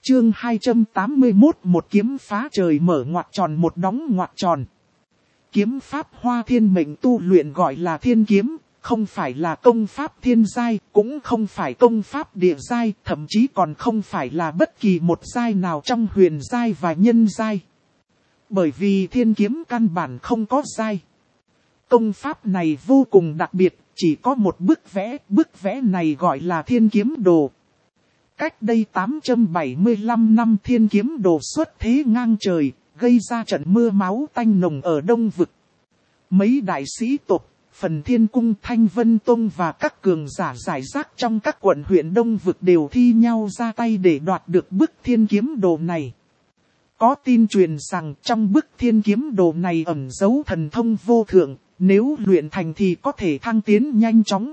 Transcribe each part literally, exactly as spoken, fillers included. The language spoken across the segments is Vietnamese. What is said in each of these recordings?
Chương hai trăm tám mươi mốt một kiếm phá trời mở ngoặc tròn một đóng ngoặc tròn. Kiếm pháp Hoa Thiên Mệnh tu luyện gọi là thiên kiếm, không phải là công pháp thiên giai, cũng không phải công pháp địa giai, thậm chí còn không phải là bất kỳ một giai nào trong huyền giai và nhân giai. Bởi vì thiên kiếm căn bản không có giai. Công pháp này vô cùng đặc biệt, chỉ có một bức vẽ, bức vẽ này gọi là thiên kiếm đồ. Cách đây tám trăm bảy mươi lăm năm thiên kiếm đồ xuất thế ngang trời, gây ra trận mưa máu tanh nồng ở Đông Vực. Mấy đại sĩ tộc, Phần Thiên Cung, Thanh Vân Tông và các cường giả giải rác trong các quận huyện Đông Vực đều thi nhau ra tay để đoạt được bức thiên kiếm đồ này. Có tin truyền rằng trong bức thiên kiếm đồ này ẩn giấu thần thông vô thượng, nếu luyện thành thì có thể thăng tiến nhanh chóng.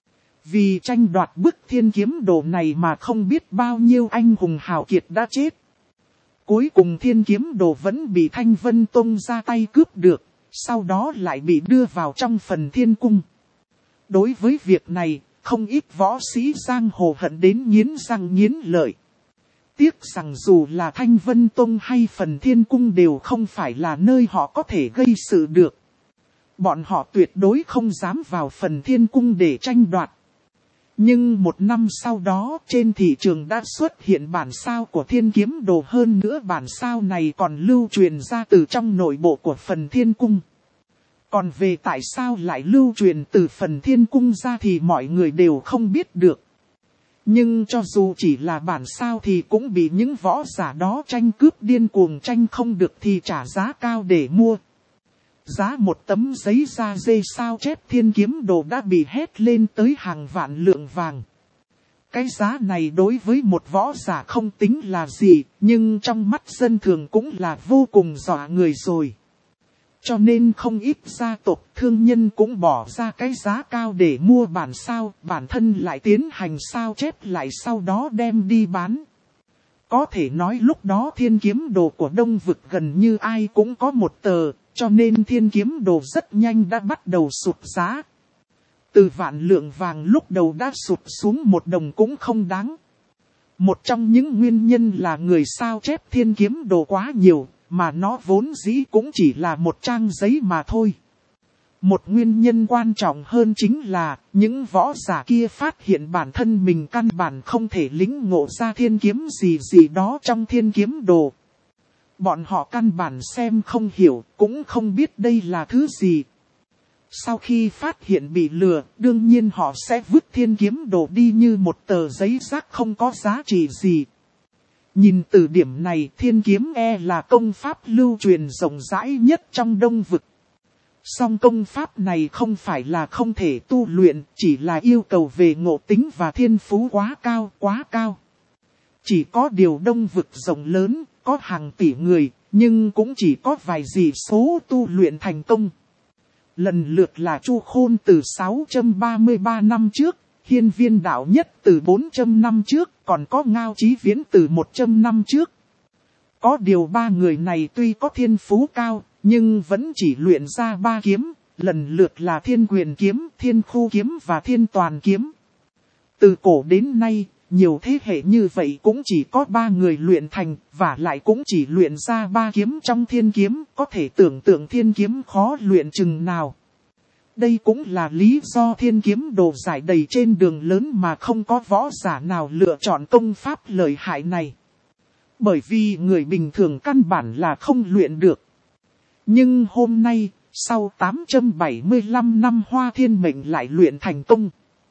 Vì tranh đoạt bức thiên kiếm đồ này mà không biết bao nhiêu anh hùng hào kiệt đã chết. Cuối cùng thiên kiếm đồ vẫn bị Thanh Vân Tông ra tay cướp được, sau đó lại bị đưa vào trong Phần Thiên Cung. Đối với việc này, không ít võ sĩ giang hồ hận đến nghiến răng nghiến lợi. Tiếc rằng dù là Thanh Vân Tông hay Phần Thiên Cung đều không phải là nơi họ có thể gây sự được. Bọn họ tuyệt đối không dám vào Phần Thiên Cung để tranh đoạt. Nhưng một năm sau đó trên thị trường đã xuất hiện bản sao của thiên kiếm đồ, hơn nữa bản sao này còn lưu truyền ra từ trong nội bộ của Phần Thiên Cung. Còn về tại sao lại lưu truyền từ Phần Thiên Cung ra thì mọi người đều không biết được. Nhưng cho dù chỉ là bản sao thì cũng bị những võ giả đó tranh cướp điên cuồng, tranh không được thì trả giá cao để mua. Giá một tấm giấy da dê sao chép thiên kiếm đồ đã bị hét lên tới hàng vạn lượng vàng. Cái giá này đối với một võ giả không tính là gì, nhưng trong mắt dân thường cũng là vô cùng dọa người rồi. Cho nên không ít gia tộc thương nhân cũng bỏ ra cái giá cao để mua bản sao, bản thân lại tiến hành sao chép lại sau đó đem đi bán. Có thể nói lúc đó thiên kiếm đồ của Đông Vực gần như ai cũng có một tờ, cho nên thiên kiếm đồ rất nhanh đã bắt đầu sụt giá. Từ vạn lượng vàng lúc đầu đã sụt xuống một đồng cũng không đáng. Một trong những nguyên nhân là người sao chép thiên kiếm đồ quá nhiều, mà nó vốn dĩ cũng chỉ là một trang giấy mà thôi. Một nguyên nhân quan trọng hơn chính là những võ giả kia phát hiện bản thân mình căn bản không thể lĩnh ngộ ra thiên kiếm gì gì đó trong thiên kiếm đồ. Bọn họ căn bản xem không hiểu, cũng không biết đây là thứ gì. Sau khi phát hiện bị lừa, đương nhiên họ sẽ vứt thiên kiếm đồ đi như một tờ giấy rác không có giá trị gì. Nhìn từ điểm này, thiên kiếm e là công pháp lưu truyền rộng rãi nhất trong Đông Vực. Song công pháp này không phải là không thể tu luyện, chỉ là yêu cầu về ngộ tính và thiên phú quá cao, quá cao. Chỉ có điều Đông Vực rộng lớn, có hàng tỷ người, nhưng cũng chỉ có vài gì số tu luyện thành công. Lần lượt là Chu Khôn từ sáu trăm ba mươi ba năm trước, Hiên Viên Đạo Nhất từ bốn trăm năm trước, còn có Ngao Chí Viễn từ một trăm năm trước. Có điều ba người này tuy có thiên phú cao, nhưng vẫn chỉ luyện ra ba kiếm, lần lượt là Thiên Quyền Kiếm, Thiên Khu Kiếm và Thiên Toàn Kiếm. Từ cổ đến nay, nhiều thế hệ như vậy cũng chỉ có ba người luyện thành, và lại cũng chỉ luyện ra ba kiếm trong thiên kiếm, có thể tưởng tượng thiên kiếm khó luyện chừng nào. Đây cũng là lý do thiên kiếm đồ giải đầy trên đường lớn mà không có võ giả nào lựa chọn công pháp lợi hại này. Bởi vì người bình thường căn bản là không luyện được. Nhưng hôm nay, sau tám trăm bảy mươi lăm năm Hoa Thiên Mệnh lại luyện thành công.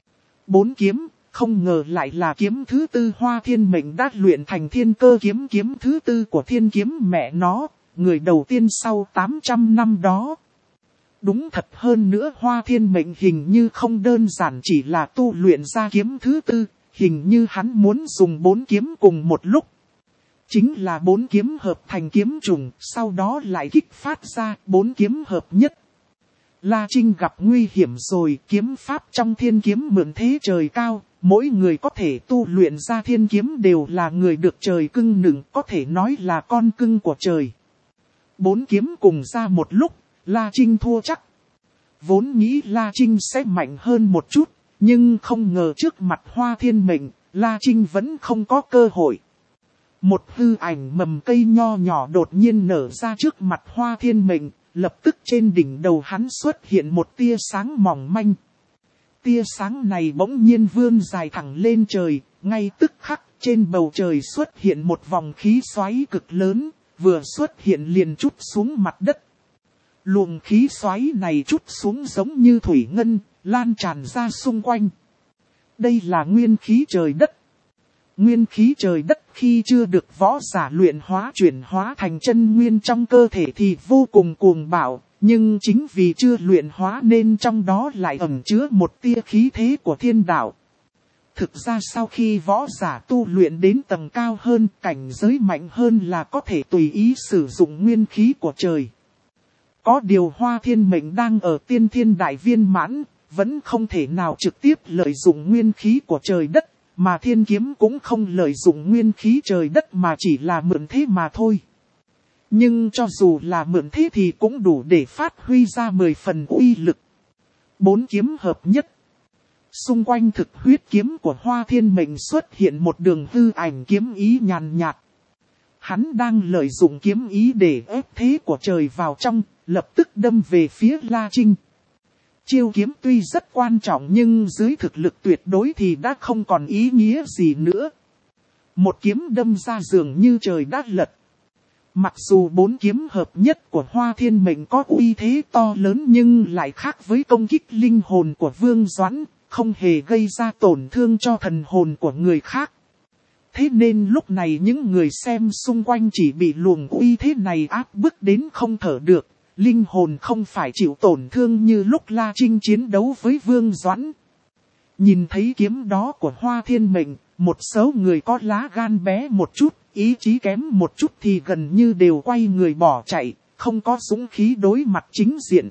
Bốn kiếm, không ngờ lại là kiếm thứ tư Hoa Thiên Mệnh đã luyện thành Thiên Cơ Kiếm, kiếm thứ tư của thiên kiếm mẹ nó, người đầu tiên sau tám trăm năm đó. Đúng thật hơn nữa Hoa Thiên Mệnh hình như không đơn giản chỉ là tu luyện ra kiếm thứ tư, hình như hắn muốn dùng bốn kiếm cùng một lúc. Chính là bốn kiếm hợp thành kiếm trùng, sau đó lại kích phát ra bốn kiếm hợp nhất. La Trinh gặp nguy hiểm rồi, kiếm pháp trong thiên kiếm mượn thế trời cao, mỗi người có thể tu luyện ra thiên kiếm đều là người được trời cưng nựng, có thể nói là con cưng của trời. Bốn kiếm cùng ra một lúc, La Trinh thua chắc. Vốn nghĩ La Trinh sẽ mạnh hơn một chút, nhưng không ngờ trước mặt Hoa Thiên Mệnh, La Trinh vẫn không có cơ hội. Một hư ảnh mầm cây nho nhỏ đột nhiên nở ra trước mặt Hoa Thiên Mệnh, lập tức trên đỉnh đầu hắn xuất hiện một tia sáng mỏng manh. Tia sáng này bỗng nhiên vươn dài thẳng lên trời, ngay tức khắc trên bầu trời xuất hiện một vòng khí xoáy cực lớn, vừa xuất hiện liền trút xuống mặt đất. Luồng khí xoáy này trút xuống giống như thủy ngân, lan tràn ra xung quanh. Đây là nguyên khí trời đất. Nguyên khí trời đất khi chưa được võ giả luyện hóa chuyển hóa thành chân nguyên trong cơ thể thì vô cùng cuồng bạo, nhưng chính vì chưa luyện hóa nên trong đó lại ẩn chứa một tia khí thế của thiên đạo. Thực ra sau khi võ giả tu luyện đến tầng cao hơn, cảnh giới mạnh hơn là có thể tùy ý sử dụng nguyên khí của trời. Có điều Hoa Thiên Mệnh đang ở tiên thiên đại viên mãn, vẫn không thể nào trực tiếp lợi dụng nguyên khí của trời đất, mà thiên kiếm cũng không lợi dụng nguyên khí trời đất mà chỉ là mượn thế mà thôi. Nhưng cho dù là mượn thế thì cũng đủ để phát huy ra mười phần uy lực. Bốn kiếm hợp nhất. Xung quanh thực huyết kiếm của Hoa Thiên Mệnh xuất hiện một đường hư ảnh kiếm ý nhàn nhạt. Hắn đang lợi dụng kiếm ý để ép thế của trời vào trong, lập tức đâm về phía La Trinh. Chiêu kiếm tuy rất quan trọng nhưng dưới thực lực tuyệt đối thì đã không còn ý nghĩa gì nữa. Một kiếm đâm ra dường như trời đã lật. Mặc dù bốn kiếm hợp nhất của Hoa Thiên Mệnh có uy thế to lớn nhưng lại khác với công kích linh hồn của Vương Doãn, không hề gây ra tổn thương cho thần hồn của người khác. Thế nên lúc này những người xem xung quanh chỉ bị luồng uy thế này áp bức đến không thở được. Linh hồn không phải chịu tổn thương như lúc La Trinh chiến đấu với Vương Doãn. Nhìn thấy kiếm đó của Hoa Thiên Mệnh, một số người có lá gan bé một chút, ý chí kém một chút thì gần như đều quay người bỏ chạy, không có dũng khí đối mặt chính diện.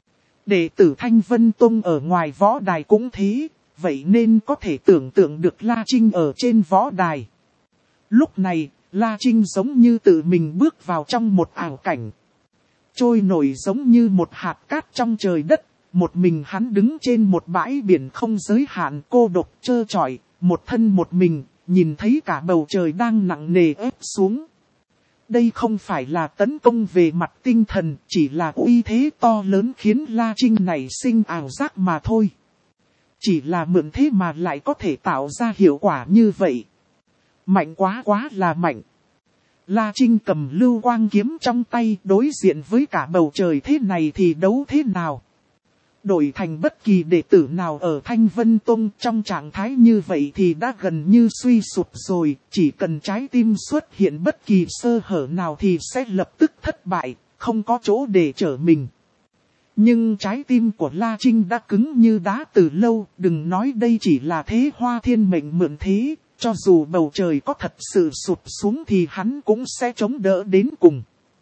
Đệ tử Thanh Vân Tông ở ngoài võ đài cũng thế, vậy nên có thể tưởng tượng được La Trinh ở trên võ đài. Lúc này, La Trinh giống như tự mình bước vào trong một ảo cảnh. Trôi nổi giống như một hạt cát trong trời đất, một mình hắn đứng trên một bãi biển không giới hạn cô độc trơ trọi, một thân một mình, nhìn thấy cả bầu trời đang nặng nề ép xuống. Đây không phải là tấn công về mặt tinh thần, chỉ là uy thế to lớn khiến La Trinh này sinh ảo giác mà thôi. Chỉ là mượn thế mà lại có thể tạo ra hiệu quả như vậy. Mạnh quá quá là mạnh. La Trinh cầm lưu quang kiếm trong tay, đối diện với cả bầu trời thế này thì đấu thế nào? Đổi thành bất kỳ đệ tử nào ở Thanh Vân Tông trong trạng thái như vậy thì đã gần như suy sụp rồi, chỉ cần trái tim xuất hiện bất kỳ sơ hở nào thì sẽ lập tức thất bại, không có chỗ để trở mình. Nhưng trái tim của La Trinh đã cứng như đá từ lâu, đừng nói đây chỉ là thế Hoa Thiên Mệnh mượn thế. Cho dù bầu trời có thật sự sụp xuống thì hắn cũng sẽ chống đỡ đến cùng.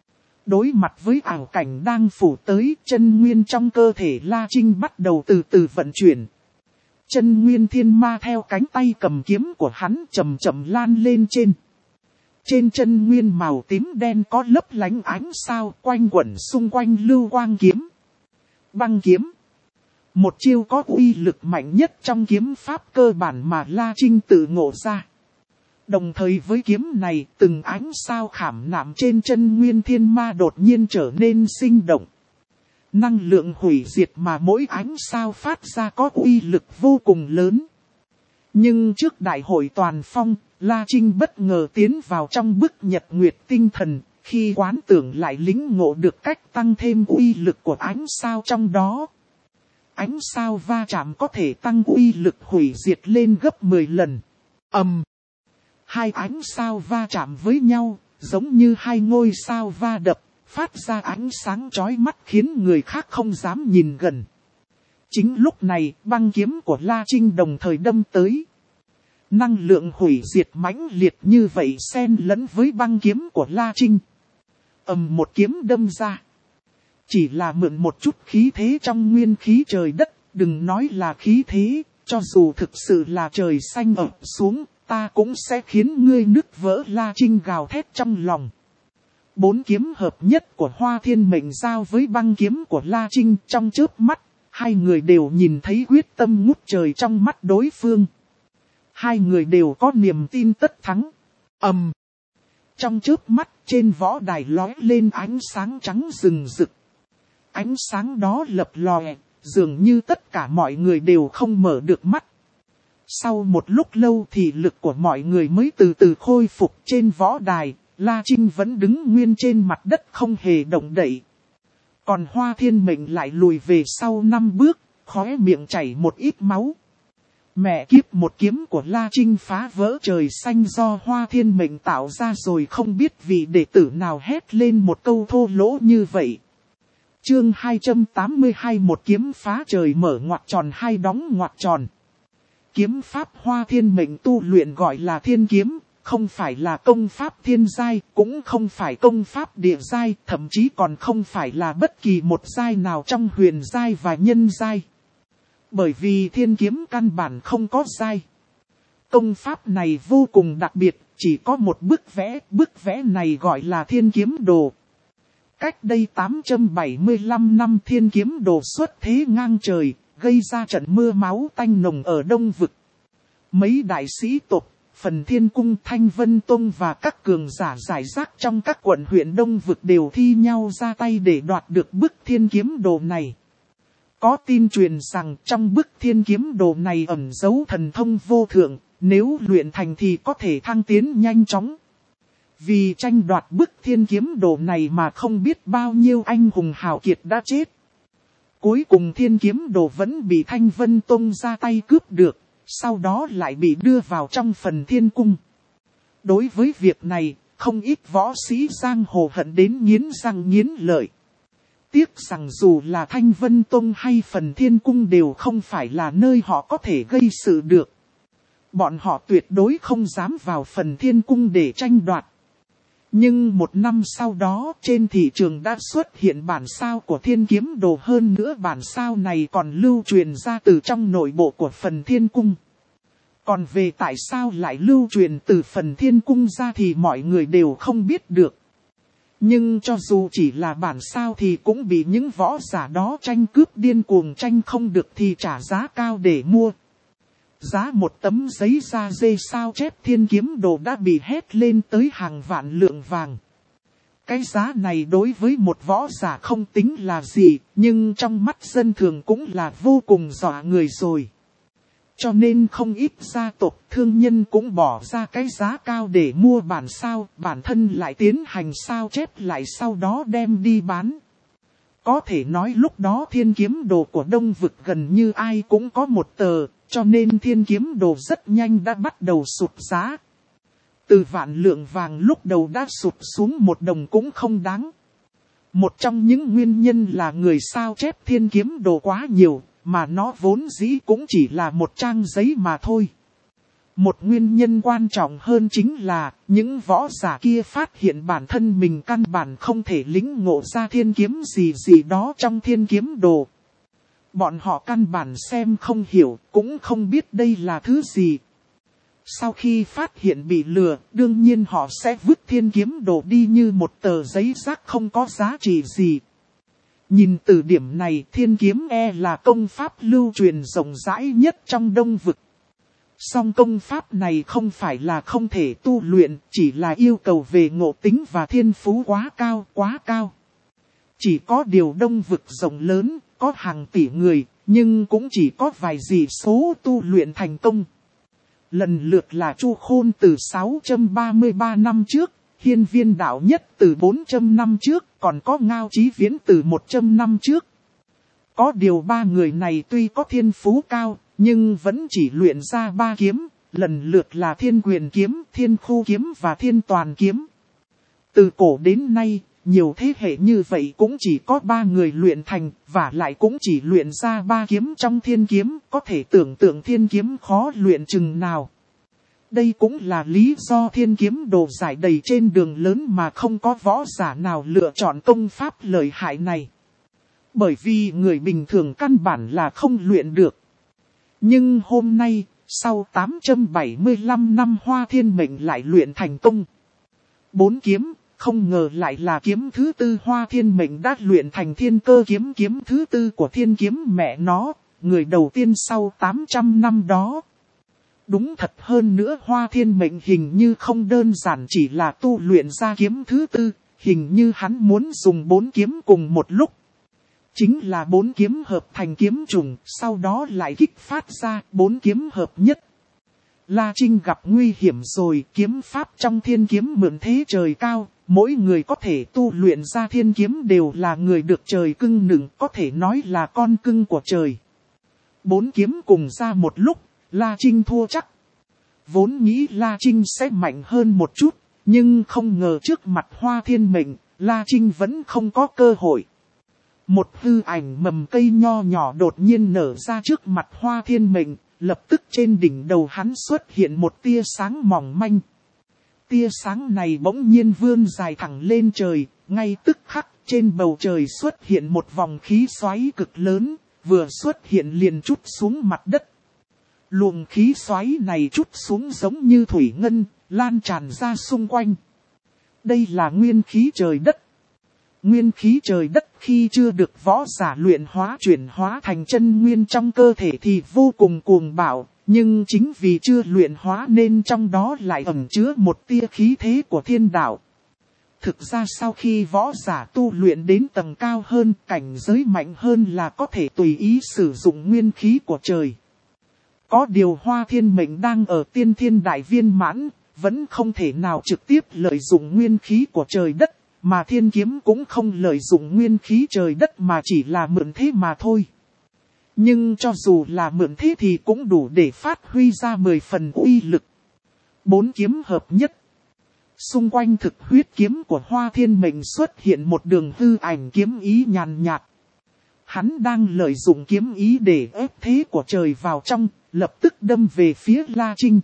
Đối mặt với ảo cảnh đang phủ tới, chân nguyên trong cơ thể La Trinh bắt đầu từ từ vận chuyển. Chân nguyên thiên ma theo cánh tay cầm kiếm của hắn chậm chậm lan lên trên. Trên chân nguyên màu tím đen có lấp lánh ánh sao quanh quẩn xung quanh lưu quang kiếm. Băng kiếm. Một chiêu có uy lực mạnh nhất trong kiếm pháp cơ bản mà La Trinh tự ngộ ra. Đồng thời với kiếm này, từng ánh sao khảm nạm trên chân nguyên thiên ma đột nhiên trở nên sinh động. Năng lượng hủy diệt mà mỗi ánh sao phát ra có uy lực vô cùng lớn. Nhưng trước đại hội toàn phong, La Trinh bất ngờ tiến vào trong bức nhật nguyệt tinh thần, khi quán tưởng lại lĩnh ngộ được cách tăng thêm uy lực của ánh sao trong đó. Ánh sao va chạm có thể tăng uy lực hủy diệt lên gấp mười lần. Ầm. Hai ánh sao va chạm với nhau, giống như hai ngôi sao va đập, phát ra ánh sáng chói mắt khiến người khác không dám nhìn gần. Chính lúc này, băng kiếm của La Trinh đồng thời đâm tới. Năng lượng hủy diệt mãnh liệt như vậy xen lẫn với băng kiếm của La Trinh. Ầm một kiếm đâm ra. Chỉ là mượn một chút khí thế trong nguyên khí trời đất, đừng nói là khí thế, cho dù thực sự là trời xanh ập xuống, ta cũng sẽ khiến ngươi nứt vỡ. La Trinh gào thét trong lòng. Bốn kiếm hợp nhất của Hoa Thiên Mệnh giao với băng kiếm của La Trinh trong chớp mắt, hai người đều nhìn thấy quyết tâm ngút trời trong mắt đối phương. Hai người đều có niềm tin tất thắng. Ầm. Trong chớp mắt trên võ đài lóe lên ánh sáng trắng rừng rực. Ánh sáng đó lập lòe, dường như tất cả mọi người đều không mở được mắt. Sau một lúc lâu thì lực của mọi người mới từ từ khôi phục. Trên võ đài, La Trinh vẫn đứng nguyên trên mặt đất không hề động đậy. Còn Hoa Thiên Mệnh lại lùi về sau năm bước, khóe miệng chảy một ít máu. Mẹ kiếp, một kiếm của La Trinh phá vỡ trời xanh do Hoa Thiên Mệnh tạo ra rồi, không biết vị đệ tử nào hét lên một câu thô lỗ như vậy. Chương hai trăm tám mươi hai, một kiếm phá trời mở ngoặc tròn hai đóng ngoặc tròn. Kiếm pháp Hoa Thiên Mệnh tu luyện gọi là thiên kiếm, không phải là công pháp thiên giai, cũng không phải công pháp địa giai, thậm chí còn không phải là bất kỳ một giai nào trong huyền giai và nhân giai. Bởi vì thiên kiếm căn bản không có giai. Công pháp này vô cùng đặc biệt, chỉ có một bức vẽ, bức vẽ này gọi là thiên kiếm đồ. Cách đây tám trăm bảy mươi lăm năm thiên kiếm đồ xuất thế ngang trời, gây ra trận mưa máu tanh nồng ở Đông Vực. Mấy đại sĩ tộc, Phần Thiên Cung, Thanh Vân Tông và các cường giả giải rác trong các quận huyện Đông Vực đều thi nhau ra tay để đoạt được bức thiên kiếm đồ này. Có tin truyền rằng trong bức thiên kiếm đồ này ẩn giấu thần thông vô thượng, nếu luyện thành thì có thể thăng tiến nhanh chóng. Vì tranh đoạt bức thiên kiếm đồ này mà không biết bao nhiêu anh hùng hào kiệt đã chết. Cuối cùng thiên kiếm đồ vẫn bị Thanh Vân Tông ra tay cướp được, sau đó lại bị đưa vào trong Phần Thiên Cung. Đối với việc này, không ít võ sĩ giang hồ hận đến nghiến răng nghiến lợi. Tiếc rằng dù là Thanh Vân Tông hay Phần Thiên Cung đều không phải là nơi họ có thể gây sự được. Bọn họ tuyệt đối không dám vào Phần Thiên Cung để tranh đoạt. Nhưng một năm sau đó trên thị trường đã xuất hiện bản sao của thiên kiếm đồ, hơn nữa bản sao này còn lưu truyền ra từ trong nội bộ của Phần Thiên Cung. Còn về tại sao lại lưu truyền từ Phần Thiên Cung ra thì mọi người đều không biết được. Nhưng cho dù chỉ là bản sao thì cũng bị những võ giả đó tranh cướp điên cuồng, tranh không được thì trả giá cao để mua. Giá một tấm giấy da dê sao chép thiên kiếm đồ đã bị hét lên tới hàng vạn lượng vàng. Cái giá này đối với một võ giả không tính là gì, nhưng trong mắt dân thường cũng là vô cùng dọa người rồi. Cho nên không ít gia tộc thương nhân cũng bỏ ra cái giá cao để mua bản sao, bản thân lại tiến hành sao chép lại sau đó đem đi bán. Có thể nói lúc đó thiên kiếm đồ của Đông Vực gần như ai cũng có một tờ, cho nên thiên kiếm đồ rất nhanh đã bắt đầu sụt giá. Từ vạn lượng vàng lúc đầu đã sụt xuống một đồng cũng không đáng. Một trong những nguyên nhân là người sao chép thiên kiếm đồ quá nhiều, mà nó vốn dĩ cũng chỉ là một trang giấy mà thôi. Một nguyên nhân quan trọng hơn chính là những võ giả kia phát hiện bản thân mình căn bản không thể lĩnh ngộ ra thiên kiếm gì gì đó trong thiên kiếm đồ. Bọn họ căn bản xem không hiểu, cũng không biết đây là thứ gì. Sau khi phát hiện bị lừa, đương nhiên họ sẽ vứt thiên kiếm đồ đi như một tờ giấy rác không có giá trị gì. Nhìn từ điểm này, thiên kiếm e là công pháp lưu truyền rộng rãi nhất trong Đông Vực. Song công pháp này không phải là không thể tu luyện, chỉ là yêu cầu về ngộ tính và thiên phú quá cao, quá cao. Chỉ có điều Đông Vực rộng lớn, có hàng tỷ người, nhưng cũng chỉ có vài dị số tu luyện thành công. Lần lượt là Chu Khôn từ sáu trăm ba mươi ba năm trước, Hiên Viên Đạo Nhất từ bốn trăm năm trước, còn có Ngao Chí Viễn từ một trăm năm trước. Có điều ba người này tuy có thiên phú cao, nhưng vẫn chỉ luyện ra ba kiếm, lần lượt là Thiên Quyền Kiếm, Thiên Khu Kiếm và Thiên Toàn Kiếm. Từ cổ đến nay, nhiều thế hệ như vậy cũng chỉ có ba người luyện thành, và lại cũng chỉ luyện ra ba kiếm trong thiên kiếm, có thể tưởng tượng thiên kiếm khó luyện chừng nào. Đây cũng là lý do thiên kiếm đồ giải đầy trên đường lớn mà không có võ giả nào lựa chọn công pháp lợi hại này. Bởi vì người bình thường căn bản là không luyện được. Nhưng hôm nay, sau tám trăm bảy mươi lăm năm Hoa Thiên Mệnh lại luyện thành công. Bốn kiếm, không ngờ lại là kiếm thứ tư Hoa Thiên Mệnh đã luyện thành Thiên Cơ Kiếm, kiếm thứ tư của thiên kiếm mẹ nó, người đầu tiên sau tám trăm năm đó. Đúng thật hơn nữa Hoa Thiên Mệnh hình như không đơn giản chỉ là tu luyện ra kiếm thứ tư, hình như hắn muốn dùng bốn kiếm cùng một lúc. Chính là bốn kiếm hợp thành kiếm trùng, sau đó lại kích phát ra bốn kiếm hợp nhất. La Trinh gặp nguy hiểm rồi, kiếm pháp trong thiên kiếm mượn thế trời cao, mỗi người có thể tu luyện ra thiên kiếm đều là người được trời cưng nựng, có thể nói là con cưng của trời. Bốn kiếm cùng ra một lúc, La Trinh thua chắc. Vốn nghĩ La Trinh sẽ mạnh hơn một chút, nhưng không ngờ trước mặt Hoa Thiên Mệnh, La Trinh vẫn không có cơ hội. Một hư ảnh mầm cây nho nhỏ đột nhiên nở ra trước mặt Hoa Thiên Mệnh, lập tức trên đỉnh đầu hắn xuất hiện một tia sáng mỏng manh. Tia sáng này bỗng nhiên vươn dài thẳng lên trời, ngay tức khắc trên bầu trời xuất hiện một vòng khí xoáy cực lớn, vừa xuất hiện liền trút xuống mặt đất. Luồng khí xoáy này trút xuống giống như thủy ngân, lan tràn ra xung quanh. Đây là nguyên khí trời đất. Nguyên khí trời đất khi chưa được võ giả luyện hóa chuyển hóa thành chân nguyên trong cơ thể thì vô cùng cuồng bạo, nhưng chính vì chưa luyện hóa nên trong đó lại ẩn chứa một tia khí thế của thiên đạo. Thực ra sau khi võ giả tu luyện đến tầng cao hơn, cảnh giới mạnh hơn là có thể tùy ý sử dụng nguyên khí của trời. Có điều Hoa Thiên Mệnh đang ở tiên thiên đại viên mãn, vẫn không thể nào trực tiếp lợi dụng nguyên khí của trời đất. Mà thiên kiếm cũng không lợi dụng nguyên khí trời đất mà chỉ là mượn thế mà thôi. Nhưng cho dù là mượn thế thì cũng đủ để phát huy ra mười phần uy lực. Bốn kiếm hợp nhất. Xung quanh thực huyết kiếm của Hoa Thiên Mệnh xuất hiện một đường hư ảnh kiếm ý nhàn nhạt. Hắn đang lợi dụng kiếm ý để ép thế của trời vào trong, lập tức đâm về phía La Trinh.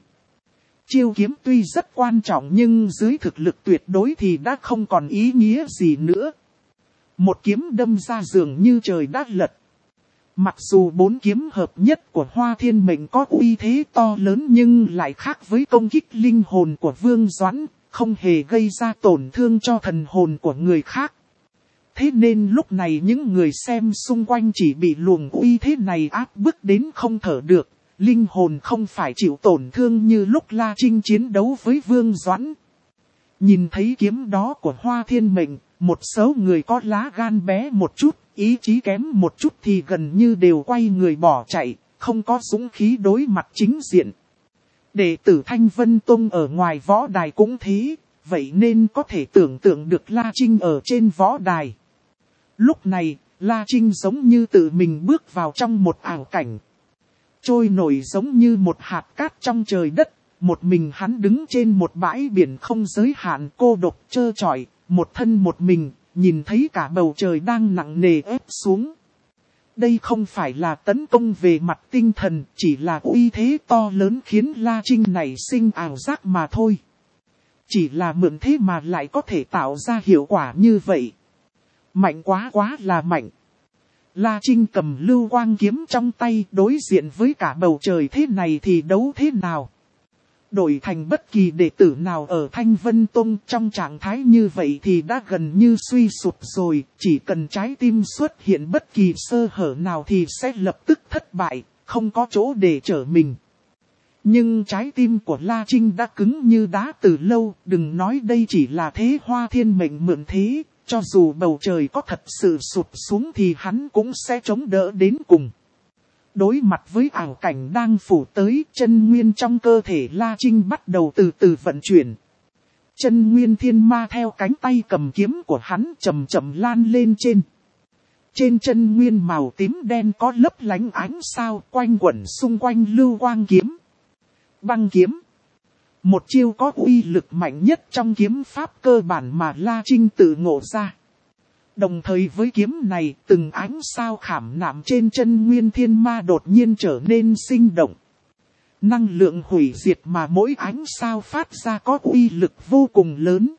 Chiêu kiếm tuy rất quan trọng nhưng dưới thực lực tuyệt đối thì đã không còn ý nghĩa gì nữa. Một kiếm đâm ra dường như trời đã lật. Mặc dù bốn kiếm hợp nhất của Hoa Thiên Mệnh có uy thế to lớn nhưng lại khác với công kích linh hồn của Vương Doãn, không hề gây ra tổn thương cho thần hồn của người khác. Thế nên lúc này những người xem xung quanh chỉ bị luồng uy thế này áp bức đến không thở được. Linh hồn không phải chịu tổn thương như lúc La Trinh chiến đấu với Vương Doãn. Nhìn thấy kiếm đó của Hoa Thiên Mệnh, một số người có lá gan bé một chút, ý chí kém một chút thì gần như đều quay người bỏ chạy, không có dũng khí đối mặt chính diện. Đệ tử Thanh Vân Tông ở ngoài võ đài cũng thế, vậy nên có thể tưởng tượng được La Trinh ở trên võ đài. Lúc này, La Trinh giống như tự mình bước vào trong một ảo cảnh. Trôi nổi giống như một hạt cát trong trời đất, một mình hắn đứng trên một bãi biển không giới hạn cô độc trơ trọi, một thân một mình, nhìn thấy cả bầu trời đang nặng nề ép xuống. Đây không phải là tấn công về mặt tinh thần, chỉ là uy thế to lớn khiến La Trinh nảy sinh ảo giác mà thôi. Chỉ là mượn thế mà lại có thể tạo ra hiệu quả như vậy. Mạnh quá quá là mạnh. La Trinh cầm lưu quang kiếm trong tay đối diện với cả bầu trời thế này thì đấu thế nào? Đổi thành bất kỳ đệ tử nào ở Thanh Vân Tông trong trạng thái như vậy thì đã gần như suy sụp rồi, chỉ cần trái tim xuất hiện bất kỳ sơ hở nào thì sẽ lập tức thất bại, không có chỗ để trở mình. Nhưng trái tim của La Trinh đã cứng như đá từ lâu, đừng nói đây chỉ là thế Hoa Thiên Mệnh mượn thế. Cho dù bầu trời có thật sự sụp xuống thì hắn cũng sẽ chống đỡ đến cùng. Đối mặt với ảo cảnh đang phủ tới, chân nguyên trong cơ thể La Trinh bắt đầu từ từ vận chuyển. Chân nguyên thiên ma theo cánh tay cầm kiếm của hắn chậm chậm lan lên trên. Trên chân nguyên màu tím đen có lấp lánh ánh sao quanh quẩn xung quanh lưu quang kiếm. Băng kiếm. Một chiêu có uy lực mạnh nhất trong kiếm pháp cơ bản mà La Trinh tự ngộ ra. Đồng thời với kiếm này, từng ánh sao khảm nạm trên chân nguyên thiên ma đột nhiên trở nên sinh động. Năng lượng hủy diệt mà mỗi ánh sao phát ra có uy lực vô cùng lớn.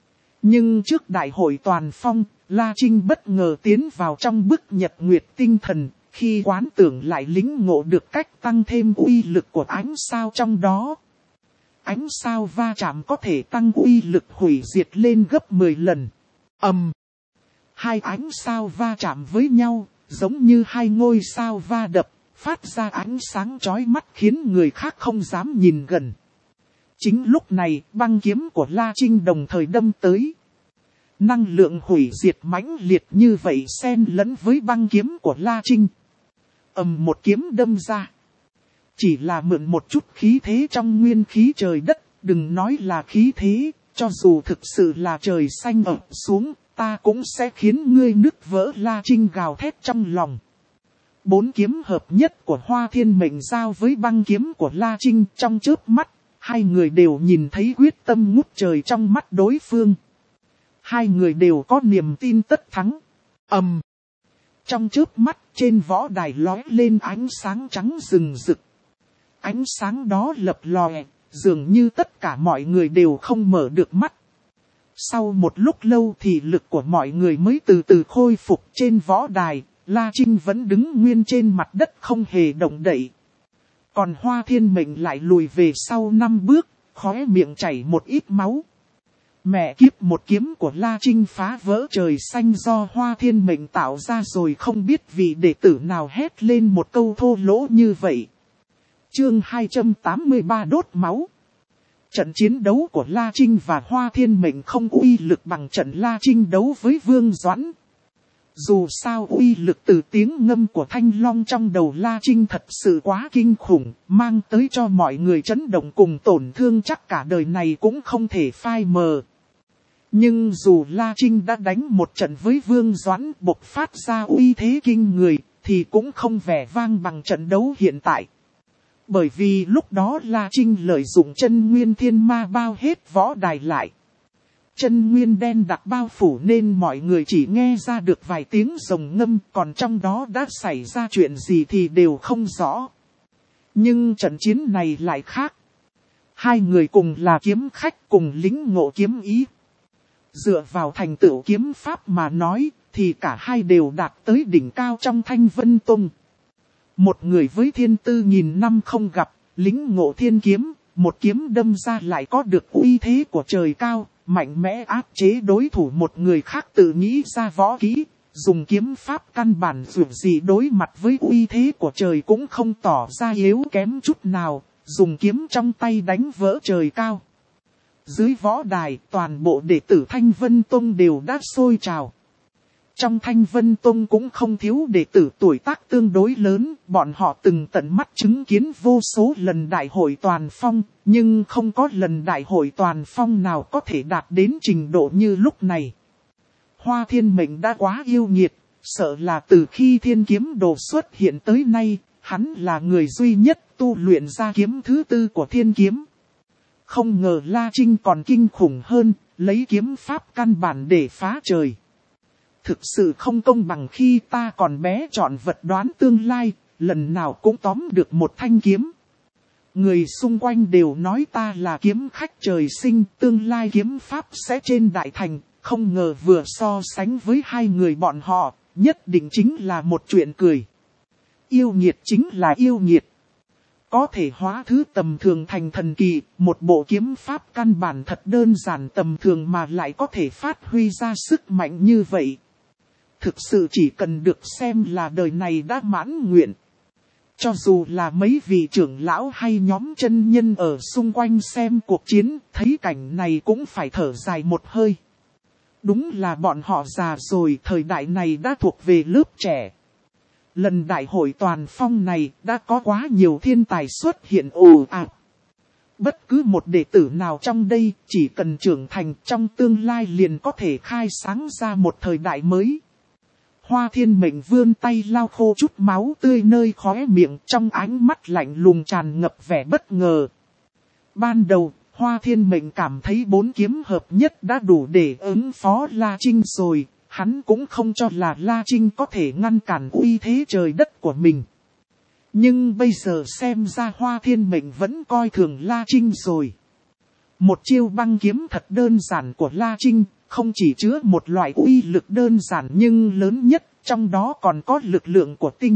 Nhưng trước đại hội toàn phong, La Trinh bất ngờ tiến vào trong bức nhật nguyệt tinh thần, khi quán tưởng lại lĩnh ngộ được cách tăng thêm uy lực của ánh sao trong đó. Ánh sao va chạm có thể tăng uy lực hủy diệt lên gấp mười lần. Ầm! Um, hai ánh sao va chạm với nhau, giống như hai ngôi sao va đập, phát ra ánh sáng chói mắt khiến người khác không dám nhìn gần. Chính lúc này, băng kiếm của La Trinh đồng thời đâm tới. Năng lượng hủy diệt mãnh liệt như vậy xen lẫn với băng kiếm của La Trinh. Ầm một kiếm đâm ra. Chỉ là mượn một chút khí thế trong nguyên khí trời đất, đừng nói là khí thế, cho dù thực sự là trời xanh ập xuống, ta cũng sẽ khiến ngươi nứt vỡ. La Trinh gào thét trong lòng. Bốn kiếm hợp nhất của Hoa Thiên Mệnh giao với băng kiếm của La Trinh trong chớp mắt, hai người đều nhìn thấy quyết tâm ngút trời trong mắt đối phương. Hai người đều có niềm tin tất thắng. Ầm. Um. Trong chớp mắt trên võ đài lóe lên ánh sáng trắng rừng rực. Ánh sáng đó lập lòe, dường như tất cả mọi người đều không mở được mắt. Sau một lúc lâu thì lực của mọi người mới từ từ khôi phục. Trên võ đài, La Trinh vẫn đứng nguyên trên mặt đất không hề động đậy. Còn Hoa Thiên Mệnh lại lùi về sau năm bước, khóe miệng chảy một ít máu. Mẹ kiếp, một kiếm của La Trinh phá vỡ trời xanh do Hoa Thiên Mệnh tạo ra rồi, không biết vị đệ tử nào hét lên một câu thô lỗ như vậy. Chương hai trăm tám mươi ba đốt máu. Trận chiến đấu của La Trinh và Hoa Thiên Mệnh không uy lực bằng trận La Trinh đấu với Vương Doãn. Dù sao uy lực từ tiếng ngâm của Thanh Long trong đầu La Trinh thật sự quá kinh khủng, mang tới cho mọi người chấn động cùng tổn thương chắc cả đời này cũng không thể phai mờ. Nhưng dù La Trinh đã đánh một trận với Vương Doãn bộc phát ra uy thế kinh người, thì cũng không vẻ vang bằng trận đấu hiện tại. Bởi vì lúc đó La Trinh lợi dụng chân nguyên thiên ma bao hết võ đài lại. Chân nguyên đen đặc bao phủ nên mọi người chỉ nghe ra được vài tiếng rồng ngâm, còn trong đó đã xảy ra chuyện gì thì đều không rõ. Nhưng trận chiến này lại khác. Hai người cùng là kiếm khách, cùng lĩnh ngộ kiếm ý. Dựa vào thành tựu kiếm pháp mà nói, thì cả hai đều đạt tới đỉnh cao trong Thanh Vân Tông. Một người với thiên tư nghìn năm không gặp, lĩnh ngộ thiên kiếm, một kiếm đâm ra lại có được uy thế của trời cao, mạnh mẽ áp chế đối thủ. Một người khác tự nghĩ ra võ kỹ, dùng kiếm pháp căn bản dù gì đối mặt với uy thế của trời cũng không tỏ ra yếu kém chút nào, dùng kiếm trong tay đánh vỡ trời cao. Dưới võ đài, toàn bộ đệ tử Thanh Vân Tông đều đã sôi trào. Trong Thanh Vân Tông cũng không thiếu đệ tử tuổi tác tương đối lớn, bọn họ từng tận mắt chứng kiến vô số lần đại hội toàn phong, nhưng không có lần đại hội toàn phong nào có thể đạt đến trình độ như lúc này. Hoa Thiên Mệnh đã quá yêu nghiệt, sợ là từ khi thiên kiếm đồ xuất hiện tới nay, hắn là người duy nhất tu luyện ra kiếm thứ tư của thiên kiếm. Không ngờ La Trinh còn kinh khủng hơn, lấy kiếm pháp căn bản để phá trời. Thực sự không công bằng, khi ta còn bé chọn vật đoán tương lai, lần nào cũng tóm được một thanh kiếm. Người xung quanh đều nói ta là kiếm khách trời sinh, tương lai kiếm pháp sẽ trên đại thành, không ngờ vừa so sánh với hai người bọn họ, nhất định chính là một chuyện cười. Yêu nghiệt chính là yêu nghiệt. Có thể hóa thứ tầm thường thành thần kỳ, một bộ kiếm pháp căn bản thật đơn giản tầm thường mà lại có thể phát huy ra sức mạnh như vậy. Thực sự chỉ cần được xem là đời này đã mãn nguyện. Cho dù là mấy vị trưởng lão hay nhóm chân nhân ở xung quanh xem cuộc chiến, thấy cảnh này cũng phải thở dài một hơi. Đúng là bọn họ già rồi, thời đại này đã thuộc về lớp trẻ. Lần đại hội toàn phong này đã có quá nhiều thiên tài xuất hiện ồ ạt. Bất cứ một đệ tử nào trong đây chỉ cần trưởng thành trong tương lai liền có thể khai sáng ra một thời đại mới. Hoa Thiên Mệnh vươn tay lau khô chút máu tươi nơi khóe miệng, trong ánh mắt lạnh lùng tràn ngập vẻ bất ngờ. Ban đầu, Hoa Thiên Mệnh cảm thấy bốn kiếm hợp nhất đã đủ để ứng phó La Trinh rồi, hắn cũng không cho là La Trinh có thể ngăn cản uy thế trời đất của mình. Nhưng bây giờ xem ra Hoa Thiên Mệnh vẫn coi thường La Trinh rồi. Một chiêu băng kiếm thật đơn giản của La Trinh, không chỉ chứa một loại uy lực đơn giản nhưng lớn nhất, trong đó còn có lực lượng của tinh.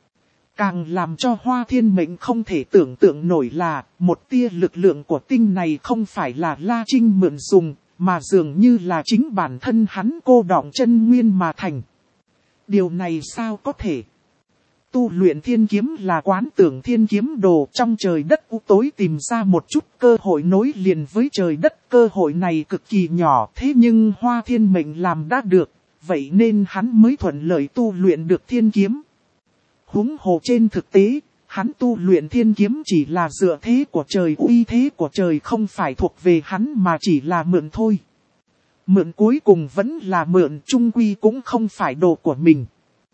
Càng làm cho Hoa Thiên Mệnh không thể tưởng tượng nổi là, một tia lực lượng của tinh này không phải là La Trinh mượn dùng, mà dường như là chính bản thân hắn cô đọng chân nguyên mà thành. Điều này sao có thể? tu luyện thiên kiếm là quán tưởng thiên kiếm đồ trong trời đất u tối tìm ra một chút cơ hội nối liền với trời đất. Cơ hội này cực kỳ nhỏ, thế nhưng Hoa Thiên Mệnh làm đã được, vậy nên hắn mới thuận lợi tu luyện được thiên kiếm. Huống hồ trên thực tế, hắn tu luyện thiên kiếm chỉ là dựa thế của trời, uy thế của trời không phải thuộc về hắn mà chỉ là mượn thôi. Mượn cuối cùng vẫn là mượn, chung quy cũng không phải đồ của mình.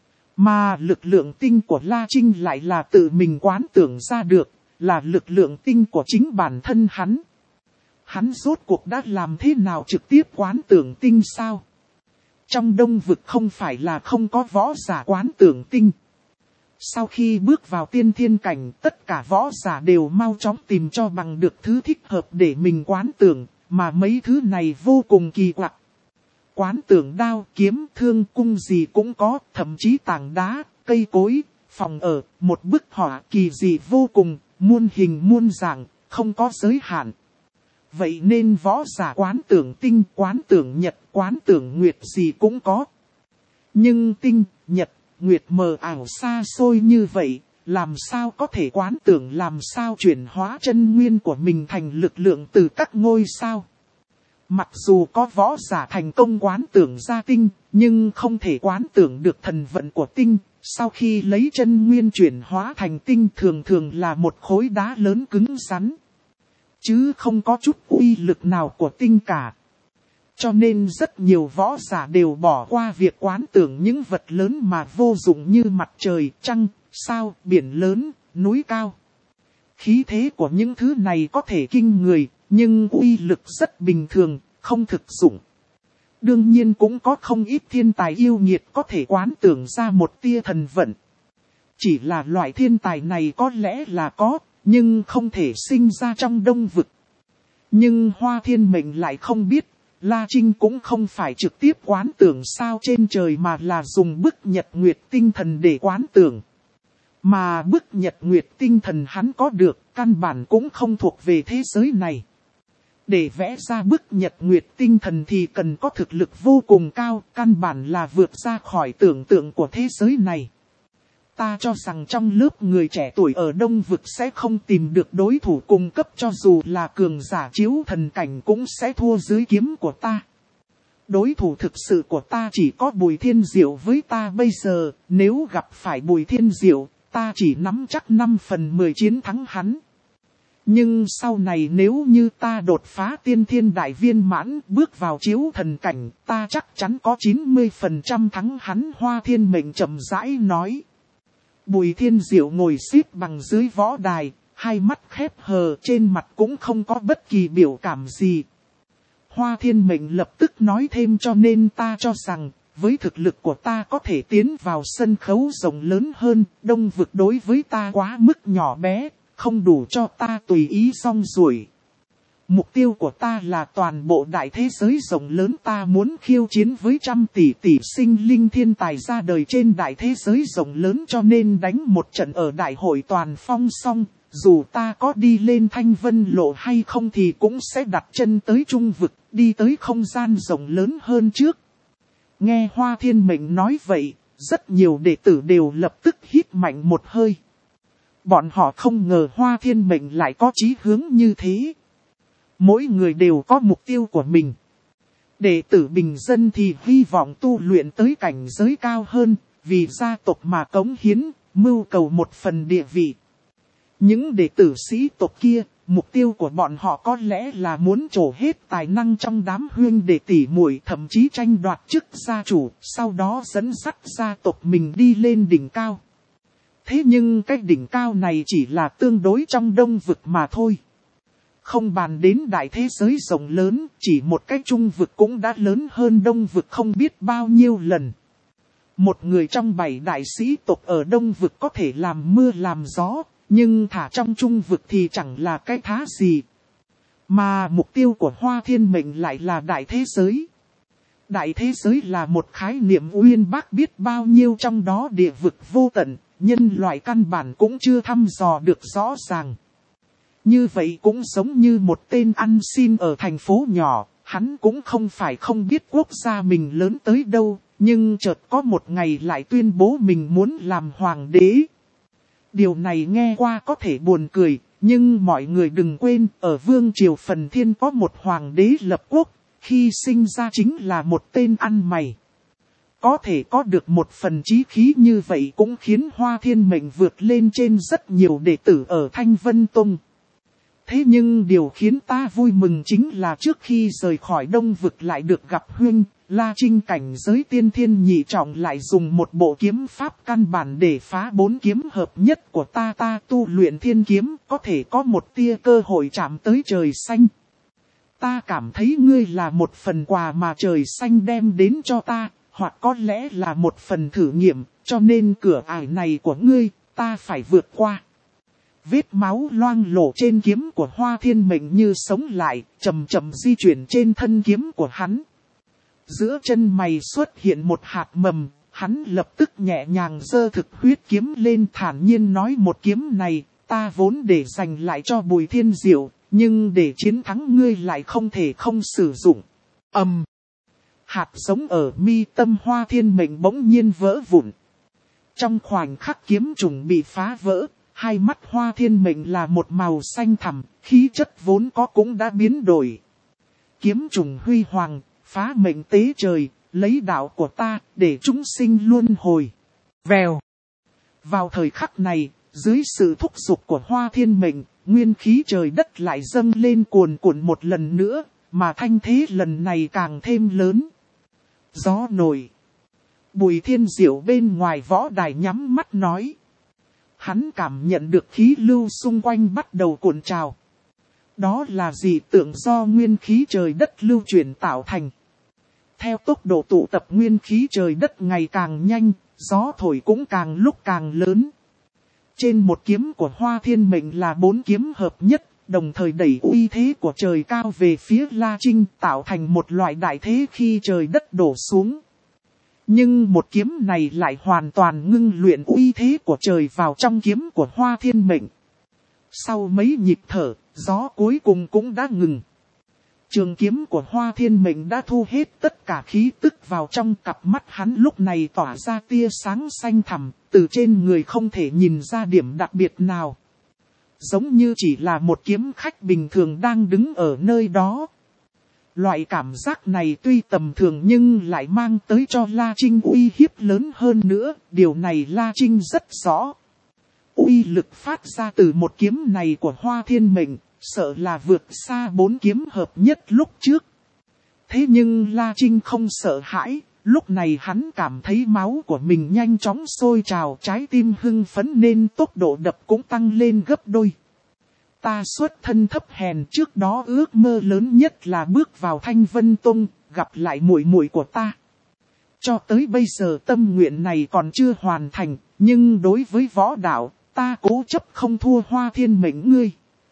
Mà lực lượng tinh của La Trinh lại là tự mình quán tưởng ra được, là lực lượng tinh của chính bản thân hắn. Hắn rốt cuộc đã làm thế nào trực tiếp quán tưởng tinh sao? Trong Đông Vực không phải là không có võ giả quán tưởng tinh. Sau khi bước vào tiên thiên cảnh, tất cả võ giả đều mau chóng tìm cho bằng được thứ thích hợp để mình quán tưởng, mà mấy thứ này vô cùng kỳ quặc. Quán tưởng đao, kiếm, thương, cung gì cũng có, thậm chí tảng đá, cây cối, phòng ở, một bức họa kỳ dị vô cùng, muôn hình muôn dạng, không có giới hạn. Vậy nên võ giả quán tưởng tinh, quán tưởng nhật, quán tưởng nguyệt gì cũng có. Nhưng tinh, nhật, nguyệt mờ ảo xa xôi như vậy, làm sao có thể quán tưởng, làm sao chuyển hóa chân nguyên của mình thành lực lượng từ các ngôi sao. Mặc dù có võ giả thành công quán tưởng ra tinh, nhưng không thể quán tưởng được thần vận của tinh. Sau khi lấy chân nguyên chuyển hóa thành tinh thường thường là một khối đá lớn cứng rắn, chứ không có chút uy lực nào của tinh cả. Cho nên rất nhiều võ giả đều bỏ qua việc quán tưởng những vật lớn mà vô dụng như mặt trời, trăng, sao, biển lớn, núi cao. Khí thế của những thứ này có thể kinh người, nhưng uy lực rất bình thường, không thực dụng. Đương nhiên cũng có không ít thiên tài yêu nghiệt có thể quán tưởng ra một tia thần vận. Chỉ là loại thiên tài này có lẽ là có, nhưng không thể sinh ra trong Đông Vực. Nhưng Hoa Thiên Mệnh lại không biết, La Trinh cũng không phải trực tiếp quán tưởng sao trên trời mà là dùng bức nhật nguyệt tinh thần để quán tưởng. Mà bức nhật nguyệt tinh thần hắn có được, căn bản cũng không thuộc về thế giới này. Để vẽ ra bức nhật nguyệt tinh thần thì cần có thực lực vô cùng cao, căn bản là vượt ra khỏi tưởng tượng của thế giới này. Ta cho rằng trong lớp người trẻ tuổi ở Đông Vực sẽ không tìm được đối thủ cung cấp, cho dù là cường giả chiếu thần cảnh cũng sẽ thua dưới kiếm của ta. Đối thủ thực sự của ta chỉ có Bùi Thiên Diệu với ta bây giờ, nếu gặp phải Bùi Thiên Diệu, ta chỉ nắm chắc năm phần mười chiến thắng hắn. Nhưng sau này nếu như ta đột phá tiên thiên đại viên mãn, bước vào chiếu thần cảnh, ta chắc chắn có chín mươi phần trăm thắng hắn. Hoa Thiên Mệnh chậm rãi nói. Bùi Thiên Diệu ngồi xếp bằng dưới võ đài, hai mắt khép hờ, trên mặt cũng không có bất kỳ biểu cảm gì. Hoa Thiên Mệnh lập tức nói thêm, cho nên ta cho rằng, với thực lực của ta có thể tiến vào sân khấu rộng lớn hơn, Đông Vực đối với ta quá mức nhỏ bé, không đủ cho ta tùy ý song ruổi. Mục tiêu của ta là toàn bộ đại thế giới rộng lớn, ta muốn khiêu chiến với trăm tỷ tỷ sinh linh thiên tài ra đời trên đại thế giới rộng lớn, cho nên đánh một trận ở đại hội toàn phong xong, dù ta có đi lên Thanh Vân Lộ hay không thì cũng sẽ đặt chân tới Trung Vực, đi tới không gian rộng lớn hơn trước. Nghe Hoa Thiên Mệnh nói vậy, rất nhiều đệ tử đều lập tức hít mạnh một hơi. Bọn họ không ngờ Hoa Thiên Mệnh lại có chí hướng như thế. Mỗi người đều có mục tiêu của mình. Đệ tử bình dân thì hy vọng tu luyện tới cảnh giới cao hơn, vì gia tộc mà cống hiến, mưu cầu một phần địa vị. Những đệ tử sĩ tộc kia, mục tiêu của bọn họ có lẽ là muốn trổ hết tài năng trong đám huynh đệ tỷ muội, thậm chí tranh đoạt chức gia chủ, sau đó dẫn dắt gia tộc mình đi lên đỉnh cao. Thế nhưng cái đỉnh cao này chỉ là tương đối trong Đông Vực mà thôi. Không bàn đến đại thế giới rộng lớn, chỉ một cái Trung Vực cũng đã lớn hơn Đông Vực không biết bao nhiêu lần. Một người trong bảy đại sĩ tộc ở Đông Vực có thể làm mưa làm gió, nhưng thả trong Trung Vực thì chẳng là cái thá gì. Mà mục tiêu của Hoa Thiên Mệnh lại là đại thế giới. Đại thế giới là một khái niệm uyên bác biết bao nhiêu, trong đó địa vực vô tận, nhân loại căn bản cũng chưa thăm dò được rõ ràng. Như vậy cũng giống như một tên ăn xin ở thành phố nhỏ, hắn cũng không phải không biết quốc gia mình lớn tới đâu, Nhưng chợt có một ngày lại tuyên bố mình muốn làm hoàng đế. Điều này nghe qua có thể buồn cười, nhưng mọi người đừng quên, ở vương triều phần thiên có một hoàng đế lập quốc, khi sinh ra chính là một tên ăn mày. Có thể có được một phần chí khí như vậy cũng khiến Hoa Thiên Mệnh vượt lên trên rất nhiều đệ tử ở Thanh Vân Tông. Thế nhưng điều khiến ta vui mừng chính là trước khi rời khỏi Đông Vực lại được gặp huynh, La Trinh cảnh giới tiên thiên nhị trọng lại dùng một bộ kiếm pháp căn bản để phá bốn kiếm hợp nhất của ta ta tu luyện thiên kiếm có thể có một tia cơ hội chạm tới trời xanh. Ta cảm thấy ngươi là một phần quà mà trời xanh đem đến cho ta, hoặc có lẽ là một phần thử nghiệm, cho nên cửa ải này của ngươi, ta phải vượt qua. Vết máu loang lổ trên kiếm của Hoa Thiên Mệnh như sống lại, chậm chậm di chuyển trên thân kiếm của hắn. Giữa chân mày xuất hiện một hạt mầm, hắn lập tức nhẹ nhàng giơ thực huyết kiếm lên thản nhiên nói một kiếm này, ta vốn để dành lại cho Bùi Thiên Diệu, nhưng để chiến thắng ngươi lại không thể không sử dụng. Ầm! Um, hạt giống ở mi tâm Hoa Thiên Mệnh bỗng nhiên vỡ vụn. Trong khoảnh khắc kiếm trùng bị phá vỡ, hai mắt Hoa Thiên Mệnh là một màu xanh thẳm, khí chất vốn có cũng đã biến đổi. Kiếm trùng huy hoàng, phá mệnh tế trời, lấy đạo của ta, để chúng sinh luân hồi. Vèo. Vào thời khắc này, dưới sự thúc giục của Hoa Thiên Mệnh, nguyên khí trời đất lại dâng lên cuồn cuộn một lần nữa, mà thanh thế lần này càng thêm lớn. Gió nổi. Bùi Thiên Diệu bên ngoài võ đài nhắm mắt nói. Hắn cảm nhận được khí lưu xung quanh bắt đầu cuộn trào. Đó là dị tượng do nguyên khí trời đất lưu chuyển tạo thành. Theo tốc độ tụ tập nguyên khí trời đất ngày càng nhanh, gió thổi cũng càng lúc càng lớn. Trên một kiếm của Hoa Thiên Mệnh là bốn kiếm hợp nhất, đồng thời đẩy uy thế của trời cao về phía La Trinh tạo thành một loại đại thế khi trời đất đổ xuống. Nhưng một kiếm này lại hoàn toàn ngưng luyện uy thế của trời vào trong kiếm của Hoa Thiên Mệnh. Sau mấy nhịp thở, gió cuối cùng cũng đã ngừng. Trường kiếm của Hoa Thiên Mệnh đã thu hết tất cả khí tức vào trong cặp mắt hắn lúc này tỏa ra tia sáng xanh thẳm, từ trên người không thể nhìn ra điểm đặc biệt nào. Giống như chỉ là một kiếm khách bình thường đang đứng ở nơi đó. Loại cảm giác này tuy tầm thường nhưng lại mang tới cho La Trinh uy hiếp lớn hơn nữa, điều này La Trinh rất rõ. Uy lực phát ra từ một kiếm này của Hoa Thiên Mệnh, sợ là vượt xa bốn kiếm hợp nhất lúc trước. Thế nhưng La Trinh không sợ hãi, lúc này hắn cảm thấy máu của mình nhanh chóng sôi trào, trái tim hưng phấn nên tốc độ đập cũng tăng lên gấp đôi. Ta xuất thân thấp hèn, trước đó ước mơ lớn nhất là bước vào Thanh Vân Tông, gặp lại muội muội của ta. Cho tới bây giờ tâm nguyện này còn chưa hoàn thành, nhưng đối với võ đạo, ta cố chấp không thua Hoa Thiên Mệnh ngươi.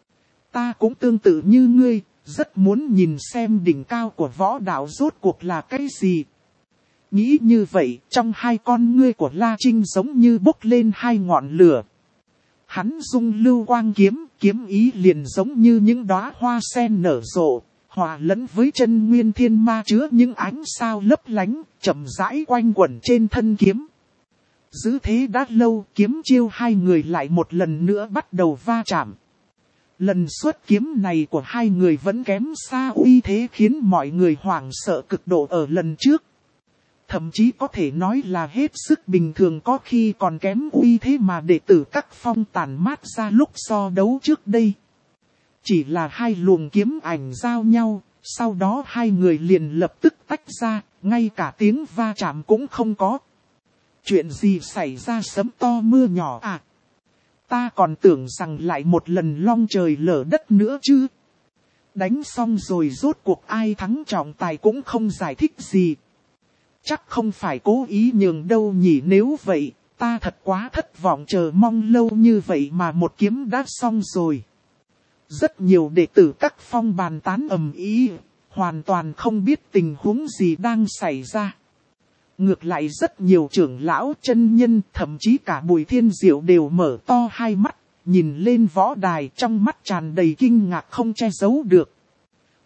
Ta cũng tương tự như ngươi, rất muốn nhìn xem đỉnh cao của võ đạo rốt cuộc là cái gì. Nghĩ như vậy, trong hai con ngươi của La Trinh giống như bốc lên hai ngọn lửa. Hắn dung lưu quang kiếm, kiếm ý liền giống như những đóa hoa sen nở rộ, hòa lẫn với chân nguyên thiên ma chứa những ánh sao lấp lánh, chậm rãi quanh quẩn trên thân kiếm. Giữ thế đã lâu, kiếm chiêu hai người lại một lần nữa bắt đầu va chạm. Lần xuất kiếm này của hai người vẫn kém xa uy thế khiến mọi người hoảng sợ cực độ ở lần trước. Thậm chí có thể nói là hết sức bình thường, có khi còn kém uy thế mà đệ tử các phong tàn mát ra lúc so đấu trước đây. Chỉ là hai luồng kiếm ảnh giao nhau, sau đó hai người liền lập tức tách ra, ngay cả tiếng va chạm cũng không có. Chuyện gì xảy ra sấm to mưa nhỏ à? Ta còn tưởng rằng lại một lần long trời lở đất nữa chứ. Đánh xong rồi rốt cuộc ai thắng trọng tài cũng không giải thích gì. Chắc không phải cố ý nhường đâu nhỉ, nếu vậy, ta thật quá thất vọng, chờ mong lâu như vậy mà một kiếm đã xong rồi. Rất nhiều đệ tử các phong bàn tán ầm ĩ, hoàn toàn không biết tình huống gì đang xảy ra. Ngược lại rất nhiều trưởng lão chân nhân, thậm chí cả Bùi Thiên Diệu đều mở to hai mắt, nhìn lên võ đài trong mắt tràn đầy kinh ngạc không che giấu được.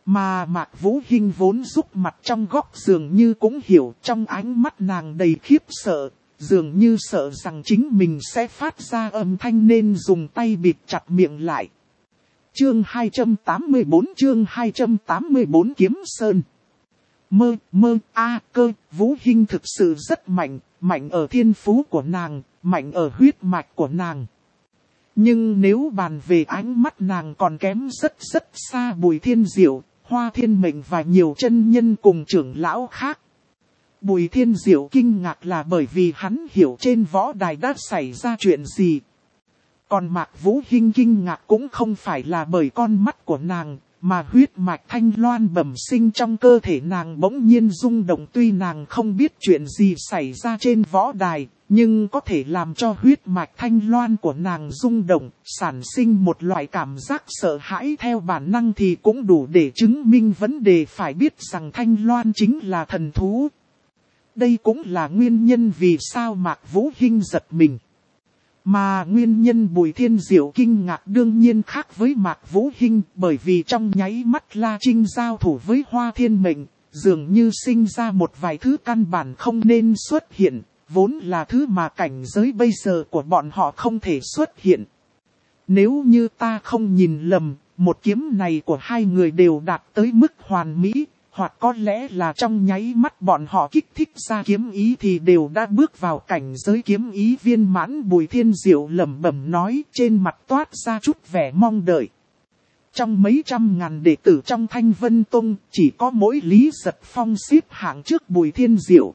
Mà Mạc Vũ Hinh vốn rúc mặt trong góc dường như cũng hiểu, trong ánh mắt nàng đầy khiếp sợ, dường như sợ rằng chính mình sẽ phát ra âm thanh nên dùng tay bịt chặt miệng lại. Chương hai trăm tám mươi bốn chương hai trăm tám mươi bốn Kiếm Sơn. Mơ, mơ, a cơ, Vũ Hinh thực sự rất mạnh, mạnh ở thiên phú của nàng, mạnh ở huyết mạch của nàng. Nhưng nếu bàn về ánh mắt nàng còn kém rất rất xa Bùi Thiên Diệu, Hoa Thiên Mệnh và nhiều chân nhân cùng trưởng lão khác. Bùi Thiên Diệu kinh ngạc là bởi vì hắn hiểu trên võ đài đã xảy ra chuyện gì. Còn Mạc Vũ Hinh kinh ngạc cũng không phải là bởi con mắt của nàng, mà huyết mạch thanh loan bẩm sinh trong cơ thể nàng bỗng nhiên rung động. Tuy nàng không biết chuyện gì xảy ra trên võ đài, nhưng có thể làm cho huyết mạch thanh loan của nàng rung động, sản sinh một loại cảm giác sợ hãi theo bản năng thì cũng đủ để chứng minh vấn đề. Phải biết rằng thanh loan chính là thần thú. Đây cũng là nguyên nhân vì sao Mạc Vũ Hinh giật mình. Mà nguyên nhân Bùi Thiên Diệu kinh ngạc đương nhiên khác với Mạc Vũ Hinh, bởi vì trong nháy mắt La Trinh giao thủ với Hoa Thiên Mệnh, dường như sinh ra một vài thứ căn bản không nên xuất hiện, vốn là thứ mà cảnh giới bây giờ của bọn họ không thể xuất hiện. Nếu như ta không nhìn lầm, một kiếm này của hai người đều đạt tới mức hoàn mỹ. Hoặc có lẽ là trong nháy mắt bọn họ kích thích ra kiếm ý thì đều đã bước vào cảnh giới kiếm ý viên mãn. Bùi Thiên Diệu lẩm bẩm nói, trên mặt toát ra chút vẻ mong đợi. Trong mấy trăm ngàn đệ tử trong Thanh Vân Tông, chỉ có mỗi Lý Giật Phong xếp hạng trước Bùi Thiên Diệu.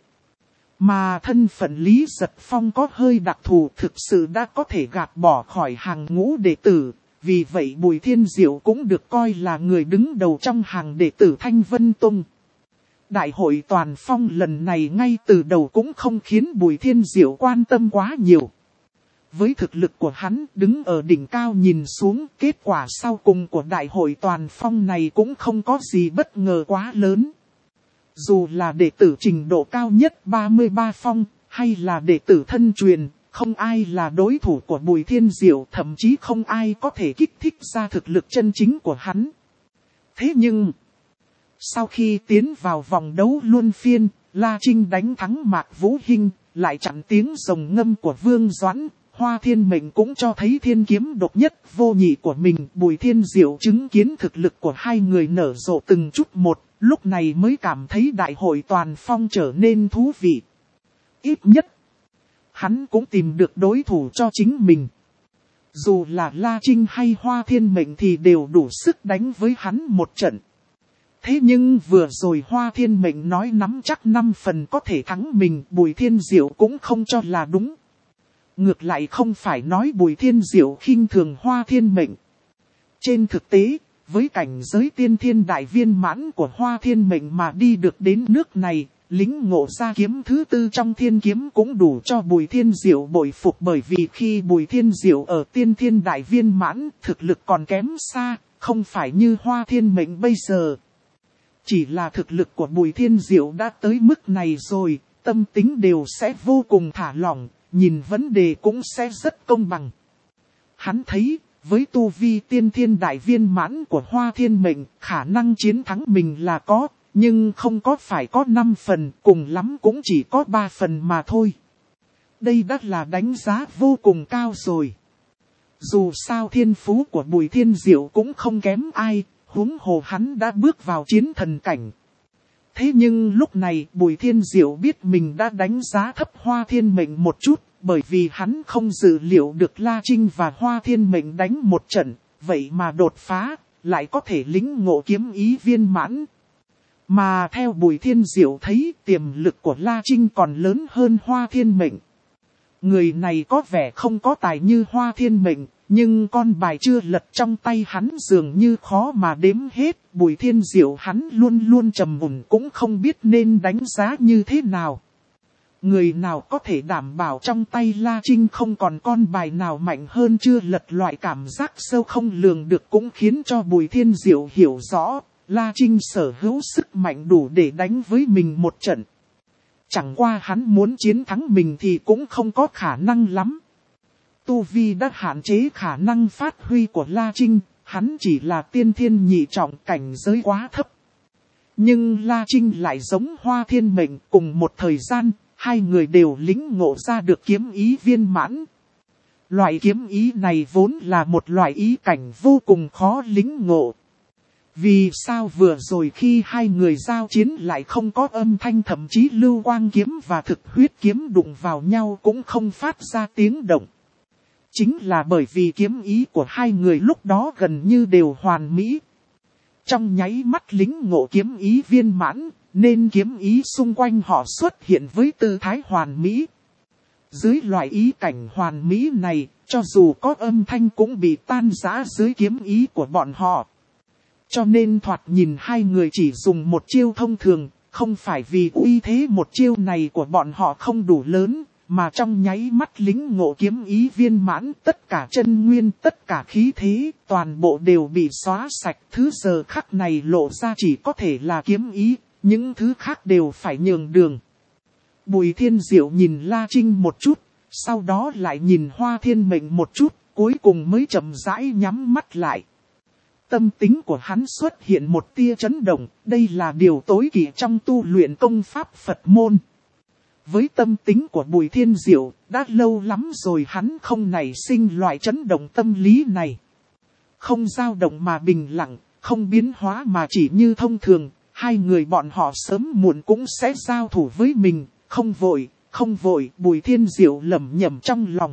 Mà thân phận Lý Giật Phong có hơi đặc thù, thực sự đã có thể gạt bỏ khỏi hàng ngũ đệ tử. Vì vậy Bùi Thiên Diệu cũng được coi là người đứng đầu trong hàng đệ tử Thanh Vân Tông. Đại hội toàn phong lần này ngay từ đầu cũng không khiến Bùi Thiên Diệu quan tâm quá nhiều. Với thực lực của hắn đứng ở đỉnh cao nhìn xuống, kết quả sau cùng của đại hội toàn phong này cũng không có gì bất ngờ quá lớn. Dù là đệ tử trình độ cao nhất ba mươi ba phong, hay là đệ tử thân truyền, không ai là đối thủ của Bùi Thiên Diệu, thậm chí không ai có thể kích thích ra thực lực chân chính của hắn. Thế nhưng, sau khi tiến vào vòng đấu luân phiên, La Trinh đánh thắng Mạc Vũ Hinh, lại chặn tiếng rồng ngâm của Vương Doãn, Hoa Thiên Mệnh cũng cho thấy thiên kiếm độc nhất vô nhị của mình. Bùi Thiên Diệu chứng kiến thực lực của hai người nở rộ từng chút một, lúc này mới cảm thấy đại hội toàn phong trở nên thú vị. Ít nhất, hắn cũng tìm được đối thủ cho chính mình. Dù là La Trinh hay Hoa Thiên Mệnh thì đều đủ sức đánh với hắn một trận. Thế nhưng vừa rồi Hoa Thiên Mệnh nói nắm chắc năm phần có thể thắng mình, Bùi Thiên Diệu cũng không cho là đúng. Ngược lại không phải nói Bùi Thiên Diệu khinh thường Hoa Thiên Mệnh. Trên thực tế, với cảnh giới tiên thiên đại viên mãn của Hoa Thiên Mệnh mà đi được đến nước này, lính ngộ ra kiếm thứ tư trong thiên kiếm cũng đủ cho Bùi Thiên Diệu bội phục, bởi vì khi Bùi Thiên Diệu ở tiên thiên đại viên mãn, thực lực còn kém xa, không phải như Hoa Thiên Mệnh bây giờ. Chỉ là thực lực của Bùi Thiên Diệu đã tới mức này rồi, tâm tính đều sẽ vô cùng thả lỏng, nhìn vấn đề cũng sẽ rất công bằng. Hắn thấy, với tu vi tiên thiên đại viên mãn của Hoa Thiên Mệnh, khả năng chiến thắng mình là có, nhưng không có phải có năm phần, cùng lắm cũng chỉ có ba phần mà thôi. Đây đã là đánh giá vô cùng cao rồi. Dù sao thiên phú của Bùi Thiên Diệu cũng không kém ai, huống hồ hắn đã bước vào chiến thần cảnh. Thế nhưng lúc này Bùi Thiên Diệu biết mình đã đánh giá thấp Hoa Thiên Mệnh một chút, bởi vì hắn không dự liệu được La Trinh và Hoa Thiên Mệnh đánh một trận, vậy mà đột phá, lại có thể lĩnh ngộ kiếm ý viên mãn. Mà theo Bùi Thiên Diệu thấy, tiềm lực của La Trinh còn lớn hơn Hoa Thiên Mệnh. Người này có vẻ không có tài như Hoa Thiên Mệnh, nhưng con bài chưa lật trong tay hắn dường như khó mà đếm hết. Bùi Thiên Diệu hắn luôn luôn trầm ổn, cũng không biết nên đánh giá như thế nào. Người nào có thể đảm bảo trong tay La Trinh không còn con bài nào mạnh hơn chưa lật, loại cảm giác sâu không lường được cũng khiến cho Bùi Thiên Diệu hiểu rõ, La Trinh sở hữu sức mạnh đủ để đánh với mình một trận. Chẳng qua hắn muốn chiến thắng mình thì cũng không có khả năng lắm. Tu vi đã hạn chế khả năng phát huy của La Trinh, hắn chỉ là tiên thiên nhị trọng, cảnh giới quá thấp. Nhưng La Trinh lại giống Hoa Thiên Mệnh, cùng một thời gian, hai người đều lĩnh ngộ ra được kiếm ý viên mãn. Loại kiếm ý này vốn là một loại ý cảnh vô cùng khó lĩnh ngộ. Vì sao vừa rồi khi hai người giao chiến lại không có âm thanh, thậm chí lưu quang kiếm và thực huyết kiếm đụng vào nhau cũng không phát ra tiếng động. Chính là bởi vì kiếm ý của hai người lúc đó gần như đều hoàn mỹ. Trong nháy mắt lĩnh ngộ kiếm ý viên mãn, nên kiếm ý xung quanh họ xuất hiện với tư thái hoàn mỹ. Dưới loại ý cảnh hoàn mỹ này, cho dù có âm thanh cũng bị tan rã dưới kiếm ý của bọn họ. Cho nên thoạt nhìn hai người chỉ dùng một chiêu thông thường, không phải vì uy thế một chiêu này của bọn họ không đủ lớn, mà trong nháy mắt lĩnh ngộ kiếm ý viên mãn, tất cả chân nguyên, tất cả khí thế, toàn bộ đều bị xóa sạch. Thứ giờ khắc này lộ ra chỉ có thể là kiếm ý, những thứ khác đều phải nhường đường. Bùi Thiên Diệu nhìn La Trinh một chút, sau đó lại nhìn Hoa Thiên Mệnh một chút, cuối cùng mới chậm rãi nhắm mắt lại. Tâm tính của hắn xuất hiện một tia chấn động, đây là điều tối kỵ trong tu luyện công pháp Phật môn. Với tâm tính của Bùi Thiên Diệu, đã lâu lắm rồi hắn không nảy sinh loại chấn động tâm lý này. Không dao động mà bình lặng, không biến hóa mà chỉ như thông thường, hai người bọn họ sớm muộn cũng sẽ giao thủ với mình, không vội, không vội, Bùi Thiên Diệu lẩm nhẩm trong lòng.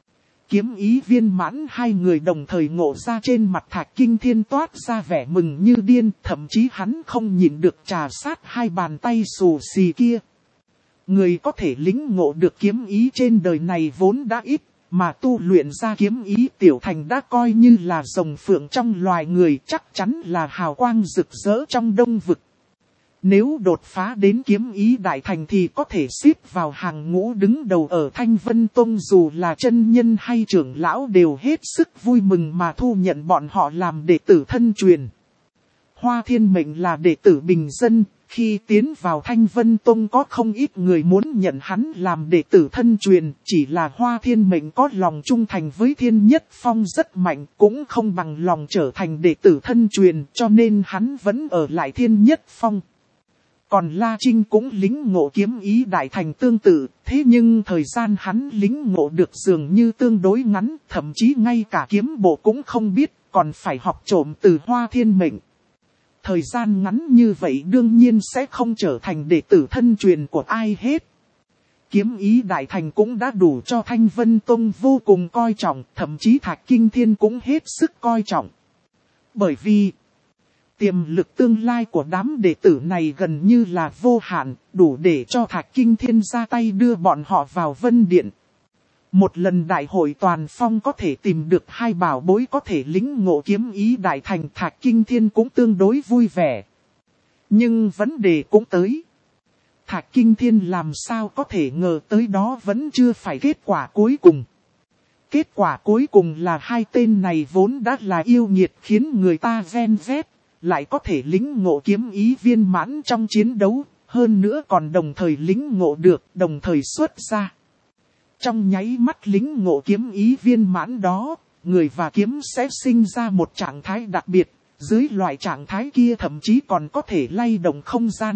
Kiếm ý viên mãn, hai người đồng thời ngộ ra, trên mặt Thạch Kinh Thiên toát ra vẻ mừng như điên, thậm chí hắn không nhịn được trà sát hai bàn tay xù xì kia. Người có thể lĩnh ngộ được kiếm ý trên đời này vốn đã ít, mà tu luyện ra kiếm ý tiểu thành đã coi như là rồng phượng trong loài người, chắc chắn là hào quang rực rỡ trong đông vực. Nếu đột phá đến kiếm ý đại thành thì có thể xếp vào hàng ngũ đứng đầu ở Thanh Vân Tông, dù là chân nhân hay trưởng lão đều hết sức vui mừng mà thu nhận bọn họ làm đệ tử thân truyền. Hoa Thiên Mệnh là đệ tử bình dân, khi tiến vào Thanh Vân Tông có không ít người muốn nhận hắn làm đệ tử thân truyền, chỉ là Hoa Thiên Mệnh có lòng trung thành với Thiên Nhất Phong rất mạnh, cũng không bằng lòng trở thành đệ tử thân truyền, cho nên hắn vẫn ở lại Thiên Nhất Phong. Còn La Trinh cũng lĩnh ngộ kiếm ý đại thành tương tự, thế nhưng thời gian hắn lĩnh ngộ được dường như tương đối ngắn, thậm chí ngay cả kiếm bộ cũng không biết, còn phải học trộm từ Hoa Thiên Mệnh. Thời gian ngắn như vậy đương nhiên sẽ không trở thành đệ tử thân truyền của ai hết. Kiếm ý đại thành cũng đã đủ cho Thanh Vân Tông vô cùng coi trọng, thậm chí Thạch Kinh Thiên cũng hết sức coi trọng. Bởi vì tiềm lực tương lai của đám đệ tử này gần như là vô hạn, đủ để cho Thạch Kinh Thiên ra tay đưa bọn họ vào Vân Điện. Một lần đại hội toàn phong có thể tìm được hai bảo bối có thể lĩnh ngộ kiếm ý đại thành, Thạch Kinh Thiên cũng tương đối vui vẻ. Nhưng vấn đề cũng tới. Thạch Kinh Thiên làm sao có thể ngờ tới đó vẫn chưa phải kết quả cuối cùng. Kết quả cuối cùng là hai tên này vốn đã là yêu nghiệt khiến người ta ghen ghét, lại có thể lĩnh ngộ kiếm ý viên mãn trong chiến đấu, hơn nữa còn đồng thời lĩnh ngộ được, đồng thời xuất ra. Trong nháy mắt lĩnh ngộ kiếm ý viên mãn đó, người và kiếm sẽ sinh ra một trạng thái đặc biệt, dưới loại trạng thái kia thậm chí còn có thể lay động không gian.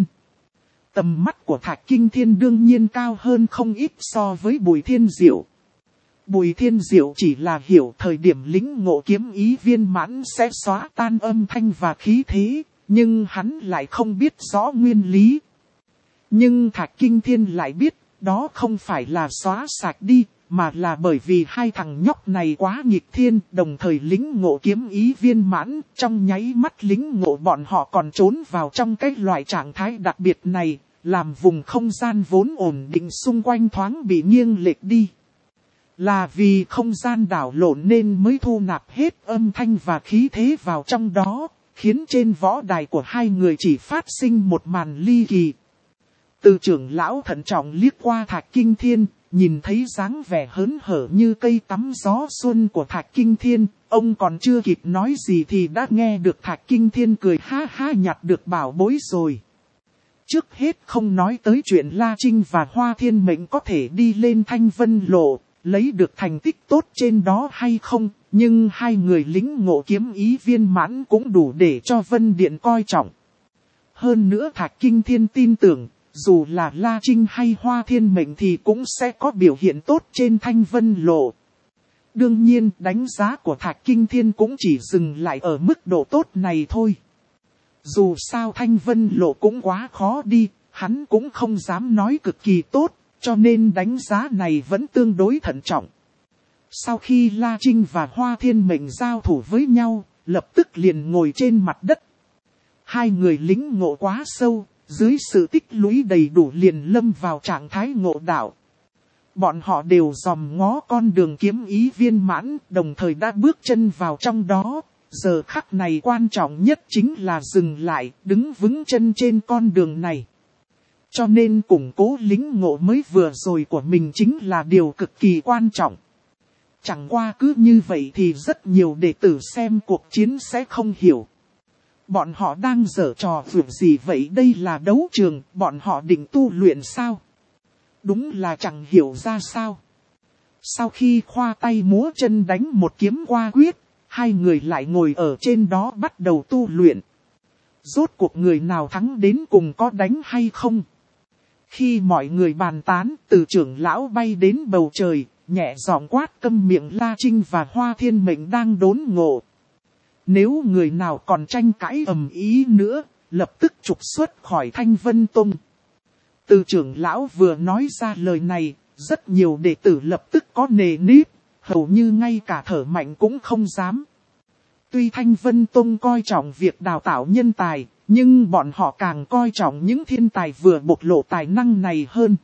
Tầm mắt của Thạch Kinh Thiên đương nhiên cao hơn không ít so với Bùi Thiên Diệu. Bùi Thiên Diệu chỉ là hiểu thời điểm lĩnh ngộ kiếm ý viên mãn sẽ xóa tan âm thanh và khí thế, nhưng hắn lại không biết rõ nguyên lý. Nhưng Thạch Kinh Thiên lại biết, đó không phải là xóa sạch đi, mà là bởi vì hai thằng nhóc này quá nghịch thiên, đồng thời lĩnh ngộ kiếm ý viên mãn, trong nháy mắt lĩnh ngộ bọn họ còn trốn vào trong cái loại trạng thái đặc biệt này, làm vùng không gian vốn ổn định xung quanh thoáng bị nghiêng lệch đi. Là vì không gian đảo lộn nên mới thu nạp hết âm thanh và khí thế vào trong đó, khiến trên võ đài của hai người chỉ phát sinh một màn ly kỳ. Từ trưởng lão thận trọng liếc qua Thạch Kinh Thiên, nhìn thấy dáng vẻ hớn hở như cây tắm gió xuân của Thạch Kinh Thiên, ông còn chưa kịp nói gì thì đã nghe được Thạch Kinh Thiên cười ha ha, nhặt được bảo bối rồi. Trước hết không nói tới chuyện La Trinh và Hoa Thiên Mệnh có thể đi lên Thanh Vân Lộ, lấy được thành tích tốt trên đó hay không, nhưng hai người lĩnh ngộ kiếm ý viên mãn cũng đủ để cho Vân Điện coi trọng. Hơn nữa Thạch Kinh Thiên tin tưởng, dù là La Trinh hay Hoa Thiên Mệnh thì cũng sẽ có biểu hiện tốt trên Thanh Vân Lộ. Đương nhiên, đánh giá của Thạch Kinh Thiên cũng chỉ dừng lại ở mức độ tốt này thôi. Dù sao Thanh Vân Lộ cũng quá khó đi, hắn cũng không dám nói cực kỳ tốt, cho nên đánh giá này vẫn tương đối thận trọng. Sau khi La Trinh và Hoa Thiên Mệnh giao thủ với nhau, lập tức liền ngồi trên mặt đất. Hai người lĩnh ngộ quá sâu, dưới sự tích lũy đầy đủ liền lâm vào trạng thái ngộ đạo. Bọn họ đều dòm ngó con đường kiếm ý viên mãn, đồng thời đã bước chân vào trong đó. Giờ khắc này quan trọng nhất chính là dừng lại, đứng vững chân trên con đường này. Cho nên củng cố lĩnh ngộ mới vừa rồi của mình chính là điều cực kỳ quan trọng. Chẳng qua cứ như vậy thì rất nhiều đệ tử xem cuộc chiến sẽ không hiểu. Bọn họ đang giở trò vượt gì vậy, đây là đấu trường, bọn họ định tu luyện sao? Đúng là chẳng hiểu ra sao. Sau khi khoa tay múa chân đánh một kiếm qua quyết, hai người lại ngồi ở trên đó bắt đầu tu luyện. Rốt cuộc người nào thắng đến cùng có đánh hay không? Khi mọi người bàn tán, từ trưởng lão bay đến bầu trời, nhẹ giọng quát câm miệng La Trinh và Hoa Thiên Mệnh đang đốn ngộ. Nếu người nào còn tranh cãi ầm ĩ nữa, lập tức trục xuất khỏi Thanh Vân Tông. Từ trưởng lão vừa nói ra lời này, rất nhiều đệ tử lập tức có nề nếp, hầu như ngay cả thở mạnh cũng không dám. Tuy Thanh Vân Tông coi trọng việc đào tạo nhân tài, nhưng bọn họ càng coi trọng những thiên tài vừa bộc lộ tài năng này hơn.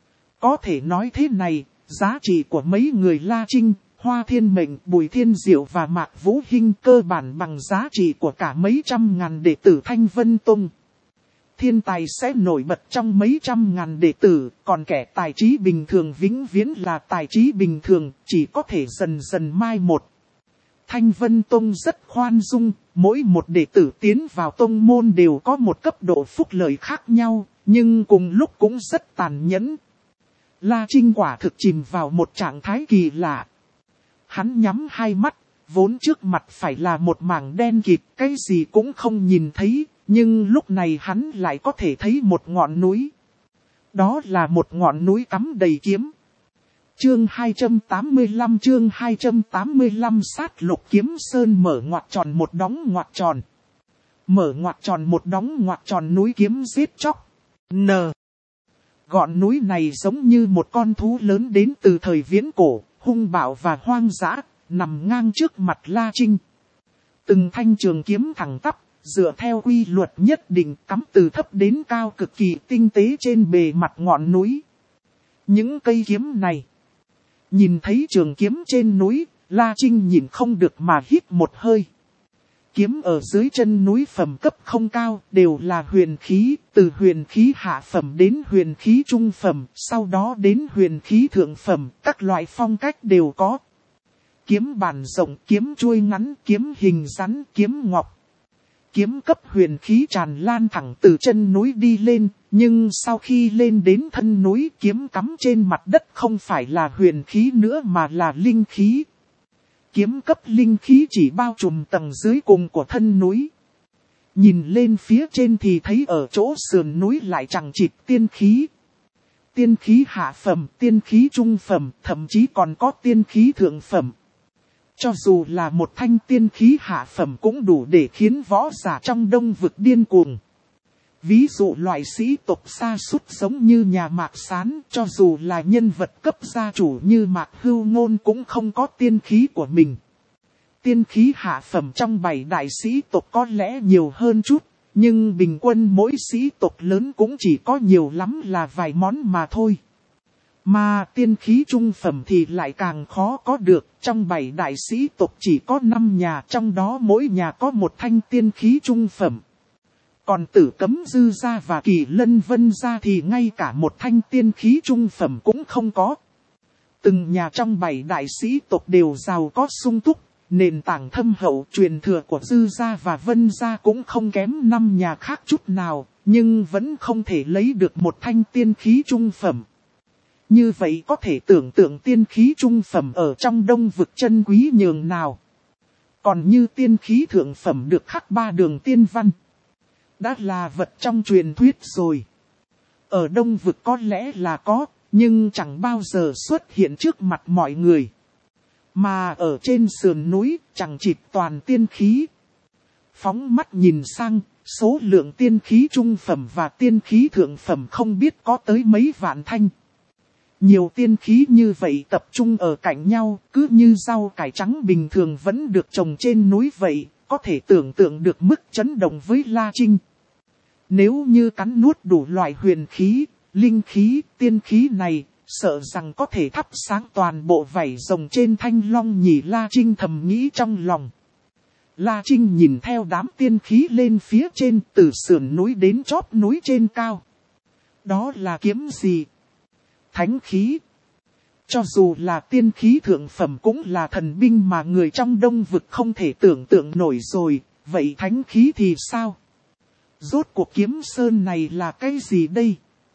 Có thể nói thế này, giá trị của mấy người La Trinh, Hoa Thiên Mệnh, Bùi Thiên Diệu và Mạc Vũ Hinh cơ bản bằng giá trị của cả mấy trăm ngàn đệ tử Thanh Vân Tông. Thiên tài sẽ nổi bật trong mấy trăm ngàn đệ tử, còn kẻ tài trí bình thường vĩnh viễn là tài trí bình thường, chỉ có thể dần dần mai một. Thanh Vân Tông rất khoan dung, mỗi một đệ tử tiến vào tông môn đều có một cấp độ phúc lợi khác nhau, nhưng cùng lúc cũng rất tàn nhẫn. La Trinh quả thực chìm vào một trạng thái kỳ lạ. Hắn nhắm hai mắt, vốn trước mặt phải là một mảng đen kịt, cái gì cũng không nhìn thấy, nhưng lúc này hắn lại có thể thấy một ngọn núi. Đó là một ngọn núi cắm đầy kiếm. Chương hai trăm tám mươi lăm chương hai trăm tám mươi lăm sát lục kiếm sơn mở ngoặc tròn một đóng ngoặc tròn. Mở ngoặc tròn một đóng ngoặc tròn núi kiếm giết chóc. N. Ngọn núi này giống như một con thú lớn đến từ thời viễn cổ, hung bạo và hoang dã, nằm ngang trước mặt La Trinh. Từng thanh trường kiếm thẳng tắp, dựa theo quy luật nhất định cắm từ thấp đến cao cực kỳ tinh tế trên bề mặt ngọn núi. Những cây kiếm này, nhìn thấy trường kiếm trên núi, La Trinh nhìn không được mà hít một hơi. Kiếm ở dưới chân núi phẩm cấp không cao, đều là huyền khí, từ huyền khí hạ phẩm đến huyền khí trung phẩm, sau đó đến huyền khí thượng phẩm, các loại phong cách đều có. Kiếm bản rộng, kiếm chuôi ngắn, kiếm hình rắn, kiếm ngọc. Kiếm cấp huyền khí tràn lan thẳng từ chân núi đi lên, nhưng sau khi lên đến thân núi, kiếm cắm trên mặt đất không phải là huyền khí nữa mà là linh khí. Kiếm cấp linh khí chỉ bao trùm tầng dưới cùng của thân núi. Nhìn lên phía trên thì thấy ở chỗ sườn núi lại chẳng chịt tiên khí. Tiên khí hạ phẩm, tiên khí trung phẩm, thậm chí còn có tiên khí thượng phẩm. Cho dù là một thanh tiên khí hạ phẩm cũng đủ để khiến võ giả trong đông vực điên cuồng. Ví dụ loại sĩ tộc sa sút giống như nhà Mạc Sán, cho dù là nhân vật cấp gia chủ như Mạc Hưu Ngôn cũng không có tiên khí của mình. Tiên khí hạ phẩm trong bảy đại sĩ tộc có lẽ nhiều hơn chút, nhưng bình quân mỗi sĩ tộc lớn cũng chỉ có nhiều lắm là vài món mà thôi. Mà tiên khí trung phẩm thì lại càng khó có được, trong bảy đại sĩ tộc chỉ có năm nhà, trong đó mỗi nhà có một thanh tiên khí trung phẩm. Còn Tử Cấm Dư gia và Kỳ Lân Vân gia thì ngay cả một thanh tiên khí trung phẩm cũng không có. Từng nhà trong bảy đại sĩ tộc đều giàu có sung túc, nền tảng thâm hậu truyền thừa của Dư gia và Vân gia cũng không kém năm nhà khác chút nào, nhưng vẫn không thể lấy được một thanh tiên khí trung phẩm. Như vậy có thể tưởng tượng tiên khí trung phẩm ở trong đông vực chân quý nhường nào. Còn như tiên khí thượng phẩm được khắc ba đường tiên văn. Đã là vật trong truyền thuyết rồi. Ở đông vực có lẽ là có, nhưng chẳng bao giờ xuất hiện trước mặt mọi người. Mà ở trên sườn núi chẳng chịt toàn tiên khí. Phóng mắt nhìn sang, số lượng tiên khí trung phẩm và tiên khí thượng phẩm không biết có tới mấy vạn thanh. Nhiều tiên khí như vậy tập trung ở cạnh nhau, cứ như rau cải trắng bình thường vẫn được trồng trên núi vậy, có thể tưởng tượng được mức chấn động với La Trinh. Nếu như cắn nuốt đủ loại huyền khí, linh khí, tiên khí này, sợ rằng có thể thắp sáng toàn bộ vảy rồng trên thanh long nhỉ, La Trinh thầm nghĩ trong lòng. La Trinh nhìn theo đám tiên khí lên phía trên, từ sườn núi đến chóp núi trên cao. Đó là kiếm gì? Thánh khí. Cho dù là tiên khí thượng phẩm cũng là thần binh mà người trong đông vực không thể tưởng tượng nổi rồi, vậy thánh khí thì sao? Rốt cuộc kiếm sơn này là cái gì đây?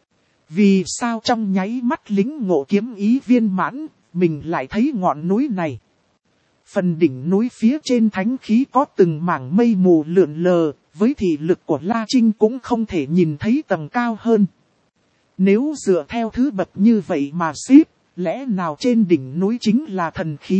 Vì sao trong nháy mắt lính ngộ kiếm ý viên mãn, mình lại thấy ngọn núi này? Phần đỉnh núi phía trên thánh khí có từng mảng mây mù lượn lờ, với thị lực của La Trinh cũng không thể nhìn thấy tầng cao hơn. Nếu dựa theo thứ bậc như vậy mà xếp, lẽ nào trên đỉnh núi chính là thần khí?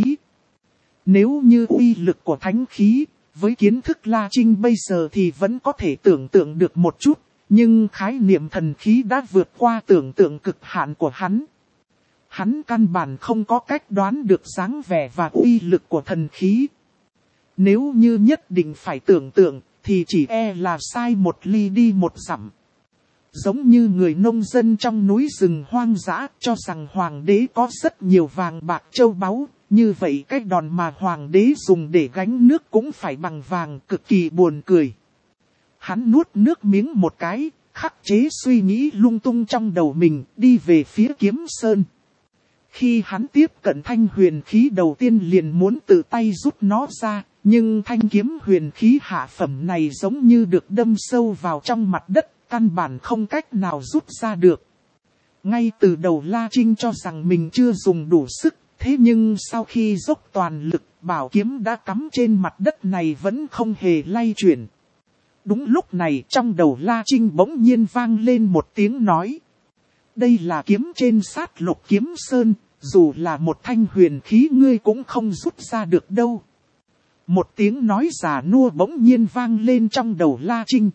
Nếu như uy lực của thánh khí, với kiến thức La Trinh bây giờ thì vẫn có thể tưởng tượng được một chút, nhưng khái niệm thần khí đã vượt qua tưởng tượng cực hạn của hắn. Hắn căn bản không có cách đoán được dáng vẻ và uy lực của thần khí. Nếu như nhất định phải tưởng tượng, thì chỉ e là sai một ly đi một dặm. Giống như người nông dân trong núi rừng hoang dã cho rằng hoàng đế có rất nhiều vàng bạc châu báu, như vậy cái đòn mà hoàng đế dùng để gánh nước cũng phải bằng vàng, cực kỳ buồn cười. Hắn nuốt nước miếng một cái, khắc chế suy nghĩ lung tung trong đầu mình, đi về phía kiếm sơn. Khi hắn tiếp cận thanh huyền khí đầu tiên liền muốn tự tay rút nó ra, nhưng thanh kiếm huyền khí hạ phẩm này giống như được đâm sâu vào trong mặt đất, căn bản không cách nào rút ra được. Ngay từ đầu La Trinh cho rằng mình chưa dùng đủ sức, thế nhưng sau khi dốc toàn lực, bảo kiếm đã cắm trên mặt đất này vẫn không hề lay chuyển. Đúng lúc này trong đầu La Trinh bỗng nhiên vang lên một tiếng nói. Đây là kiếm trên sát lục kiếm sơn, dù là một thanh huyền khí ngươi cũng không rút ra được đâu. Một tiếng nói già nua bỗng nhiên vang lên trong đầu La Trinh.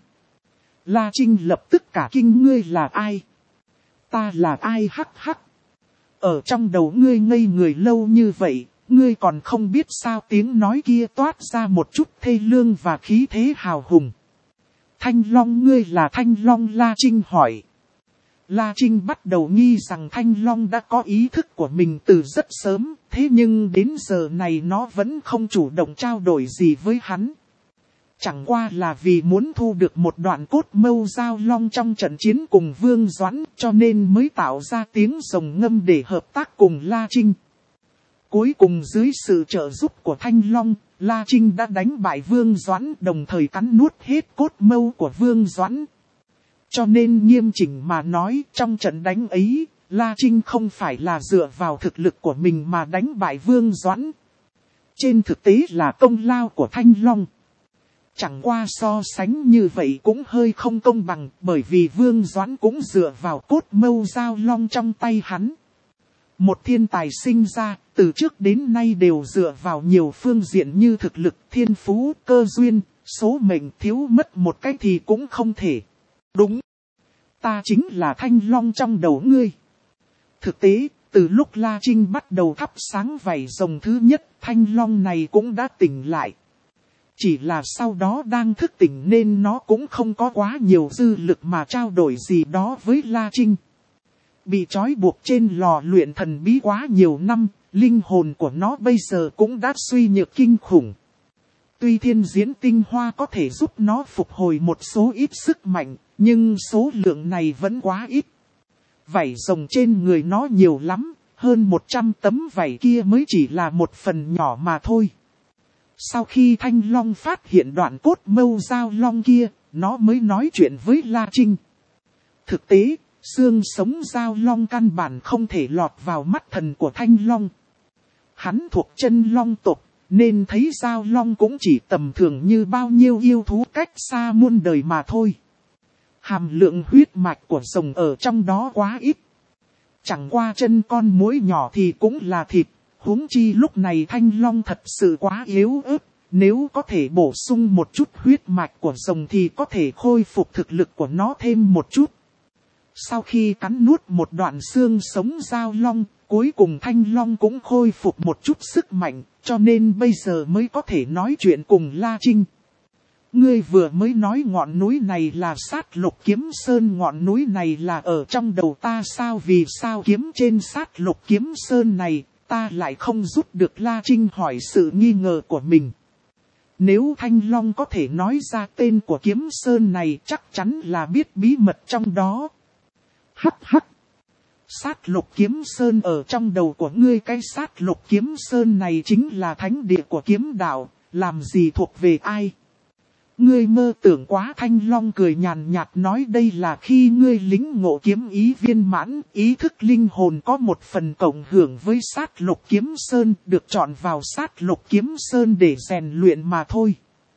La Trinh lập tức cả kinh, ngươi là ai? Ta là ai? Hắc hắc. Ở trong đầu ngươi ngây người lâu như vậy, ngươi còn không biết sao? Tiếng nói kia toát ra một chút thê lương và khí thế hào hùng. Thanh Long, ngươi là Thanh Long? La Trinh hỏi. La Trinh bắt đầu nghi rằng Thanh Long đã có ý thức của mình từ rất sớm, thế nhưng đến giờ này nó vẫn không chủ động trao đổi gì với hắn. Chẳng qua là vì muốn thu được một đoạn cốt mâu giao long trong trận chiến cùng Vương Doãn, cho nên mới tạo ra tiếng rồng ngâm để hợp tác cùng La Trinh. Cuối cùng dưới sự trợ giúp của Thanh Long, La Trinh đã đánh bại Vương Doãn, đồng thời cắn nuốt hết cốt mâu của Vương Doãn. Cho nên nghiêm chỉnh mà nói, trong trận đánh ấy, La Trinh không phải là dựa vào thực lực của mình mà đánh bại Vương Doãn. Trên thực tế là công lao của Thanh Long. Chẳng qua so sánh như vậy cũng hơi không công bằng, bởi vì Vương Doãn cũng dựa vào cốt mâu giao long trong tay hắn. Một thiên tài sinh ra, từ trước đến nay đều dựa vào nhiều phương diện như thực lực, thiên phú, cơ duyên, số mệnh, thiếu mất một cái thì cũng không thể. Đúng, ta chính là Thanh Long trong đầu ngươi. Thực tế, từ lúc La Trinh bắt đầu thắp sáng vảy rồng thứ nhất, Thanh Long này cũng đã tỉnh lại. Chỉ là sau đó đang thức tỉnh nên nó cũng không có quá nhiều dư lực mà trao đổi gì đó với La Trinh. Bị trói buộc trên lò luyện thần bí quá nhiều năm, linh hồn của nó bây giờ cũng đã suy nhược kinh khủng. Tuy thiên diễn tinh hoa có thể giúp nó phục hồi một số ít sức mạnh, nhưng số lượng này vẫn quá ít. Vảy rồng trên người nó nhiều lắm, hơn một trăm tấm vảy kia mới chỉ là một phần nhỏ mà thôi. Sau khi Thanh Long phát hiện đoạn cốt mâu giao long kia, nó mới nói chuyện với La Trinh. Thực tế, Xương sống Giao Long căn bản không thể lọt vào mắt thần của Thanh Long. Hắn thuộc chân Long tộc, nên thấy Giao Long cũng chỉ tầm thường như bao nhiêu yêu thú cách xa muôn đời mà thôi. Hàm lượng huyết mạch của rồng ở trong đó quá ít. Chẳng qua chân con muỗi nhỏ thì cũng là thịt, huống chi lúc này Thanh Long thật sự quá yếu ớt. Nếu có thể bổ sung một chút huyết mạch của rồng thì có thể khôi phục thực lực của nó thêm một chút. Sau khi cắn nuốt một đoạn xương sống Giao Long, cuối cùng Thanh Long cũng khôi phục một chút sức mạnh, cho nên bây giờ mới có thể nói chuyện cùng La Trinh. Ngươi vừa mới nói ngọn núi này là Sát Lục Kiếm Sơn, ngọn núi này là ở trong đầu ta sao? Vì sao kiếm trên Sát Lục Kiếm Sơn này, ta lại không giúp được? La Trinh hỏi sự nghi ngờ của mình. Nếu Thanh Long có thể nói ra tên của kiếm sơn này, chắc chắn là biết bí mật trong đó. Hắc hắc. Sát Lục Kiếm Sơn ở trong đầu của ngươi, cái Sát Lục Kiếm Sơn này chính là thánh địa của kiếm đạo, làm gì thuộc về ai? Ngươi mơ tưởng quá. Thanh Long cười nhàn nhạt nói, đây là khi ngươi lĩnh ngộ kiếm ý viên mãn, ý thức linh hồn có một phần cộng hưởng với Sát Lục Kiếm Sơn, được chọn vào Sát Lục Kiếm Sơn để rèn luyện mà thôi.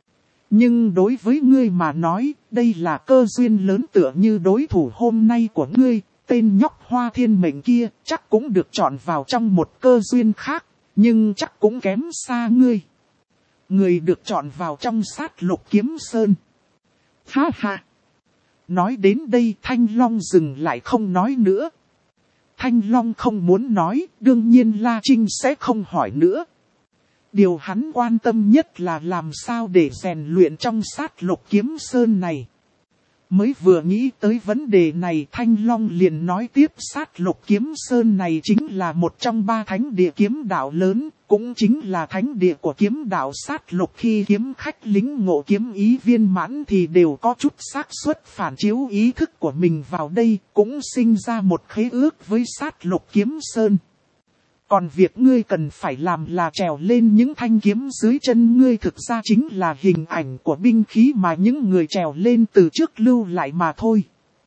Nhưng đối với ngươi mà nói, đây là cơ duyên lớn, tựa như đối thủ hôm nay của ngươi, tên nhóc Hoa Thiên Mệnh kia, chắc cũng được chọn vào trong một cơ duyên khác, nhưng chắc cũng kém xa ngươi. Người được chọn vào trong Sát Lục Kiếm Sơn. Ha ha. Nói đến đây Thanh Long dừng lại không nói nữa. Thanh Long không muốn nói, đương nhiên La Trinh sẽ không hỏi nữa. Điều hắn quan tâm nhất là làm sao để rèn luyện trong Sát Lục Kiếm Sơn này. Mới vừa nghĩ tới vấn đề này, Thanh Long liền nói tiếp, Sát Lục Kiếm Sơn này chính là một trong ba thánh địa kiếm đạo lớn, cũng chính là thánh địa của kiếm đạo Sát Lục. Khi kiếm khách lĩnh ngộ kiếm ý viên mãn thì đều có chút xác suất phản chiếu ý thức của mình vào đây, cũng sinh ra một khế ước với Sát Lục Kiếm Sơn. Còn việc ngươi cần phải làm là trèo lên những thanh kiếm dưới chân ngươi, thực ra chính là hình ảnh của binh khí mà những người trèo lên từ trước lưu lại mà thôi.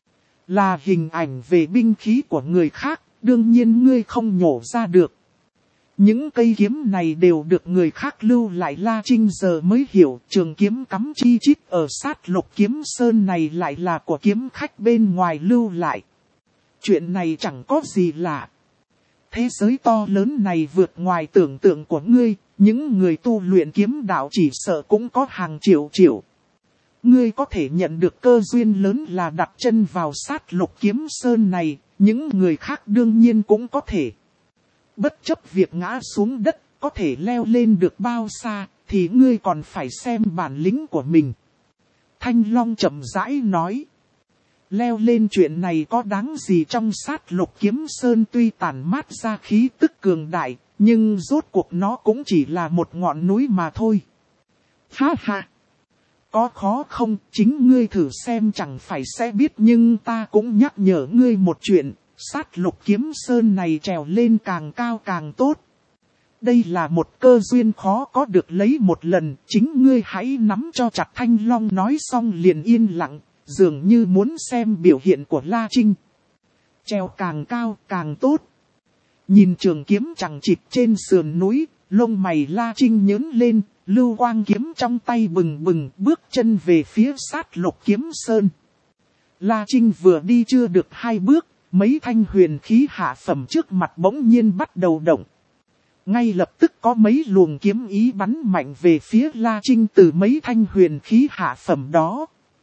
Là hình ảnh về binh khí của người khác, đương nhiên ngươi không nhổ ra được. Những cây kiếm này đều được người khác lưu lại. La Trinh giờ mới hiểu trường kiếm cắm chi chít ở Sát Lục Kiếm Sơn này lại là của kiếm khách bên ngoài lưu lại. Chuyện này chẳng có gì lạ. Thế giới to lớn này vượt ngoài tưởng tượng của ngươi, những người tu luyện kiếm đạo chỉ sợ cũng có hàng triệu triệu. Ngươi có thể nhận được cơ duyên lớn là đặt chân vào Sát Lục Kiếm Sơn này, những người khác đương nhiên cũng có thể. Bất chấp việc ngã xuống đất, có thể leo lên được bao xa, thì ngươi còn phải xem bản lĩnh của mình. Thanh Long chậm rãi nói. Leo lên chuyện này có đáng gì? Trong Sát Lục Kiếm Sơn tuy tản mát ra khí tức cường đại, nhưng rốt cuộc nó cũng chỉ là một ngọn núi mà thôi. Ha ha! Có khó không? Chính ngươi thử xem chẳng phải sẽ biết, nhưng ta cũng nhắc nhở ngươi một chuyện, Sát Lục Kiếm Sơn này trèo lên càng cao càng tốt. Đây là một cơ duyên khó có được lấy một lần, chính ngươi hãy nắm cho chặt. Thanh Long nói xong liền yên lặng, dường như muốn xem biểu hiện của La Trinh. Treo càng cao càng tốt. Nhìn trường kiếm chằng chịt trên sườn núi, lông mày La Trinh nhớn lên, lưu quang kiếm trong tay bừng bừng, bước chân về phía Sát Lục Kiếm Sơn. La Trinh vừa đi chưa được hai bước, mấy thanh huyền khí hạ phẩm trước mặt bỗng nhiên bắt đầu động. Ngay lập tức có mấy luồng kiếm ý bắn mạnh về phía La Trinh từ mấy thanh huyền khí hạ phẩm đó.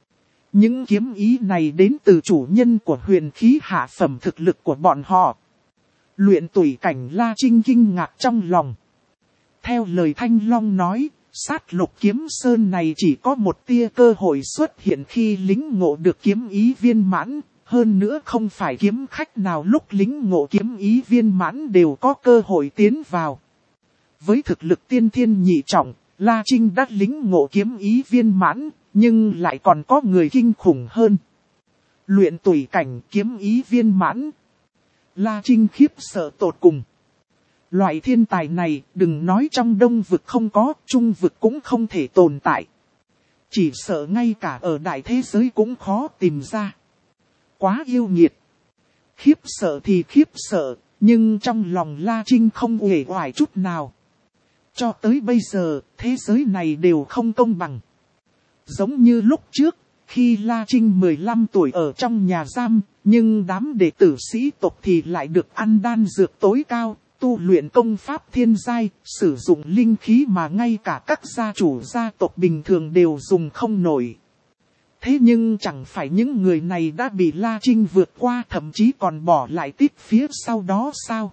Những kiếm ý này đến từ chủ nhân của huyền khí hạ phẩm, thực lực của bọn họ. Luyện tùy cảnh. La Trinh kinh ngạc trong lòng. Theo lời Thanh Long nói, Sát Lục Kiếm Sơn này chỉ có một tia cơ hội xuất hiện khi lĩnh ngộ được kiếm ý viên mãn. Hơn nữa không phải kiếm khách nào lúc lĩnh ngộ kiếm ý viên mãn đều có cơ hội tiến vào. Với thực lực tiên thiên nhị trọng, La Trinh đã lĩnh ngộ kiếm ý viên mãn, nhưng lại còn có người kinh khủng hơn. Luyện tùy cảnh kiếm ý viên mãn. La Trinh khiếp sợ tột cùng. Loại thiên tài này đừng nói trong đông vực không có, trung vực cũng không thể tồn tại. Chỉ sợ ngay cả ở đại thế giới cũng khó tìm ra. Quá yêu nghiệt. Khiếp sợ thì khiếp sợ, nhưng trong lòng La Trinh không uể oải chút nào. Cho tới bây giờ, thế giới này đều không công bằng. Giống như lúc trước, khi La Trinh mười lăm tuổi ở trong nhà giam, nhưng đám đệ tử sĩ tộc thì lại được ăn đan dược tối cao, tu luyện công pháp thiên giai, sử dụng linh khí mà ngay cả các gia chủ gia tộc bình thường đều dùng không nổi. Thế nhưng chẳng phải những người này đã bị La Trinh vượt qua, thậm chí còn bỏ lại tít phía sau đó sao?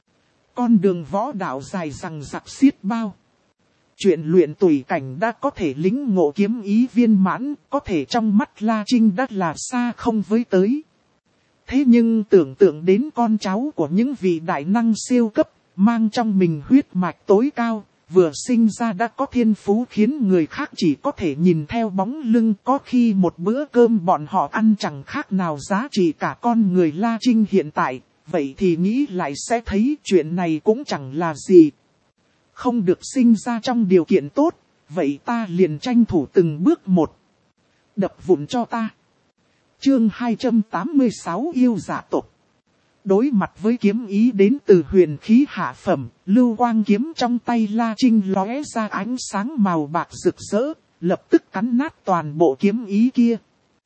Con đường võ đạo dài rằng rạc xiết bao. Chuyện luyện tùy cảnh đã có thể lĩnh ngộ kiếm ý viên mãn, có thể trong mắt La Trinh đã là xa không với tới. Thế nhưng tưởng tượng đến con cháu của những vị đại năng siêu cấp, mang trong mình huyết mạch tối cao, vừa sinh ra đã có thiên phú khiến người khác chỉ có thể nhìn theo bóng lưng, có khi một bữa cơm bọn họ ăn chẳng khác nào giá trị cả con người La Trinh hiện tại, vậy thì nghĩ lại sẽ thấy chuyện này cũng chẳng là gì. Không được sinh ra trong điều kiện tốt, vậy ta liền tranh thủ từng bước một. Đập vụn cho ta. Chương hai trăm tám mươi sáu yêu giả tộc. Đối mặt với kiếm ý đến từ huyền khí hạ phẩm, lưu quang kiếm trong tay La Trinh lóe ra ánh sáng màu bạc rực rỡ, lập tức cắn nát toàn bộ kiếm ý kia.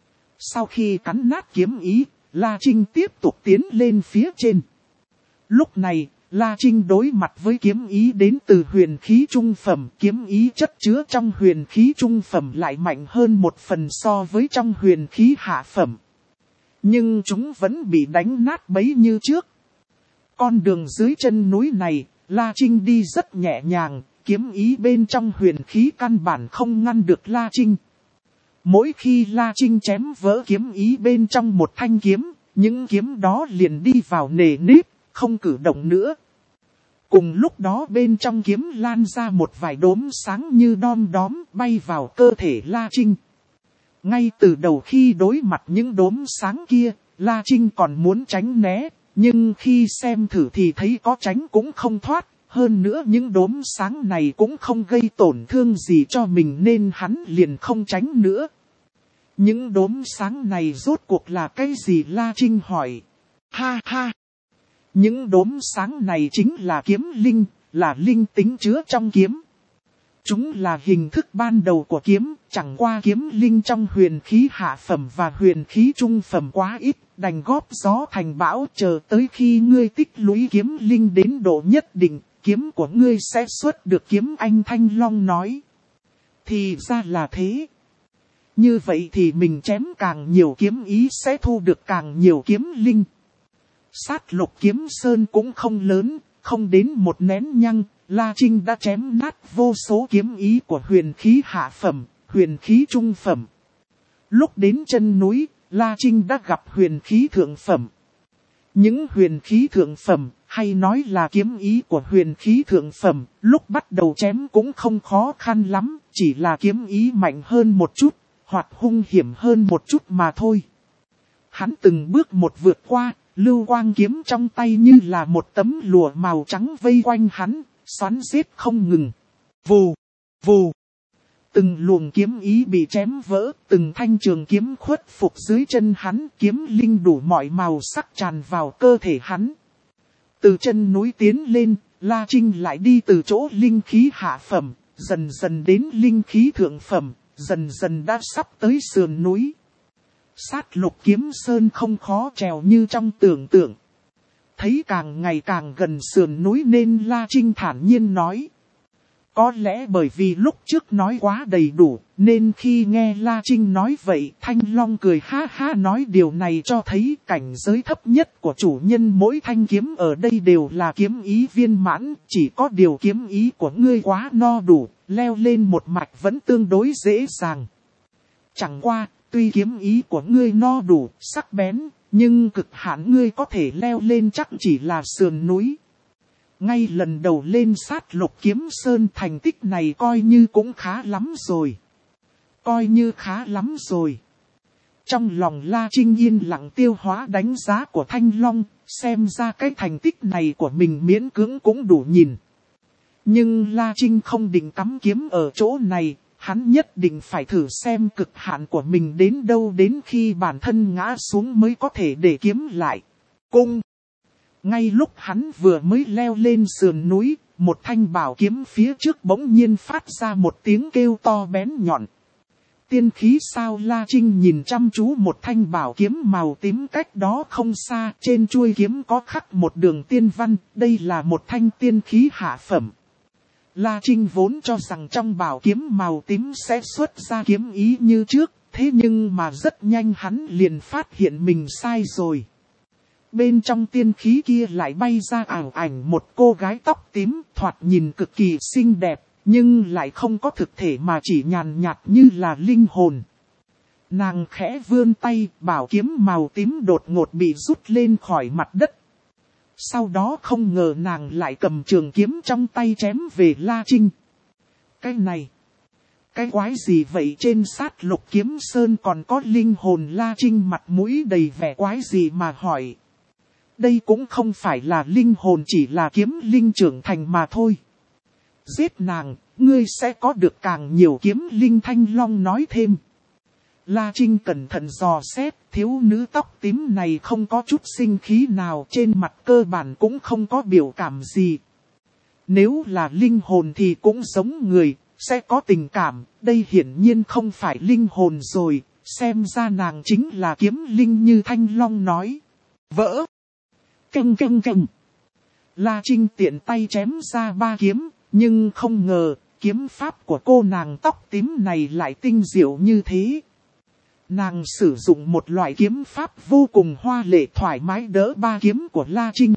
Sau khi cắn nát kiếm ý, La Trinh tiếp tục tiến lên phía trên. Lúc này, La Trinh đối mặt với kiếm ý đến từ huyền khí trung phẩm, kiếm ý chất chứa trong huyền khí trung phẩm lại mạnh hơn một phần so với trong huyền khí hạ phẩm. Nhưng chúng vẫn bị đánh nát bấy như trước. Con đường dưới chân núi này, La Trinh đi rất nhẹ nhàng, kiếm ý bên trong huyền khí căn bản không ngăn được La Trinh. Mỗi khi La Trinh chém vỡ kiếm ý bên trong một thanh kiếm, những kiếm đó liền đi vào nề nếp, không cử động nữa. Cùng lúc đó bên trong kiếm lan ra một vài đốm sáng như đom đóm bay vào cơ thể La Trinh. Ngay từ đầu khi đối mặt những đốm sáng kia, La Trinh còn muốn tránh né, nhưng khi xem thử thì thấy có tránh cũng không thoát, hơn nữa những đốm sáng này cũng không gây tổn thương gì cho mình nên hắn liền không tránh nữa. Những đốm sáng này rốt cuộc là cái gì La Trinh hỏi. Ha ha! Những đốm sáng này chính là kiếm linh, là linh tính chứa trong kiếm. Chúng là hình thức ban đầu của kiếm, chẳng qua kiếm linh trong huyền khí hạ phẩm và huyền khí trung phẩm quá ít, đành góp gió thành bão, chờ tới khi ngươi tích lũy kiếm linh đến độ nhất định, kiếm của ngươi sẽ xuất được kiếm. Anh Thanh Long nói. Thì ra là thế. Như vậy thì mình chém càng nhiều kiếm ý sẽ thu được càng nhiều kiếm linh. Sát lục kiếm sơn cũng không lớn, không đến một nén nhăng, La Trinh đã chém nát vô số kiếm ý của huyền khí hạ phẩm, huyền khí trung phẩm. Lúc đến chân núi, La Trinh đã gặp huyền khí thượng phẩm. Những huyền khí thượng phẩm, hay nói là kiếm ý của huyền khí thượng phẩm, lúc bắt đầu chém cũng không khó khăn lắm, chỉ là kiếm ý mạnh hơn một chút, hoặc hung hiểm hơn một chút mà thôi. Hắn từng bước một vượt qua, lưu quang kiếm trong tay như là một tấm lụa màu trắng vây quanh hắn, xoắn giết không ngừng. Vù, vù. Từng luồng kiếm ý bị chém vỡ, từng thanh trường kiếm khuất phục dưới chân hắn, kiếm linh đủ mọi màu sắc tràn vào cơ thể hắn. Từ chân núi tiến lên, La Trinh lại đi từ chỗ linh khí hạ phẩm, dần dần đến linh khí thượng phẩm, dần dần đã sắp tới sườn núi. Sát lục kiếm sơn không khó trèo như trong tưởng tượng. Thấy càng ngày càng gần sườn núi nên La Trinh thản nhiên nói. Có lẽ bởi vì lúc trước nói quá đầy đủ, nên khi nghe La Trinh nói vậy, Thanh Long cười ha ha nói điều này cho thấy cảnh giới thấp nhất của chủ nhân mỗi thanh kiếm ở đây đều là kiếm ý viên mãn, chỉ có điều kiếm ý của ngươi quá no đủ, leo lên một mạch vẫn tương đối dễ dàng. Chẳng qua, tuy kiếm ý của ngươi no đủ, sắc bén, nhưng cực hạn ngươi có thể leo lên chắc chỉ là sườn núi. Ngay lần đầu lên sát lục kiếm sơn thành tích này coi như cũng khá lắm rồi. Coi như khá lắm rồi. Trong lòng La Trinh yên lặng tiêu hóa đánh giá của Thanh Long, xem ra cái thành tích này của mình miễn cưỡng cũng đủ nhìn. Nhưng La Trinh không định cắm kiếm ở chỗ này, hắn nhất định phải thử xem cực hạn của mình đến đâu, đến khi bản thân ngã xuống mới có thể để kiếm lại. Cung. Ngay lúc hắn vừa mới leo lên sườn núi, một thanh bảo kiếm phía trước bỗng nhiên phát ra một tiếng kêu to bén nhọn. Tiên khí sao La Trinh nhìn chăm chú một thanh bảo kiếm màu tím cách đó không xa, trên chuôi kiếm có khắc một đường tiên văn, đây là một thanh tiên khí hạ phẩm. La Trinh vốn cho rằng trong bảo kiếm màu tím sẽ xuất ra kiếm ý như trước, thế nhưng mà rất nhanh hắn liền phát hiện mình sai rồi. Bên trong tiên khí kia lại bay ra ảo ảnh một cô gái tóc tím, thoạt nhìn cực kỳ xinh đẹp, nhưng lại không có thực thể mà chỉ nhàn nhạt như là linh hồn. Nàng khẽ vươn tay, bảo kiếm màu tím đột ngột bị rút lên khỏi mặt đất. Sau đó không ngờ nàng lại cầm trường kiếm trong tay chém về La Trinh. Cái này, cái quái gì vậy, trên sát lục kiếm sơn còn có linh hồn? La Trinh mặt mũi đầy vẻ quái gì mà hỏi. Đây cũng không phải là linh hồn, chỉ là kiếm linh trưởng thành mà thôi. Giết nàng, ngươi sẽ có được càng nhiều kiếm linh. Thanh Long nói thêm. La Trinh cẩn thận dò xét, thiếu nữ tóc tím này không có chút sinh khí nào, trên mặt cơ bản cũng không có biểu cảm gì. Nếu là linh hồn thì cũng giống người, sẽ có tình cảm, đây hiển nhiên không phải linh hồn rồi, xem ra nàng chính là kiếm linh như Thanh Long nói. Vỡ! Căng căng căng! La Trinh tiện tay chém ra ba kiếm, nhưng không ngờ, kiếm pháp của cô nàng tóc tím này lại tinh diệu như thế. Nàng sử dụng một loại kiếm pháp vô cùng hoa lệ, thoải mái đỡ ba kiếm của La Trinh.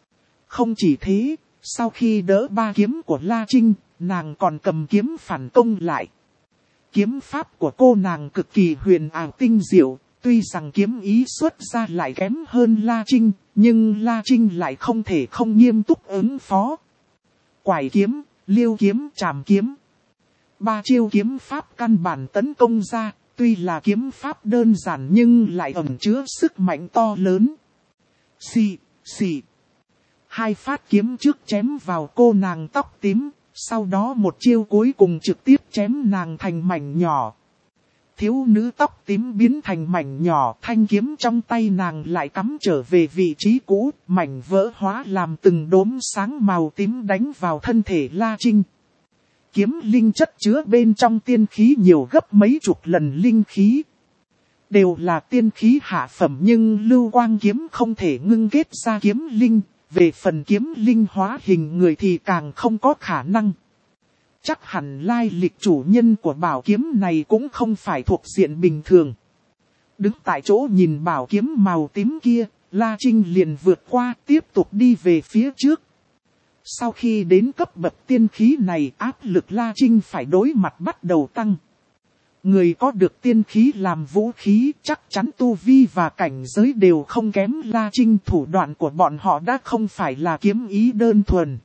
Không chỉ thế, sau khi đỡ ba kiếm của La Trinh, nàng còn cầm kiếm phản công lại. Kiếm pháp của cô nàng cực kỳ huyền ảo tinh diệu, tuy rằng kiếm ý xuất ra lại kém hơn La Trinh, nhưng La Trinh lại không thể không nghiêm túc ứng phó. Quải kiếm, liêu kiếm, trảm kiếm. Ba chiêu kiếm pháp căn bản tấn công ra, tuy là kiếm pháp đơn giản nhưng lại ẩn chứa sức mạnh to lớn. Xì, xì. Hai phát kiếm trước chém vào cô nàng tóc tím, sau đó một chiêu cuối cùng trực tiếp chém nàng thành mảnh nhỏ. Thiếu nữ tóc tím biến thành mảnh nhỏ, thanh kiếm trong tay nàng lại cắm trở về vị trí cũ, mảnh vỡ hóa làm từng đốm sáng màu tím đánh vào thân thể La Trinh. Kiếm linh chất chứa bên trong tiên khí nhiều gấp mấy chục lần linh khí. Đều là tiên khí hạ phẩm nhưng lưu quang kiếm không thể ngưng kết ra kiếm linh, về phần kiếm linh hóa hình người thì càng không có khả năng. Chắc hẳn lai lịch chủ nhân của bảo kiếm này cũng không phải thuộc diện bình thường. Đứng tại chỗ nhìn bảo kiếm màu tím kia, La Trinh liền vượt qua tiếp tục đi về phía trước. Sau khi đến cấp bậc tiên khí này, áp lực La Trinh phải đối mặt bắt đầu tăng. Người có được tiên khí làm vũ khí chắc chắn tu vi và cảnh giới đều không kém La Trinh. Thủ đoạn của bọn họ đã không phải là kiếm ý đơn thuần.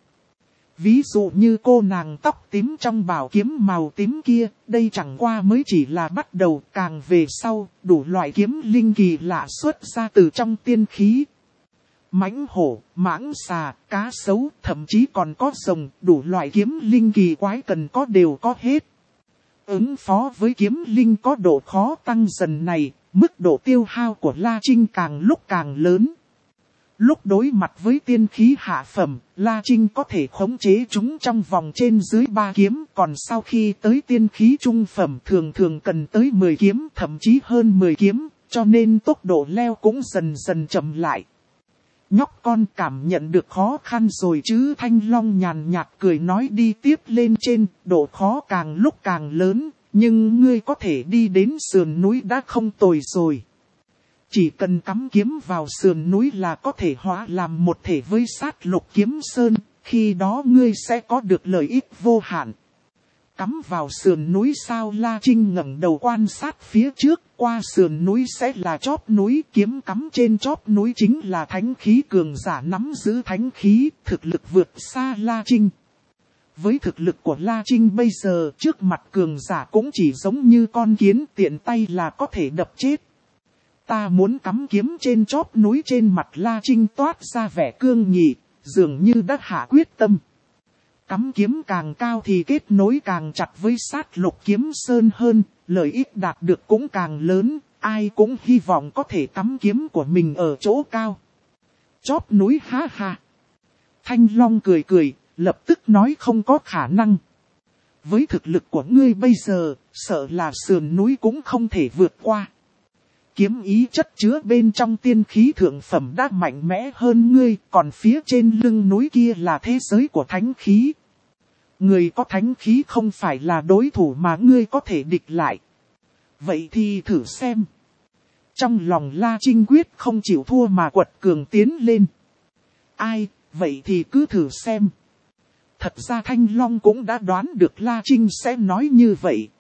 Ví dụ như cô nàng tóc tím trong bảo kiếm màu tím kia, đây chẳng qua mới chỉ là bắt đầu, càng về sau, đủ loại kiếm linh kỳ lạ xuất ra từ trong tiên khí. Mãnh hổ, mãng xà, cá sấu, thậm chí còn có rồng, đủ loại kiếm linh kỳ quái cần có đều có hết. Ứng phó với kiếm linh có độ khó tăng dần này, mức độ tiêu hao của La Trinh càng lúc càng lớn. Lúc đối mặt với tiên khí hạ phẩm, La Trinh có thể khống chế chúng trong vòng trên dưới ba kiếm, còn sau khi tới tiên khí trung phẩm thường thường cần tới mười kiếm, thậm chí hơn mười kiếm, cho nên tốc độ leo cũng dần dần chậm lại. Nhóc con cảm nhận được khó khăn rồi chứ? Thanh Long nhàn nhạt cười nói, đi tiếp lên trên, độ khó càng lúc càng lớn, nhưng ngươi có thể đi đến sườn núi đã không tồi rồi. Chỉ cần cắm kiếm vào sườn núi là có thể hóa làm một thể với sát lục kiếm sơn, khi đó ngươi sẽ có được lợi ích vô hạn. Cắm vào sườn núi sao? La Trinh ngẩng đầu quan sát phía trước, qua sườn núi sẽ là chóp núi, kiếm cắm trên chóp núi chính là thánh khí cường giả nắm giữ thánh khí, thực lực vượt xa La Trinh. Với thực lực của La Trinh bây giờ, trước mặt cường giả cũng chỉ giống như con kiến, tiện tay là có thể đập chết. Ta muốn cắm kiếm trên chóp núi. Trên mặt La Trinh toát ra vẻ cương nghị, dường như đã hạ quyết tâm. Cắm kiếm càng cao thì kết nối càng chặt với sát lục kiếm sơn hơn, lợi ích đạt được cũng càng lớn, ai cũng hy vọng có thể cắm kiếm của mình ở chỗ cao. Chóp núi ha ha. Thanh Long cười cười, lập tức nói không có khả năng. Với thực lực của ngươi bây giờ, sợ là sườn núi cũng không thể vượt qua. Kiếm ý chất chứa bên trong tiên khí thượng phẩm đã mạnh mẽ hơn ngươi, còn phía trên lưng núi kia là thế giới của thánh khí. Người có thánh khí không phải là đối thủ mà ngươi có thể địch lại. Vậy thì thử xem. Trong lòng La Trinh quyết không chịu thua mà quật cường tiến lên. Ai, vậy thì cứ thử xem. Thật ra Thanh Long cũng đã đoán được La Trinh sẽ nói như vậy.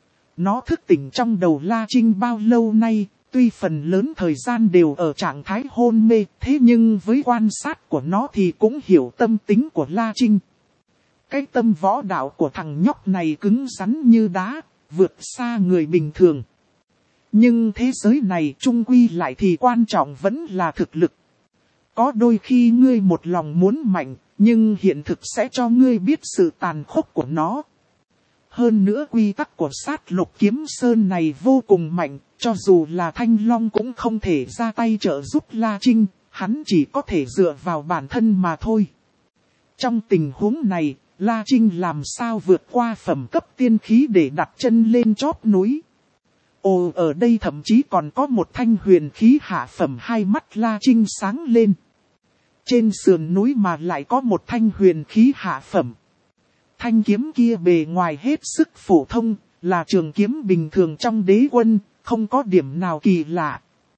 Nó thức tỉnh trong đầu La Trinh bao lâu nay, tuy phần lớn thời gian đều ở trạng thái hôn mê, thế nhưng với quan sát của nó thì cũng hiểu tâm tính của La Trinh. Cái tâm võ đạo của thằng nhóc này cứng rắn như đá, vượt xa người bình thường. Nhưng thế giới này chung quy lại thì quan trọng vẫn là thực lực. Có đôi khi ngươi một lòng muốn mạnh, nhưng hiện thực sẽ cho ngươi biết sự tàn khốc của nó. Hơn nữa quy tắc của sát lục kiếm sơn này vô cùng mạnh, cho dù là Thanh Long cũng không thể ra tay trợ giúp La Trinh, hắn chỉ có thể dựa vào bản thân mà thôi. Trong tình huống này, La Trinh làm sao vượt qua phẩm cấp tiên khí để đặt chân lên chóp núi. Ồ, ở đây thậm chí còn có một thanh huyền khí hạ phẩm, hai mắt La Trinh sáng lên. Trên sườn núi mà lại có một thanh huyền khí hạ phẩm. Thanh kiếm kia bề ngoài hết sức phổ thông, là trường kiếm bình thường trong đế quân, không có điểm nào kỳ lạ.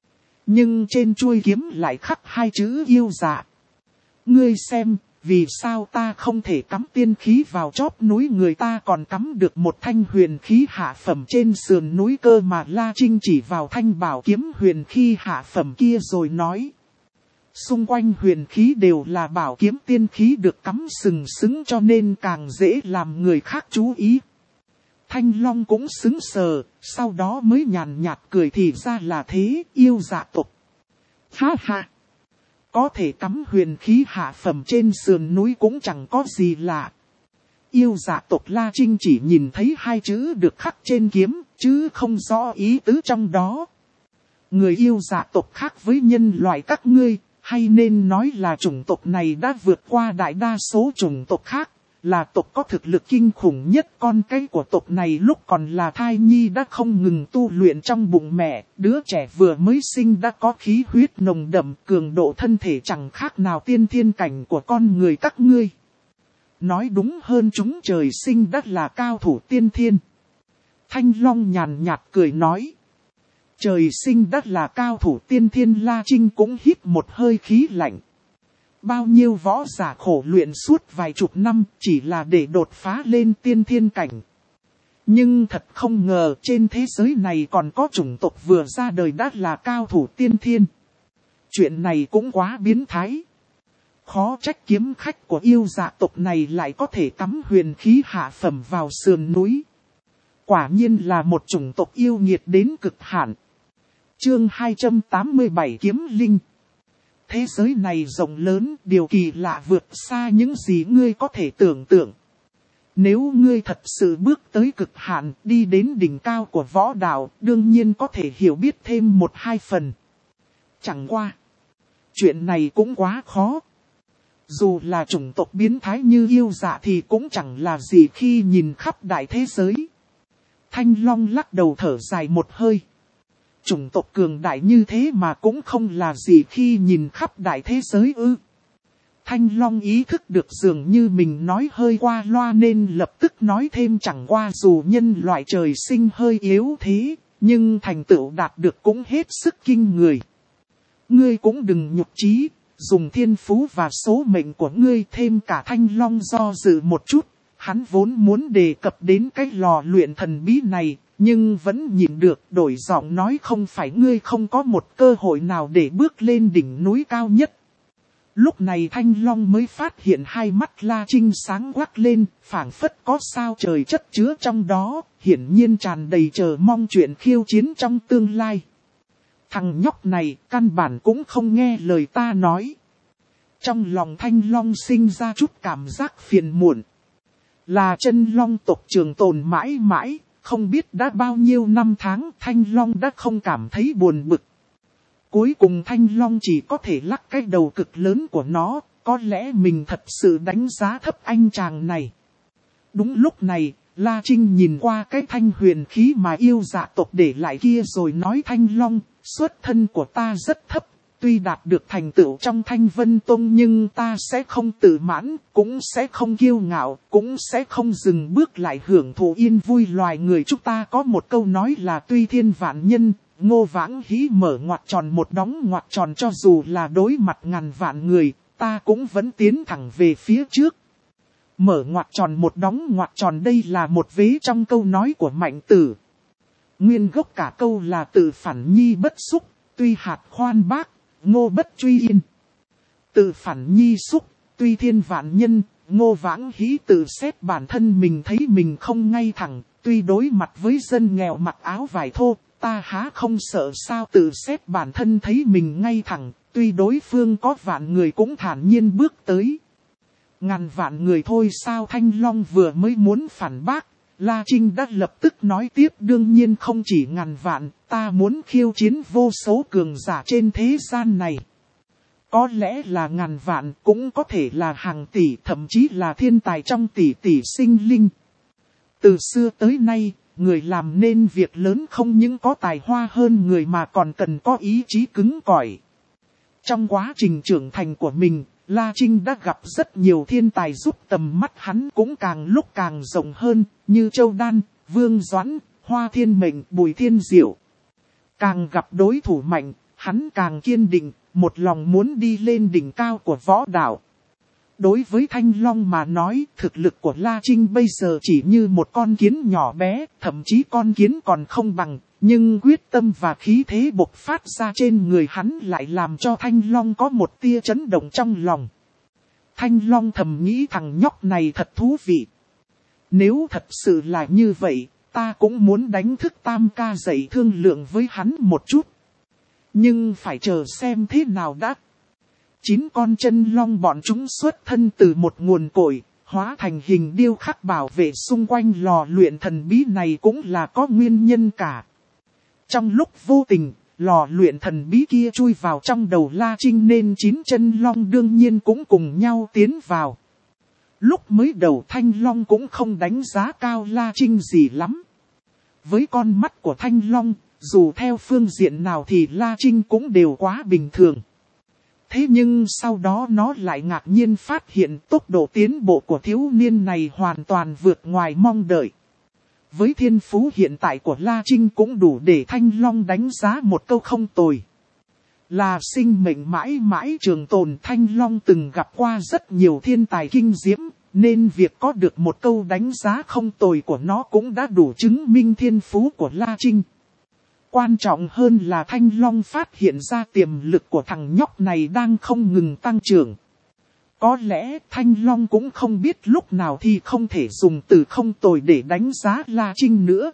Nhưng trên chuôi kiếm lại khắc hai chữ yêu dạ. Ngươi xem, vì sao ta không thể cắm tiên khí vào chóp núi, người ta còn cắm được một thanh huyền khí hạ phẩm trên sườn núi cơ mà. La Trinh chỉ vào thanh bảo kiếm huyền khí hạ phẩm kia rồi nói. Xung quanh huyền khí đều là bảo kiếm tiên khí được cắm sừng sững cho nên càng dễ làm người khác chú ý. Thanh Long cũng sững sờ, sau đó mới nhàn nhạt cười, thì ra là thế, yêu dạ tộc. Ha ha! Có thể cắm huyền khí hạ phẩm trên sườn núi cũng chẳng có gì lạ. Yêu dạ tộc La Trinh chỉ nhìn thấy hai chữ được khắc trên kiếm, chứ không rõ ý tứ trong đó. Người yêu dạ tộc khác với nhân loại các ngươi, hay nên nói là chủng tộc này đã vượt qua đại đa số chủng tộc khác, là tộc có thực lực kinh khủng nhất. Con cái của tộc này lúc còn là thai nhi đã không ngừng tu luyện trong bụng mẹ, đứa trẻ vừa mới sinh đã có khí huyết nồng đậm, cường độ thân thể chẳng khác nào tiên thiên cảnh của con người các ngươi. Nói đúng hơn, chúng trời sinh đã là cao thủ tiên thiên. Thanh Long nhàn nhạt cười nói. Trời sinh đã là cao thủ tiên thiên. La Trinh cũng hít một hơi khí lạnh. Bao nhiêu võ giả khổ luyện suốt vài chục năm chỉ là để đột phá lên tiên thiên cảnh. Nhưng thật không ngờ trên thế giới này còn có chủng tộc vừa ra đời đã là cao thủ tiên thiên. Chuyện này cũng quá biến thái. Khó trách kiếm khách của yêu dạ tộc này lại có thể cắm huyền khí hạ phẩm vào sườn núi. Quả nhiên là một chủng tộc yêu nghiệt đến cực hạn. Chương hai trăm tám mươi bảy Kiếm Linh. Thế giới này rộng lớn, điều kỳ lạ vượt xa những gì ngươi có thể tưởng tượng. Nếu ngươi thật sự bước tới cực hạn, đi đến đỉnh cao của võ đạo, đương nhiên có thể hiểu biết thêm một hai phần. Chẳng qua, chuyện này cũng quá khó. Dù là chủng tộc biến thái như yêu dạ thì cũng chẳng là gì khi nhìn khắp đại thế giới. Thanh Long lắc đầu thở dài một hơi. Chủng tộc cường đại như thế mà cũng không là gì khi nhìn khắp đại thế giới ư. Thanh Long ý thức được dường như mình nói hơi qua loa nên lập tức nói thêm, chẳng qua dù nhân loại trời sinh hơi yếu thế, nhưng thành tựu đạt được cũng hết sức kinh người. Ngươi cũng đừng nhục chí, dùng thiên phú và số mệnh của ngươi. Thêm cả Thanh Long do dự một chút, hắn vốn muốn đề cập đến cái lò luyện thần bí này. Nhưng vẫn nhìn được, đổi giọng nói, không phải ngươi không có một cơ hội nào để bước lên đỉnh núi cao nhất. Lúc này Thanh Long mới phát hiện hai mắt La Trinh sáng quắc lên, phảng phất có sao trời chất chứa trong đó, hiển nhiên tràn đầy chờ mong chuyện khiêu chiến trong tương lai. Thằng nhóc này căn bản cũng không nghe lời ta nói. Trong lòng Thanh Long sinh ra chút cảm giác phiền muộn. Là chân long tộc trường tồn mãi mãi. Không biết đã bao nhiêu năm tháng Thanh Long đã không cảm thấy buồn bực. Cuối cùng Thanh Long chỉ có thể lắc cái đầu cực lớn của nó, có lẽ mình thật sự đánh giá thấp anh chàng này. Đúng lúc này, La Trinh nhìn qua cái thanh huyền khí mà yêu dạ tộc để lại kia rồi nói Thanh Long, xuất thân của ta rất thấp. Tuy đạt được thành tựu trong Thanh Vân Tông nhưng ta sẽ không tự mãn, cũng sẽ không kiêu ngạo, cũng sẽ không dừng bước lại hưởng thụ yên vui loài người. Chúng ta có một câu nói là tuy thiên vạn nhân, Ngô Vãng Hí mở ngoặc tròn một đóng ngoặc tròn, cho dù là đối mặt ngàn vạn người, ta cũng vẫn tiến thẳng về phía trước. Mở ngoặc tròn một đóng ngoặc tròn, đây là một vế trong câu nói của Mạnh Tử. Nguyên gốc cả câu là tự phản nhi bất xúc, tuy hạt khoan bác, Ngô bất truy yên. Tự phản nhi xúc, tuy thiên vạn nhân, Ngô Vãng Hí tự xét bản thân mình thấy mình không ngay thẳng, tuy đối mặt với dân nghèo mặc áo vải thô, ta há không sợ sao. Tự xét bản thân thấy mình ngay thẳng, tuy đối phương có vạn người cũng thản nhiên bước tới. Ngàn vạn người thôi sao? Thanh Long vừa mới muốn phản bác, La Trinh đã lập tức nói tiếp, đương nhiên không chỉ ngàn vạn, ta muốn khiêu chiến vô số cường giả trên thế gian này. Có lẽ là ngàn vạn, cũng có thể là hàng tỷ, thậm chí là thiên tài trong tỷ tỷ sinh linh. Từ xưa tới nay, người làm nên việc lớn không những có tài hoa hơn người mà còn cần có ý chí cứng cỏi. Trong quá trình trưởng thành của mình, La Trinh đã gặp rất nhiều thiên tài giúp tầm mắt hắn cũng càng lúc càng rộng hơn, như Châu Đan, Vương Doãn, Hoa Thiên Mệnh, Bùi Thiên Diệu. Càng gặp đối thủ mạnh, hắn càng kiên định, một lòng muốn đi lên đỉnh cao của võ đạo. Đối với Thanh Long mà nói, thực lực của La Trinh bây giờ chỉ như một con kiến nhỏ bé, thậm chí con kiến còn không bằng, nhưng quyết tâm và khí thế bộc phát ra trên người hắn lại làm cho Thanh Long có một tia chấn động trong lòng. Thanh Long thầm nghĩ thằng nhóc này thật thú vị. Nếu thật sự là như vậy, ta cũng muốn đánh thức Tam ca dậy thương lượng với hắn một chút. Nhưng phải chờ xem thế nào đã. Chín con chân long bọn chúng xuất thân từ một nguồn cội, hóa thành hình điêu khắc bảo vệ xung quanh lò luyện thần bí này cũng là có nguyên nhân cả. Trong lúc vô tình, lò luyện thần bí kia chui vào trong đầu La Trinh nên chín chân long đương nhiên cũng cùng nhau tiến vào. Lúc mới đầu Thanh Long cũng không đánh giá cao La Trinh gì lắm. Với con mắt của Thanh Long, dù theo phương diện nào thì La Trinh cũng đều quá bình thường. Thế nhưng sau đó nó lại ngạc nhiên phát hiện tốc độ tiến bộ của thiếu niên này hoàn toàn vượt ngoài mong đợi. Với thiên phú hiện tại của La Trinh cũng đủ để Thanh Long đánh giá một câu không tồi. Là sinh mệnh mãi mãi trường tồn, Thanh Long từng gặp qua rất nhiều thiên tài kinh diễm, nên việc có được một câu đánh giá không tồi của nó cũng đã đủ chứng minh thiên phú của La Trinh. Quan trọng hơn là Thanh Long phát hiện ra tiềm lực của thằng nhóc này đang không ngừng tăng trưởng. Có lẽ Thanh Long cũng không biết lúc nào thì không thể dùng từ không tồi để đánh giá La Trinh nữa.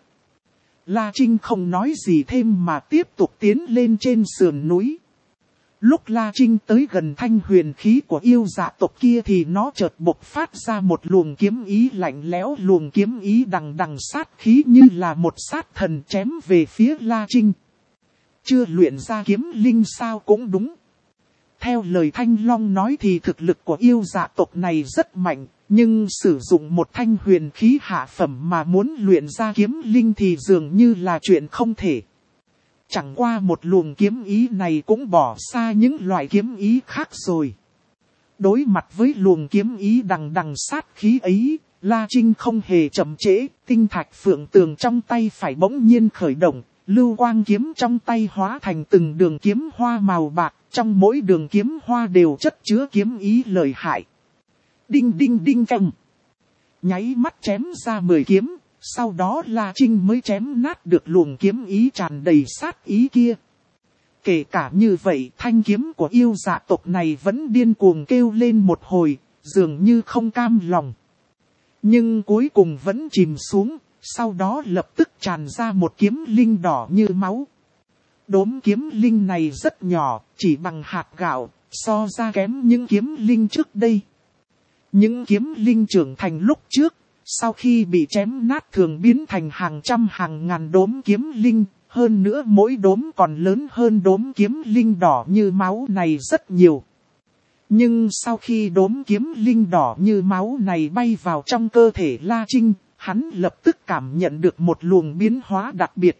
La Trinh không nói gì thêm mà tiếp tục tiến lên trên sườn núi. Lúc La Trinh tới gần thanh huyền khí của yêu dạ tộc kia thì nó chợt bộc phát ra một luồng kiếm ý lạnh lẽo, luồng kiếm ý đằng đằng sát khí như là một sát thần chém về phía La Trinh. Chưa luyện ra kiếm linh sao cũng đúng. Theo lời Thanh Long nói thì thực lực của yêu dạ tộc này rất mạnh, nhưng sử dụng một thanh huyền khí hạ phẩm mà muốn luyện ra kiếm linh thì dường như là chuyện không thể. Chẳng qua một luồng kiếm ý này cũng bỏ xa những loại kiếm ý khác rồi. Đối mặt với luồng kiếm ý đằng đằng sát khí ấy, La Trinh không hề chậm trễ, tinh thạch phượng tường trong tay phải bỗng nhiên khởi động, lưu quang kiếm trong tay hóa thành từng đường kiếm hoa màu bạc, trong mỗi đường kiếm hoa đều chất chứa kiếm ý lợi hại. Đinh đinh đinh canh. Nháy mắt chém ra mười kiếm. Sau đó La Trinh mới chém nát được luồng kiếm ý tràn đầy sát ý kia. Kể cả như vậy, thanh kiếm của yêu dạ tộc này vẫn điên cuồng kêu lên một hồi, dường như không cam lòng. Nhưng cuối cùng vẫn chìm xuống, sau đó lập tức tràn ra một kiếm linh đỏ như máu. Đốm kiếm linh này rất nhỏ, chỉ bằng hạt gạo, so ra kém những kiếm linh trước đây. Những kiếm linh trưởng thành lúc trước, sau khi bị chém nát thường biến thành hàng trăm hàng ngàn đốm kiếm linh, Hơn nữa mỗi đốm còn lớn hơn đốm kiếm linh đỏ như máu này rất nhiều. Nhưng sau khi đốm kiếm linh đỏ như máu này bay vào trong cơ thể La Trinh, hắn lập tức cảm nhận được một luồng biến hóa đặc biệt.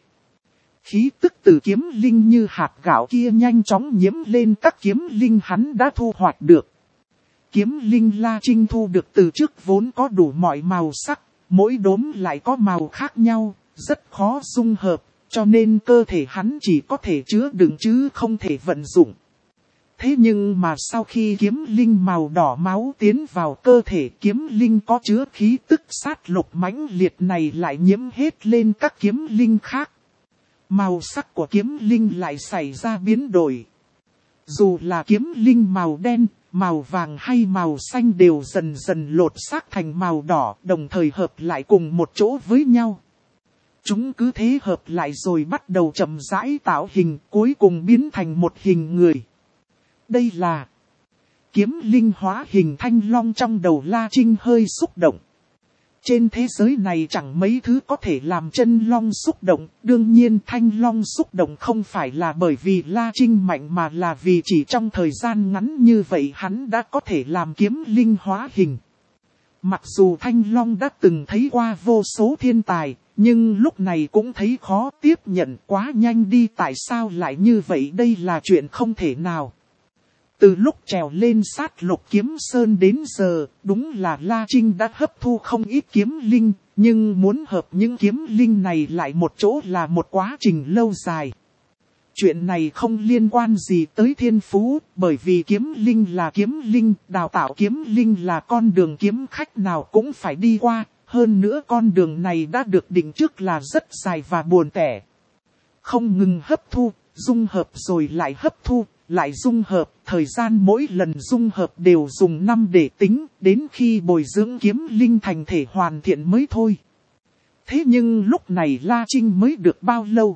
Khí tức từ kiếm linh như hạt gạo kia nhanh chóng nhiễm lên các kiếm linh hắn đã thu hoạch được. Kiếm linh La Trinh thu được từ trước vốn có đủ mọi màu sắc, mỗi đốm lại có màu khác nhau, rất khó dung hợp, cho nên cơ thể hắn chỉ có thể chứa đựng chứ không thể vận dụng. Thế nhưng mà sau khi kiếm linh màu đỏ máu tiến vào cơ thể kiếm linh có chứa khí tức sát lục mãnh liệt này lại nhiễm hết lên các kiếm linh khác. Màu sắc của kiếm linh lại xảy ra biến đổi. Dù là kiếm linh màu đen, màu vàng hay màu xanh đều dần dần lột xác thành màu đỏ, đồng thời hợp lại cùng một chỗ với nhau. Chúng cứ thế hợp lại rồi bắt đầu chậm rãi tạo hình, cuối cùng biến thành một hình người. Đây là kiếm linh hóa hình thanh long. Trong đầu La Trinh hơi xúc động. Trên thế giới này chẳng mấy thứ có thể làm chân long xúc động. Đương nhiên thanh long xúc động không phải là bởi vì La Trinh mạnh mà là vì chỉ trong thời gian ngắn như vậy hắn đã có thể làm kiếm linh hóa hình. Mặc dù thanh long đã từng thấy qua vô số thiên tài, nhưng lúc này cũng thấy khó tiếp nhận, quá nhanh đi. Tại sao lại như vậy? Đây là chuyện không thể nào. Từ lúc trèo lên sát lục kiếm sơn đến giờ, đúng là La Trinh đã hấp thu không ít kiếm linh, nhưng muốn hợp những kiếm linh này lại một chỗ là một quá trình lâu dài. Chuyện này không liên quan gì tới thiên phú, bởi vì kiếm linh là kiếm linh, đào tạo kiếm linh là con đường kiếm khách nào cũng phải đi qua, hơn nữa con đường này đã được định trước là rất dài và buồn tẻ. Không ngừng hấp thu, dung hợp rồi lại hấp thu, lại dung hợp, thời gian mỗi lần dung hợp đều dùng năm để tính, đến khi bồi dưỡng kiếm linh thành thể hoàn thiện mới thôi. Thế nhưng lúc này La Trinh mới được bao lâu?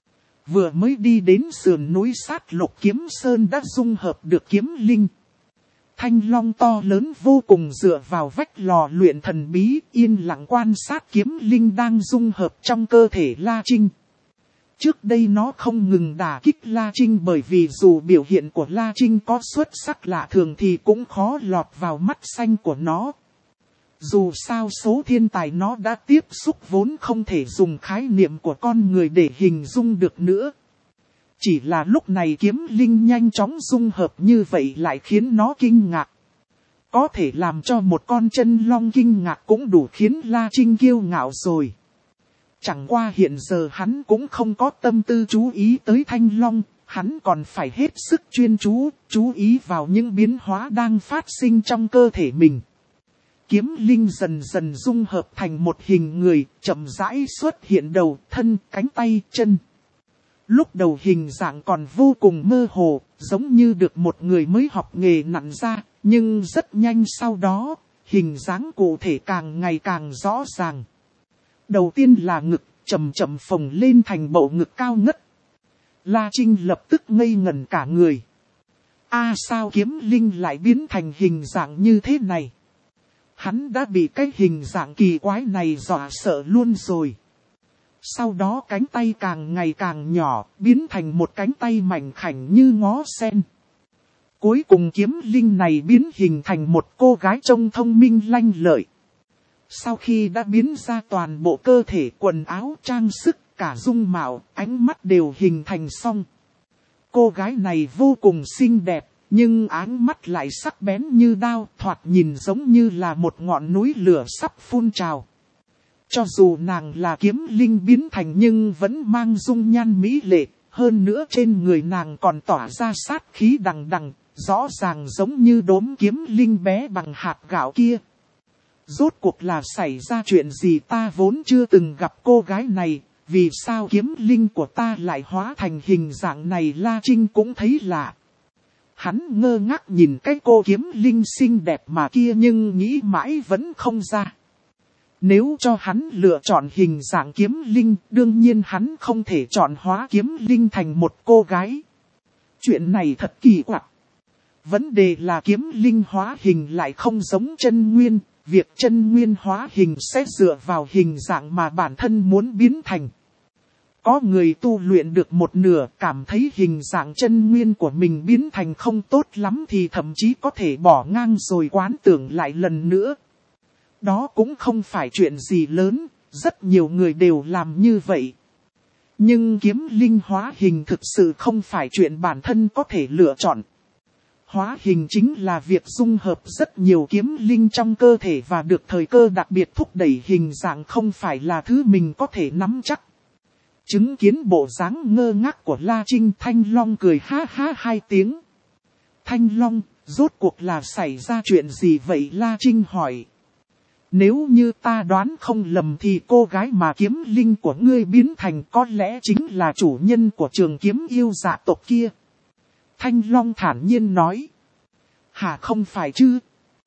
Vừa mới đi đến sườn núi sát lục kiếm sơn đã dung hợp được kiếm linh. Thanh long to lớn vô cùng dựa vào vách lò luyện thần bí, yên lặng quan sát kiếm linh đang dung hợp trong cơ thể La Trinh. Trước đây nó không ngừng đả kích La Trinh, bởi vì dù biểu hiện của La Trinh có xuất sắc lạ thường thì cũng khó lọt vào mắt xanh của nó. Dù sao số thiên tài nó đã tiếp xúc vốn không thể dùng khái niệm của con người để hình dung được nữa. Chỉ là lúc này kiếm linh nhanh chóng dung hợp như vậy lại khiến nó kinh ngạc. Có thể làm cho một con chân long kinh ngạc cũng đủ khiến La Trinh kiêu ngạo rồi. Chẳng qua hiện giờ hắn cũng không có tâm tư chú ý tới thanh long, hắn còn phải hết sức chuyên chú, chú ý vào những biến hóa đang phát sinh trong cơ thể mình. Kiếm linh dần dần dung hợp thành một hình người, chậm rãi xuất hiện đầu, thân, cánh tay, chân. Lúc đầu hình dạng còn vô cùng mơ hồ, giống như được một người mới học nghề nặn ra, nhưng rất nhanh sau đó, hình dáng cụ thể càng ngày càng rõ ràng. Đầu tiên là ngực, chậm chậm phồng lên thành bộ ngực cao ngất. La Trinh lập tức ngây ngẩn cả người. A sao kiếm linh lại biến thành hình dạng như thế này? Hắn đã bị cái hình dạng kỳ quái này dọa sợ luôn rồi. Sau đó cánh tay càng ngày càng nhỏ, biến thành một cánh tay mảnh khảnh như ngó sen. Cuối cùng kiếm linh này biến hình thành một cô gái trông thông minh lanh lợi. Sau khi đã biến ra toàn bộ cơ thể, quần áo, trang sức, cả dung mạo, ánh mắt đều hình thành xong. Cô gái này vô cùng xinh đẹp, nhưng ánh mắt lại sắc bén như đao, thoạt nhìn giống như là một ngọn núi lửa sắp phun trào. Cho dù nàng là kiếm linh biến thành nhưng vẫn mang dung nhan mỹ lệ, hơn nữa trên người nàng còn tỏa ra sát khí đằng đằng, rõ ràng giống như đốm kiếm linh bé bằng hạt gạo kia. Rốt cuộc là xảy ra chuyện gì? Ta vốn chưa từng gặp cô gái này, vì sao kiếm linh của ta lại hóa thành hình dạng này? La Trinh cũng thấy lạ. Hắn ngơ ngác nhìn cái cô kiếm linh xinh đẹp mà kia nhưng nghĩ mãi vẫn không ra. Nếu cho hắn lựa chọn hình dạng kiếm linh, đương nhiên hắn không thể chọn hóa kiếm linh thành một cô gái. Chuyện này thật kỳ quặc. Vấn đề là kiếm linh hóa hình lại không giống chân nguyên, việc chân nguyên hóa hình sẽ dựa vào hình dạng mà bản thân muốn biến thành. Có người tu luyện được một nửa cảm thấy hình dạng chân nguyên của mình biến thành không tốt lắm thì thậm chí có thể bỏ ngang rồi quán tưởng lại lần nữa. Đó cũng không phải chuyện gì lớn, rất nhiều người đều làm như vậy. Nhưng kiếm linh hóa hình thực sự không phải chuyện bản thân có thể lựa chọn. Hóa hình chính là việc dung hợp rất nhiều kiếm linh trong cơ thể và được thời cơ đặc biệt thúc đẩy hình dạng không phải là thứ mình có thể nắm chắc. Chứng kiến bộ dáng ngơ ngác của La Trinh, Thanh Long cười ha ha hai tiếng. Thanh Long, rốt cuộc là xảy ra chuyện gì vậy? La Trinh hỏi. Nếu như ta đoán không lầm thì cô gái mà kiếm linh của ngươi biến thành có lẽ chính là chủ nhân của trường kiếm yêu dạ tộc kia. Thanh Long thản nhiên nói. Hả, không phải chứ?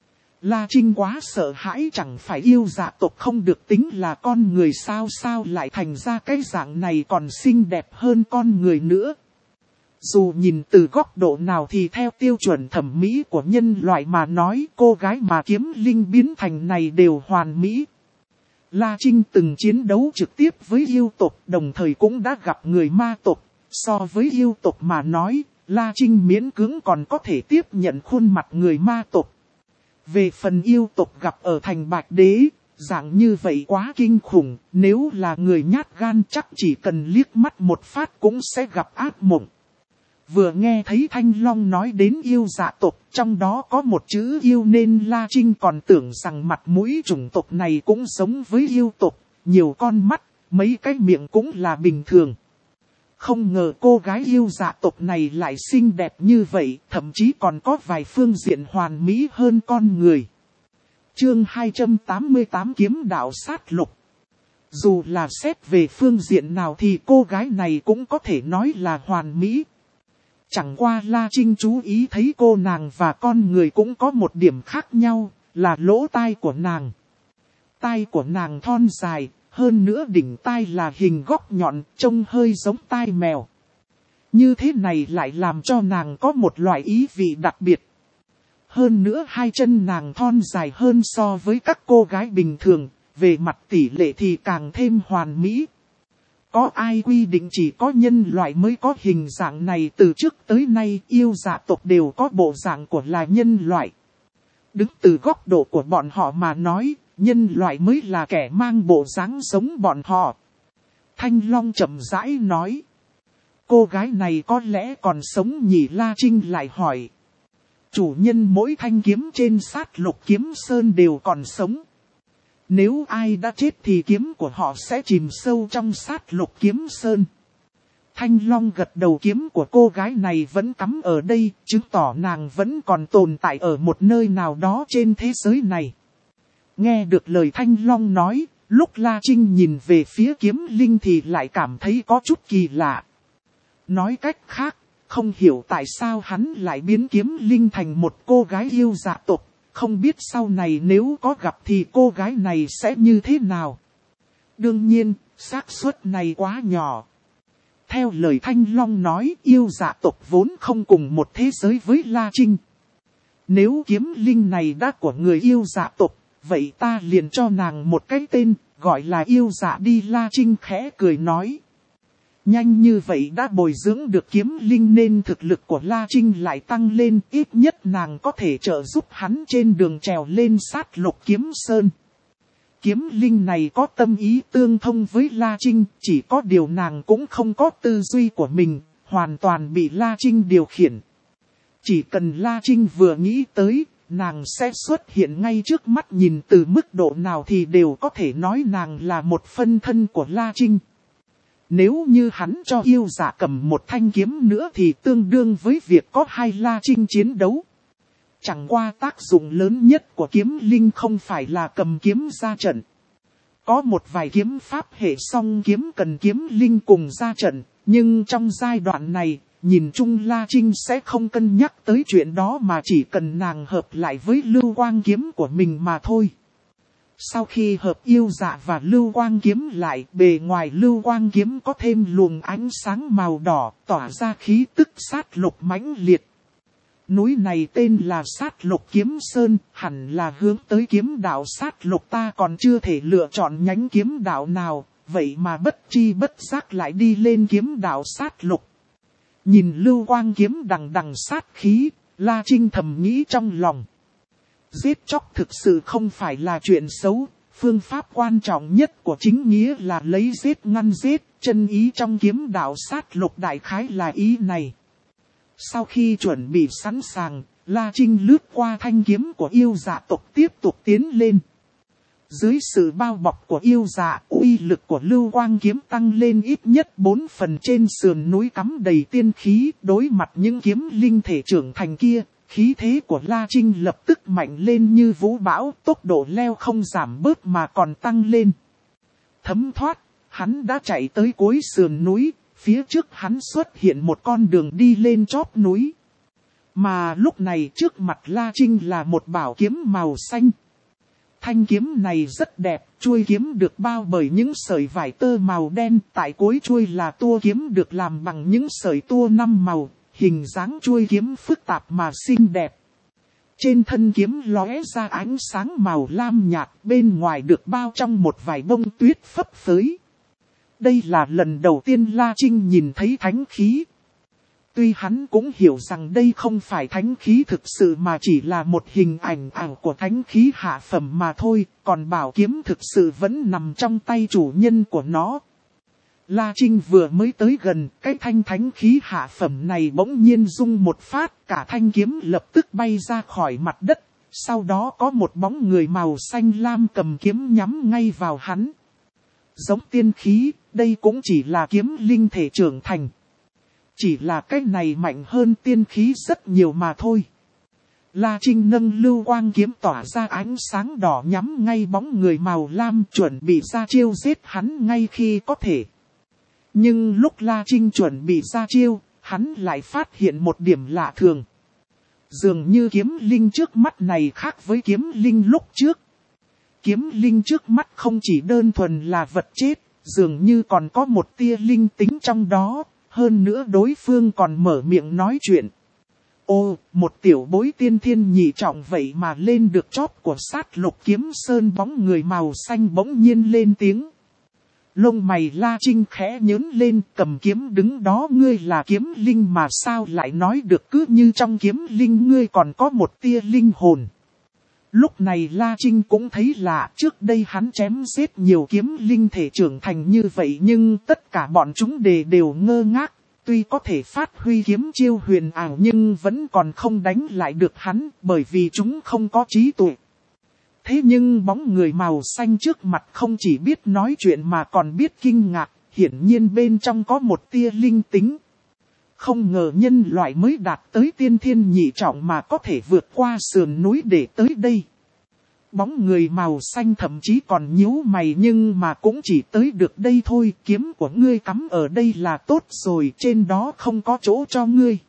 La Trinh quá sợ hãi, chẳng phải yêu dạ tộc không được tính là con người sao sao lại thành ra cái dạng này còn xinh đẹp hơn con người nữa. Dù nhìn từ góc độ nào thì theo tiêu chuẩn thẩm mỹ của nhân loại mà nói cô gái mà kiếm linh biến thành này đều hoàn mỹ. La Trinh từng chiến đấu trực tiếp với yêu tộc đồng thời cũng đã gặp người ma tộc. So với yêu tộc mà nói, La Trinh miễn cưỡng còn có thể tiếp nhận khuôn mặt người ma tộc. Về phần yêu tộc gặp ở thành Bạch Đế, dạng như vậy quá kinh khủng, nếu là người nhát gan chắc chỉ cần liếc mắt một phát cũng sẽ gặp ác mộng. Vừa nghe thấy Thanh Long nói đến yêu dạ tộc, trong đó có một chữ yêu nên La Trinh còn tưởng rằng mặt mũi chủng tộc này cũng giống với yêu tộc, nhiều con mắt, mấy cái miệng cũng là bình thường. Không ngờ cô gái yêu dạ tộc này lại xinh đẹp như vậy, thậm chí còn có vài phương diện hoàn mỹ hơn con người. Chương hai trăm tám mươi tám Kiếm đạo sát lục. Dù là xét về phương diện nào thì cô gái này cũng có thể nói là hoàn mỹ. Chẳng qua La Trinh chú ý thấy cô nàng và con người cũng có một điểm khác nhau, là lỗ tai của nàng. Tai của nàng thon dài, hơn nữa đỉnh tai là hình góc nhọn, trông hơi giống tai mèo. Như thế này lại làm cho nàng có một loại ý vị đặc biệt. Hơn nữa hai chân nàng thon dài hơn so với các cô gái bình thường, về mặt tỷ lệ thì càng thêm hoàn mỹ. Có ai quy định chỉ có nhân loại mới có hình dạng này? Từ trước tới nay yêu dạ tộc đều có bộ dạng của là nhân loại. Đứng từ góc độ của bọn họ mà nói, nhân loại mới là kẻ mang bộ dáng giống bọn họ. Thanh Long chậm rãi nói. Cô gái này có lẽ còn sống nhỉ? La Trinh lại hỏi. Chủ nhân mỗi thanh kiếm trên sát lục kiếm sơn đều còn sống. Nếu ai đã chết thì kiếm của họ sẽ chìm sâu trong sát lục kiếm sơn. Thanh Long gật đầu, kiếm của cô gái này vẫn cắm ở đây, chứng tỏ nàng vẫn còn tồn tại ở một nơi nào đó trên thế giới này. Nghe được lời Thanh Long nói, lúc La Trinh nhìn về phía kiếm linh thì lại cảm thấy có chút kỳ lạ. Nói cách khác, không hiểu tại sao hắn lại biến kiếm linh thành một cô gái yêu dạ tộc. Không biết sau này nếu có gặp thì cô gái này sẽ như thế nào. Đương nhiên, xác suất này quá nhỏ. Theo lời Thanh Long nói, yêu dạ tộc vốn không cùng một thế giới với La Trinh. Nếu kiếm linh này đã của người yêu dạ tộc, vậy ta liền cho nàng một cái tên, gọi là yêu dạ đi. La Trinh khẽ cười nói. Nhanh như vậy đã bồi dưỡng được kiếm linh nên thực lực của La Trinh lại tăng lên, ít nhất nàng có thể trợ giúp hắn trên đường trèo lên sát lục kiếm sơn. Kiếm linh này có tâm ý tương thông với La Trinh, chỉ có điều nàng cũng không có tư duy của mình, hoàn toàn bị La Trinh điều khiển. Chỉ cần La Trinh vừa nghĩ tới, nàng sẽ xuất hiện ngay trước mắt, nhìn từ mức độ nào thì đều có thể nói nàng là một phân thân của La Trinh. Nếu như hắn cho yêu dạ cầm một thanh kiếm nữa thì tương đương với việc có hai La Trinh chiến đấu. Chẳng qua tác dụng lớn nhất của kiếm linh không phải là cầm kiếm ra trận. Có một vài kiếm pháp hệ song kiếm cần kiếm linh cùng ra trận, nhưng trong giai đoạn này, nhìn chung La Trinh sẽ không cân nhắc tới chuyện đó mà chỉ cần nàng hợp lại với lưu quang kiếm của mình mà thôi. Sau khi hợp yêu dạ và lưu quang kiếm lại, bề ngoài lưu quang kiếm có thêm luồng ánh sáng màu đỏ, tỏa ra khí tức sát lục mãnh liệt. Núi này tên là sát lục kiếm sơn, hẳn là hướng tới kiếm đạo sát lục, ta còn chưa thể lựa chọn nhánh kiếm đạo nào, vậy mà bất chi bất giác lại đi lên kiếm đạo sát lục. Nhìn lưu quang kiếm đằng đằng sát khí, La Trinh thầm nghĩ trong lòng. Giết chóc thực sự không phải là chuyện xấu, phương pháp quan trọng nhất của chính nghĩa là lấy giết ngăn giết, chân ý trong kiếm đạo sát lục đại khái là ý này. Sau khi chuẩn bị sẵn sàng, La Trinh lướt qua thanh kiếm của yêu dạ tộc tiếp tục tiến lên. Dưới sự bao bọc của yêu dạ, uy lực của lưu quang kiếm tăng lên ít nhất bốn phần trên sườn núi cắm đầy tiên khí. Đối mặt những kiếm linh thể trưởng thành kia, khí thế của La Trinh lập tức mạnh lên như vũ bão, tốc độ leo không giảm bớt mà còn tăng lên. Thấm thoát, hắn đã chạy tới cuối sườn núi, phía trước hắn xuất hiện một con đường đi lên chóp núi. Mà lúc này trước mặt La Trinh là một bảo kiếm màu xanh. Thanh kiếm này rất đẹp, chuôi kiếm được bao bởi những sợi vải tơ màu đen, tại cuối chuôi là tua kiếm được làm bằng những sợi tua năm màu, hình dáng chuôi kiếm phức tạp mà xinh đẹp. Trên thân kiếm lóe ra ánh sáng màu lam nhạt, bên ngoài được bao trong một vài bông tuyết phấp phới. Đây là lần đầu tiên La Trinh nhìn thấy thánh khí. Tuy hắn cũng hiểu rằng đây không phải thánh khí thực sự mà chỉ là một hình ảnh ảo của thánh khí hạ phẩm mà thôi, còn bảo kiếm thực sự vẫn nằm trong tay chủ nhân của nó. La Trinh vừa mới tới gần, cái thanh thánh khí hạ phẩm này bỗng nhiên rung một phát, cả thanh kiếm lập tức bay ra khỏi mặt đất, sau đó có một bóng người màu xanh lam cầm kiếm nhắm ngay vào hắn. Giống tiên khí, đây cũng chỉ là kiếm linh thể trưởng thành. Chỉ là cái này mạnh hơn tiên khí rất nhiều mà thôi. La Trinh nâng lưu quang kiếm tỏa ra ánh sáng đỏ nhắm ngay bóng người màu lam, chuẩn bị ra chiêu giết hắn ngay khi có thể. Nhưng lúc La Trinh chuẩn bị ra chiêu, hắn lại phát hiện một điểm lạ thường. Dường như kiếm linh trước mắt này khác với kiếm linh lúc trước. Kiếm linh trước mắt không chỉ đơn thuần là vật chết, dường như còn có một tia linh tính trong đó. Hơn nữa đối phương còn mở miệng nói chuyện. Ô, một tiểu bối tiên thiên nhị trọng vậy mà lên được chóp của sát lục kiếm sơn, bóng người màu xanh bỗng nhiên lên tiếng. Lông mày La Trinh khẽ nhớn lên, cầm kiếm đứng đó, ngươi là kiếm linh mà sao lại nói được, cứ như trong kiếm linh ngươi còn có một tia linh hồn. Lúc này La Trinh cũng thấy lạ, trước đây hắn chém giết nhiều kiếm linh thể trưởng thành như vậy nhưng tất cả bọn chúng đều đều ngơ ngác, tuy có thể phát huy kiếm chiêu huyền ảo nhưng vẫn còn không đánh lại được hắn bởi vì chúng không có trí tuệ. Thế nhưng bóng người màu xanh trước mặt không chỉ biết nói chuyện mà còn biết kinh ngạc, hiển nhiên bên trong có một tia linh tính. Không ngờ nhân loại mới đạt tới tiên thiên nhị trọng mà có thể vượt qua sườn núi để tới đây. Bóng người màu xanh thậm chí còn nhíu mày, nhưng mà cũng chỉ tới được đây thôi, kiếm của ngươi cắm ở đây là tốt rồi, trên đó không có chỗ cho ngươi.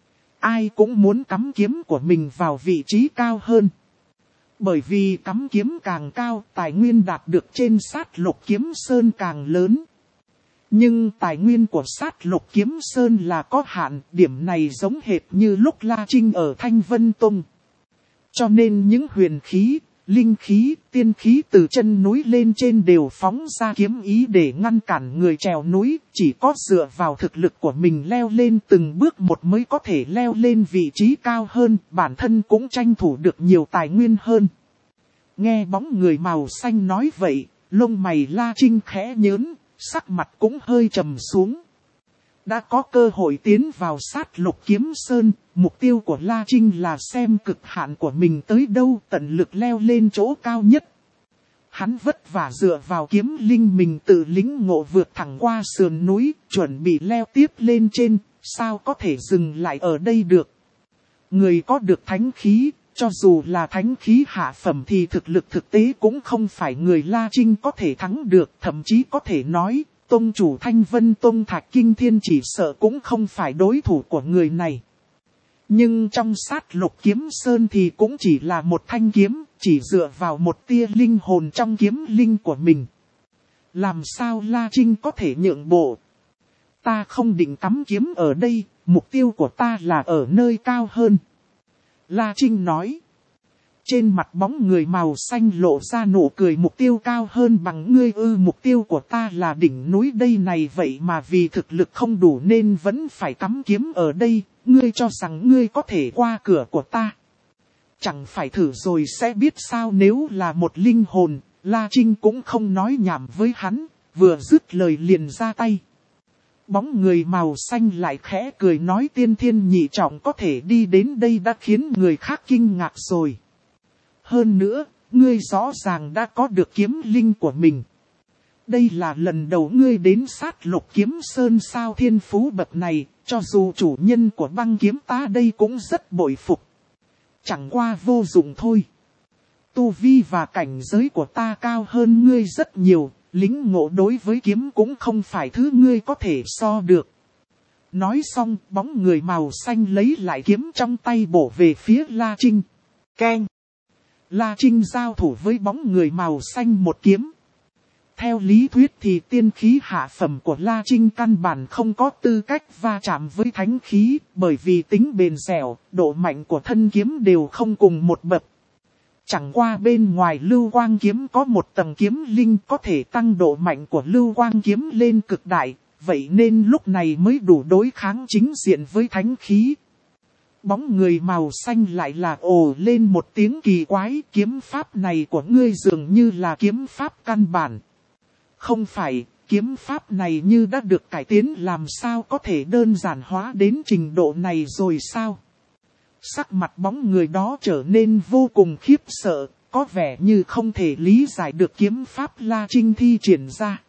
Ai cũng muốn cắm kiếm của mình vào vị trí cao hơn. Bởi vì cắm kiếm càng cao, tài nguyên đạt được trên sát lục kiếm sơn càng lớn. Nhưng tài nguyên của sát lục kiếm sơn là có hạn, điểm này giống hệt như lúc La Trinh ở Thanh Vân Tông. Cho nên những huyền khí, linh khí, tiên khí từ chân núi lên trên đều phóng ra kiếm ý để ngăn cản người trèo núi, chỉ có dựa vào thực lực của mình leo lên từng bước một mới có thể leo lên vị trí cao hơn, bản thân cũng tranh thủ được nhiều tài nguyên hơn. Nghe bóng người màu xanh nói vậy, lông mày La Trinh khẽ nhớn, sắc mặt cũng hơi trầm xuống. Đã có cơ hội tiến vào sát lục kiếm sơn, mục tiêu của La Trinh là xem cực hạn của mình tới đâu, tận lực leo lên chỗ cao nhất. Hắn vất vả dựa vào kiếm linh mình tự lĩnh ngộ vượt thẳng qua sườn núi, chuẩn bị leo tiếp lên trên, sao có thể dừng lại ở đây được. Người có được thánh khí, cho dù là thánh khí hạ phẩm thì thực lực thực tế cũng không phải người La Trinh có thể thắng được, thậm chí có thể nói, tông chủ Thanh Vân Tông Thạch Kinh Thiên chỉ sợ cũng không phải đối thủ của người này. Nhưng trong sát lục kiếm sơn thì cũng chỉ là một thanh kiếm, chỉ dựa vào một tia linh hồn trong kiếm linh của mình. Làm sao La Trinh có thể nhượng bộ? Ta không định cắm kiếm ở đây, mục tiêu của ta là ở nơi cao hơn. La Trinh nói. Trên mặt bóng người màu xanh lộ ra nụ cười, mục tiêu cao hơn bằng ngươi ư? Mục tiêu của ta là đỉnh núi đây này, vậy mà vì thực lực không đủ nên vẫn phải cắm kiếm ở đây, ngươi cho rằng ngươi có thể qua cửa của ta? Chẳng phải thử rồi sẽ biết sao? Nếu là một linh hồn, La Trinh cũng không nói nhảm với hắn, vừa dứt lời liền ra tay. Bóng người màu xanh lại khẽ cười nói, tiên thiên nhị trọng có thể đi đến đây đã khiến người khác kinh ngạc rồi. Hơn nữa, ngươi rõ ràng đã có được kiếm linh của mình. Đây là lần đầu ngươi đến sát lục kiếm sơn sao? Thiên phú bậc này, cho dù chủ nhân của băng kiếm ta đây cũng rất bội phục. Chẳng qua vô dụng thôi. Tu vi và cảnh giới của ta cao hơn ngươi rất nhiều, lính ngộ đối với kiếm cũng không phải thứ ngươi có thể so được. Nói xong, bóng người màu xanh lấy lại kiếm trong tay bổ về phía La Trinh. Keng! La Trinh giao thủ với bóng người màu xanh một kiếm. Theo lý thuyết thì tiên khí hạ phẩm của La Trinh căn bản không có tư cách va chạm với thánh khí, bởi vì tính bền dẻo, độ mạnh của thân kiếm đều không cùng một bậc. Chẳng qua bên ngoài lưu quang kiếm có một tầng kiếm linh có thể tăng độ mạnh của lưu quang kiếm lên cực đại, vậy nên lúc này mới đủ đối kháng chính diện với thánh khí. Bóng người màu xanh lại là ồ lên một tiếng kỳ quái, kiếm pháp này của ngươi dường như là kiếm pháp căn bản. Không phải, kiếm pháp này như đã được cải tiến, làm sao có thể đơn giản hóa đến trình độ này rồi sao? Sắc mặt bóng người đó trở nên vô cùng khiếp sợ, có vẻ như không thể lý giải được kiếm pháp La Trinh thi triển ra.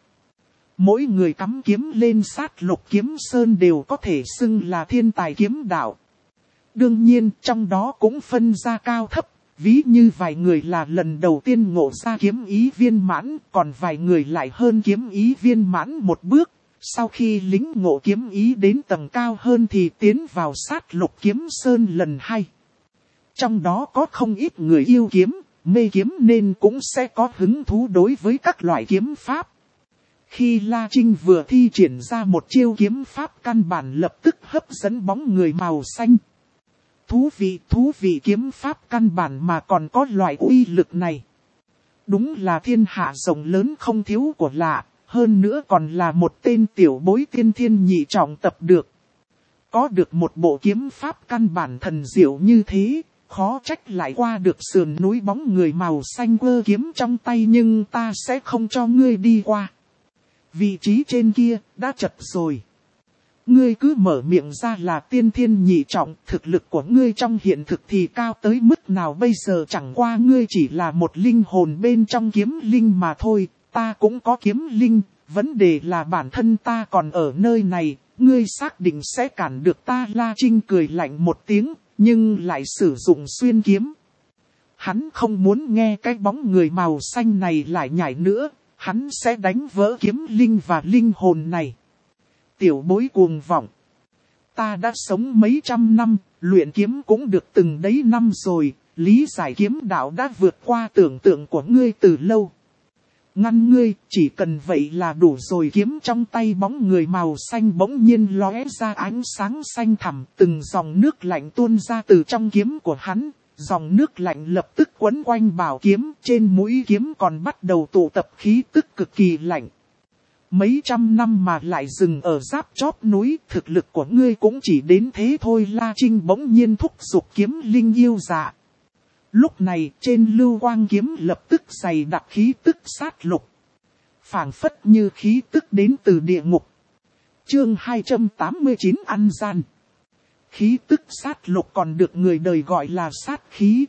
Mỗi người cắm kiếm lên sát lục kiếm sơn đều có thể xưng là thiên tài kiếm đạo. Đương nhiên trong đó cũng phân ra cao thấp, ví như vài người là lần đầu tiên ngộ ra kiếm ý viên mãn, còn vài người lại hơn kiếm ý viên mãn một bước. Sau khi lính ngộ kiếm ý đến tầng cao hơn thì tiến vào sát lục kiếm sơn lần hai. Trong đó có không ít người yêu kiếm, mê kiếm nên cũng sẽ có hứng thú đối với các loại kiếm pháp. Khi La Trinh vừa thi triển ra một chiêu kiếm pháp căn bản lập tức hấp dẫn bóng người màu xanh. Thú vị, thú vị, kiếm pháp căn bản mà còn có loại uy lực này. Đúng là thiên hạ rộng lớn không thiếu của lạ. Hơn nữa còn là một tên tiểu bối tiên thiên nhị trọng tập được. Có được một bộ kiếm pháp căn bản thần diệu như thế, khó trách lại qua được sườn núi. Bóng người màu xanh quơ kiếm trong tay, nhưng ta sẽ không cho ngươi đi qua. Vị trí trên kia, đã chật rồi. Ngươi cứ mở miệng ra là tiên thiên nhị trọng, thực lực của ngươi trong hiện thực thì cao tới mức nào bây giờ? Chẳng qua ngươi chỉ là một linh hồn bên trong kiếm linh mà thôi. Ta cũng có kiếm linh, vấn đề là bản thân ta còn ở nơi này, ngươi xác định sẽ cản được ta? La Trinh cười lạnh một tiếng, nhưng lại sử dụng xuyên kiếm. Hắn không muốn nghe cái bóng người màu xanh này lại nhảy nữa, hắn sẽ đánh vỡ kiếm linh và linh hồn này. Tiểu bối cuồng vọng. Ta đã sống mấy trăm năm, luyện kiếm cũng được từng đấy năm rồi, lý giải kiếm đạo đã vượt qua tưởng tượng của ngươi từ lâu. Ngăn ngươi, chỉ cần vậy là đủ rồi. Kiếm trong tay bóng người màu xanh bỗng nhiên lóe ra ánh sáng xanh thẳm, từng dòng nước lạnh tuôn ra từ trong kiếm của hắn. Dòng nước lạnh lập tức quấn quanh bảo kiếm, trên mũi kiếm còn bắt đầu tụ tập khí tức cực kỳ lạnh. Mấy trăm năm mà lại dừng ở giáp chóp núi, thực lực của ngươi cũng chỉ đến thế thôi. La Trinh bỗng nhiên thúc giục kiếm linh yêu dạ. Lúc này trên lưu quang kiếm lập tức dày đặc khí tức sát lục. Phảng phất như khí tức đến từ địa ngục. Chương hai trăm tám mươi chín ăn gian. Khí tức sát lục còn được người đời gọi là sát khí.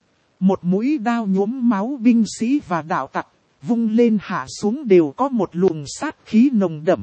Một mũi đao nhuốm máu binh sĩ và đạo tặc, vung lên hạ xuống đều có một luồng sát khí nồng đậm.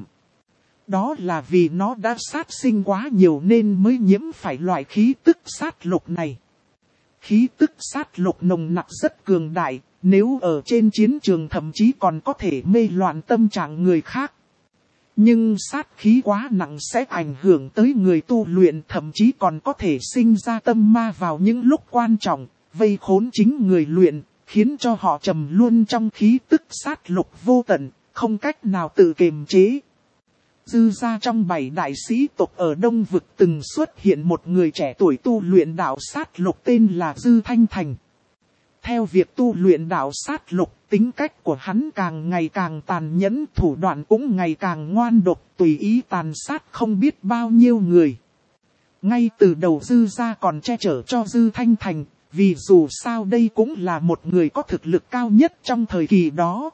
Đó là vì nó đã sát sinh quá nhiều nên mới nhiễm phải loại khí tức sát lục này. Khí tức sát lục nồng nặc rất cường đại, nếu ở trên chiến trường thậm chí còn có thể mê loạn tâm trạng người khác. Nhưng sát khí quá nặng sẽ ảnh hưởng tới người tu luyện, thậm chí còn có thể sinh ra tâm ma vào những lúc quan trọng, vây khốn chính người luyện, khiến cho họ trầm luôn trong khí tức sát lục vô tận, không cách nào tự kiềm chế. Dư ra trong bảy đại sĩ tộc ở Đông Vực từng xuất hiện một người trẻ tuổi tu luyện đạo sát lục tên là Dư Thanh Thành. Theo việc tu luyện đạo sát lục, tính cách của hắn càng ngày càng tàn nhẫn, thủ đoạn cũng ngày càng ngoan độc, tùy ý tàn sát không biết bao nhiêu người. Ngay từ đầu Dư gia còn che chở cho Dư Thanh Thành, vì dù sao đây cũng là một người có thực lực cao nhất trong thời kỳ đó.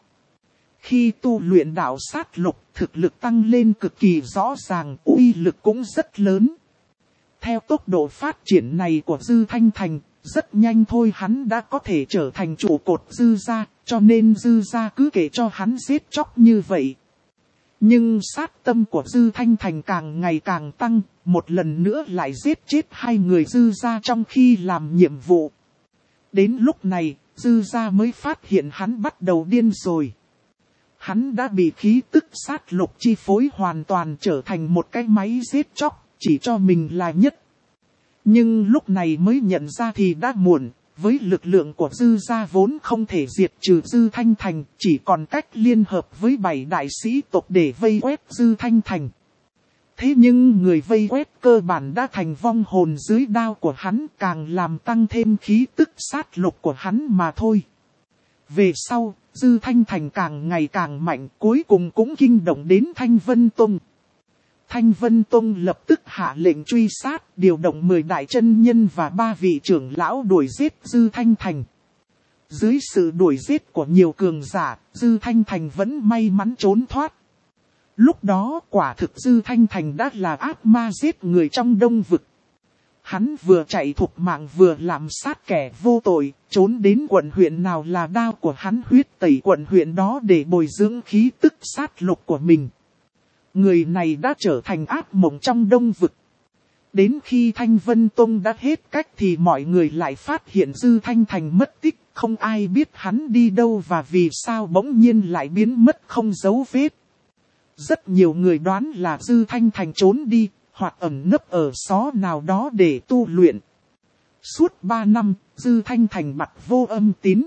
Khi tu luyện đạo sát lục, thực lực tăng lên cực kỳ rõ ràng, uy lực cũng rất lớn. Theo tốc độ phát triển này của Dư Thanh Thành, rất nhanh thôi hắn đã có thể trở thành trụ cột Dư gia, cho nên Dư gia cứ kể cho hắn giết chóc như vậy. Nhưng sát tâm của Dư Thanh Thành càng ngày càng tăng, một lần nữa lại giết chết hai người Dư gia trong khi làm nhiệm vụ. Đến lúc này, Dư gia mới phát hiện hắn bắt đầu điên rồi. Hắn đã bị khí tức sát lục chi phối hoàn toàn trở thành một cái máy giết chóc, chỉ cho mình là nhất. Nhưng lúc này mới nhận ra thì đã muộn, với lực lượng của Dư gia vốn không thể diệt trừ Dư Thanh Thành, chỉ còn cách liên hợp với bảy đại sĩ tộc để vây quét Dư Thanh Thành. Thế nhưng người vây quét cơ bản đã thành vong hồn dưới đao của hắn, càng làm tăng thêm khí tức sát lục của hắn mà thôi. Về sau, Dư Thanh Thành càng ngày càng mạnh, cuối cùng cũng kinh động đến Thanh Vân Tông. Thanh Vân Tông lập tức hạ lệnh truy sát, điều động mười đại chân nhân và ba vị trưởng lão đuổi giết Dư Thanh Thành. Dưới sự đuổi giết của nhiều cường giả, Dư Thanh Thành vẫn may mắn trốn thoát. Lúc đó quả thực Dư Thanh Thành đã là ác ma giết người trong Đông Vực. Hắn vừa chạy thục mạng vừa làm sát kẻ vô tội, trốn đến quận huyện nào là đao của hắn huyết tẩy quận huyện đó để bồi dưỡng khí tức sát lục của mình. Người này đã trở thành ác mộng trong Đông Vực. Đến khi Thanh Vân Tông đã hết cách thì mọi người lại phát hiện Dư Thanh Thành mất tích, không ai biết hắn đi đâu và vì sao bỗng nhiên lại biến mất không dấu vết. Rất nhiều người đoán là Dư Thanh Thành trốn đi, hoặc ẩn nấp ở xó nào đó để tu luyện. Suốt ba năm, Dư Thanh Thành mặc vô âm tín.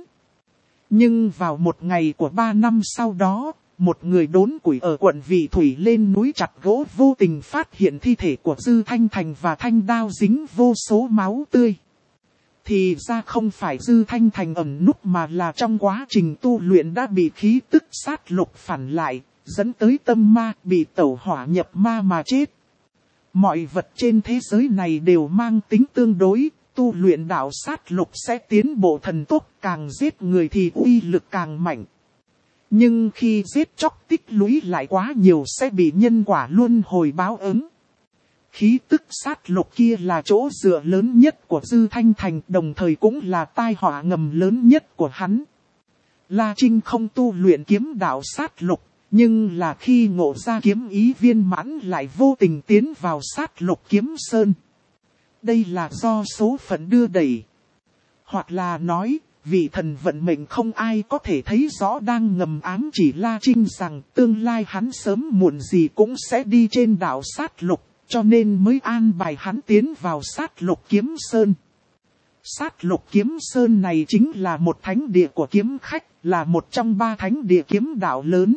Nhưng vào một ngày của ba năm sau đó, một người đốn củi ở quận Vị Thủy lên núi chặt gỗ vô tình phát hiện thi thể của Dư Thanh Thành và thanh đao dính vô số máu tươi. Thì ra không phải Dư Thanh Thành ẩn núp mà là trong quá trình tu luyện đã bị khí tức sát lục phản lại, dẫn tới tâm ma, bị tẩu hỏa nhập ma mà chết. Mọi vật trên thế giới này đều mang tính tương đối, tu luyện đạo sát lục sẽ tiến bộ thần tốc, càng giết người thì uy lực càng mạnh. Nhưng khi giết chóc tích lũy lại quá nhiều sẽ bị nhân quả luân hồi báo ứng. Khí tức sát lục kia là chỗ dựa lớn nhất của Dư Thanh Thành, đồng thời cũng là tai họa ngầm lớn nhất của hắn. La Trinh không tu luyện kiếm đạo sát lục, nhưng là khi ngộ ra kiếm ý viên mãn lại vô tình tiến vào sát lục kiếm sơn. Đây là do số phận đưa đẩy. Hoặc là nói, vị thần vận mệnh không ai có thể thấy rõ đang ngầm ám chỉ La Trinh rằng tương lai hắn sớm muộn gì cũng sẽ đi trên đạo sát lục, cho nên mới an bài hắn tiến vào sát lục kiếm sơn. Sát lục kiếm sơn này chính là một thánh địa của kiếm khách, là một trong ba thánh địa kiếm đạo lớn.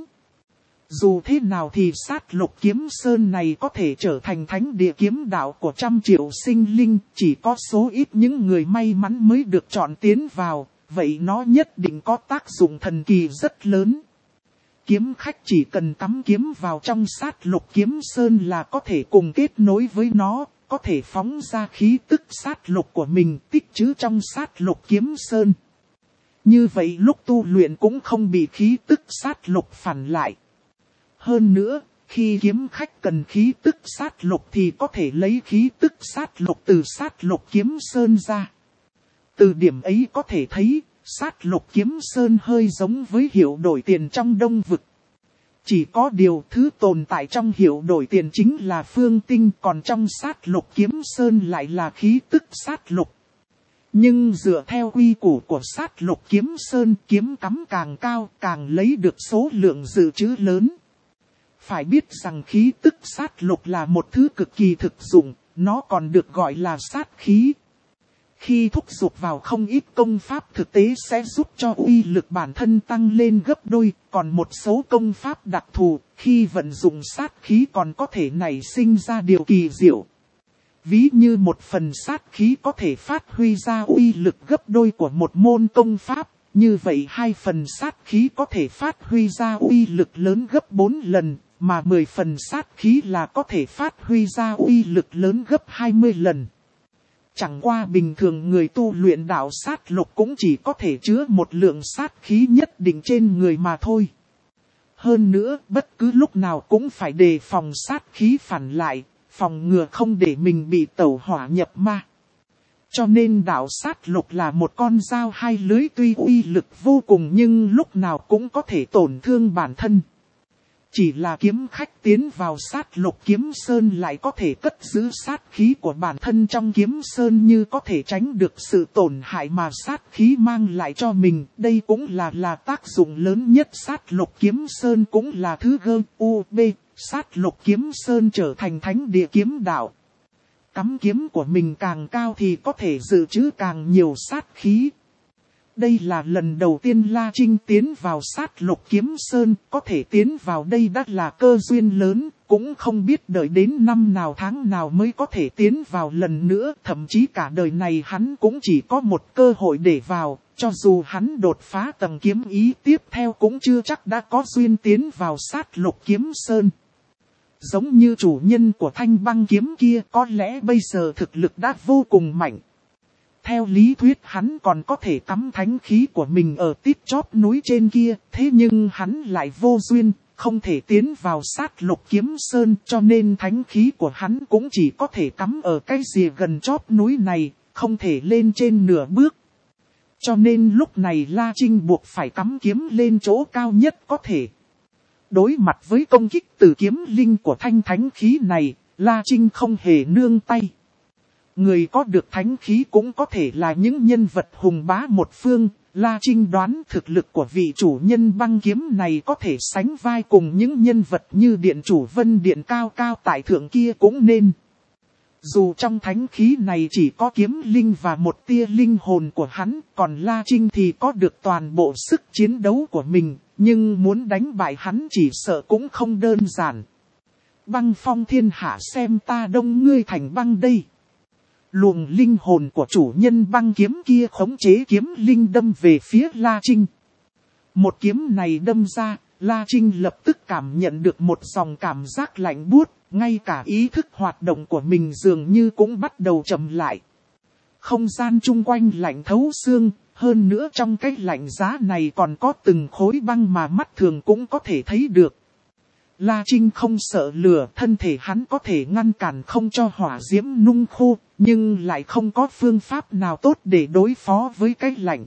Dù thế nào thì sát lục kiếm sơn này có thể trở thành thánh địa kiếm đạo của trăm triệu sinh linh, chỉ có số ít những người may mắn mới được chọn tiến vào, vậy nó nhất định có tác dụng thần kỳ rất lớn. Kiếm khách chỉ cần cắm kiếm vào trong sát lục kiếm sơn là có thể cùng kết nối với nó, có thể phóng ra khí tức sát lục của mình tích trữ trong sát lục kiếm sơn. Như vậy lúc tu luyện cũng không bị khí tức sát lục phản lại. Hơn nữa, khi kiếm khách cần khí tức sát lục thì có thể lấy khí tức sát lục từ sát lục kiếm sơn ra. Từ điểm ấy có thể thấy, sát lục kiếm sơn hơi giống với hiệu đổi tiền trong Đông Vực. Chỉ có điều thứ tồn tại trong hiệu đổi tiền chính là phương tinh, còn trong sát lục kiếm sơn lại là khí tức sát lục. Nhưng dựa theo quy củ của sát lục kiếm sơn, kiếm cắm càng cao càng lấy được số lượng dự trữ lớn. Phải biết rằng khí tức sát lục là một thứ cực kỳ thực dụng, nó còn được gọi là sát khí. Khi thúc giục vào không ít công pháp thực tế sẽ giúp cho uy lực bản thân tăng lên gấp đôi, còn một số công pháp đặc thù, khi vận dụng sát khí còn có thể nảy sinh ra điều kỳ diệu. Ví như một phần sát khí có thể phát huy ra uy lực gấp đôi của một môn công pháp, như vậy hai phần sát khí có thể phát huy ra uy lực lớn gấp bốn lần, mà mười phần sát khí là có thể phát huy ra uy lực lớn gấp hai mươi lần. Chẳng qua bình thường người tu luyện đạo sát lục cũng chỉ có thể chứa một lượng sát khí nhất định trên người mà thôi. Hơn nữa, bất cứ lúc nào cũng phải đề phòng sát khí phản lại, phòng ngừa không để mình bị tẩu hỏa nhập ma. Cho nên đạo sát lục là một con dao hai lưỡi, tuy uy lực vô cùng nhưng lúc nào cũng có thể tổn thương bản thân. Chỉ là kiếm khách tiến vào sát lục kiếm sơn lại có thể cất giữ sát khí của bản thân trong kiếm sơn, như có thể tránh được sự tổn hại mà sát khí mang lại cho mình. Đây cũng là là tác dụng lớn nhất. Sát lục kiếm sơn cũng là thứ gơ u b. Sát lục kiếm sơn trở thành thánh địa kiếm đạo. Cắm kiếm của mình càng cao thì có thể dự trữ càng nhiều sát khí. Đây là lần đầu tiên La Trinh tiến vào sát lục kiếm sơn, có thể tiến vào đây đã là cơ duyên lớn, cũng không biết đợi đến năm nào tháng nào mới có thể tiến vào lần nữa. Thậm chí cả đời này hắn cũng chỉ có một cơ hội để vào, cho dù hắn đột phá tầng kiếm ý tiếp theo cũng chưa chắc đã có duyên tiến vào sát lục kiếm sơn. Giống như chủ nhân của thanh băng kiếm kia, có lẽ bây giờ thực lực đã vô cùng mạnh. Theo lý thuyết hắn còn có thể cắm thánh khí của mình ở tít chóp núi trên kia, thế nhưng hắn lại vô duyên, không thể tiến vào sát lục kiếm sơn, cho nên thánh khí của hắn cũng chỉ có thể cắm ở cái rìa gần chóp núi này, không thể lên trên nửa bước. Cho nên lúc này La Trinh buộc phải cắm kiếm lên chỗ cao nhất có thể. Đối mặt với công kích từ kiếm linh của thanh thánh khí này, La Trinh không hề nương tay. Người có được thánh khí cũng có thể là những nhân vật hùng bá một phương. La Trinh đoán thực lực của vị chủ nhân băng kiếm này có thể sánh vai cùng những nhân vật như điện chủ Vân Điện cao cao tại thượng kia cũng nên. Dù trong thánh khí này chỉ có kiếm linh và một tia linh hồn của hắn, còn La Trinh thì có được toàn bộ sức chiến đấu của mình, nhưng muốn đánh bại hắn chỉ sợ cũng không đơn giản. Băng phong thiên hạ xem ta đông ngươi thành băng đây. Luồng linh hồn của chủ nhân băng kiếm kia khống chế kiếm linh đâm về phía La Trinh. Một kiếm này đâm ra, La Trinh lập tức cảm nhận được một dòng cảm giác lạnh buốt, ngay cả ý thức hoạt động của mình dường như cũng bắt đầu chậm lại. Không gian chung quanh lạnh thấu xương, hơn nữa trong cái lạnh giá này còn có từng khối băng mà mắt thường cũng có thể thấy được. La Trinh không sợ lửa, thân thể hắn có thể ngăn cản không cho hỏa diễm nung khô, nhưng lại không có phương pháp nào tốt để đối phó với cái lạnh.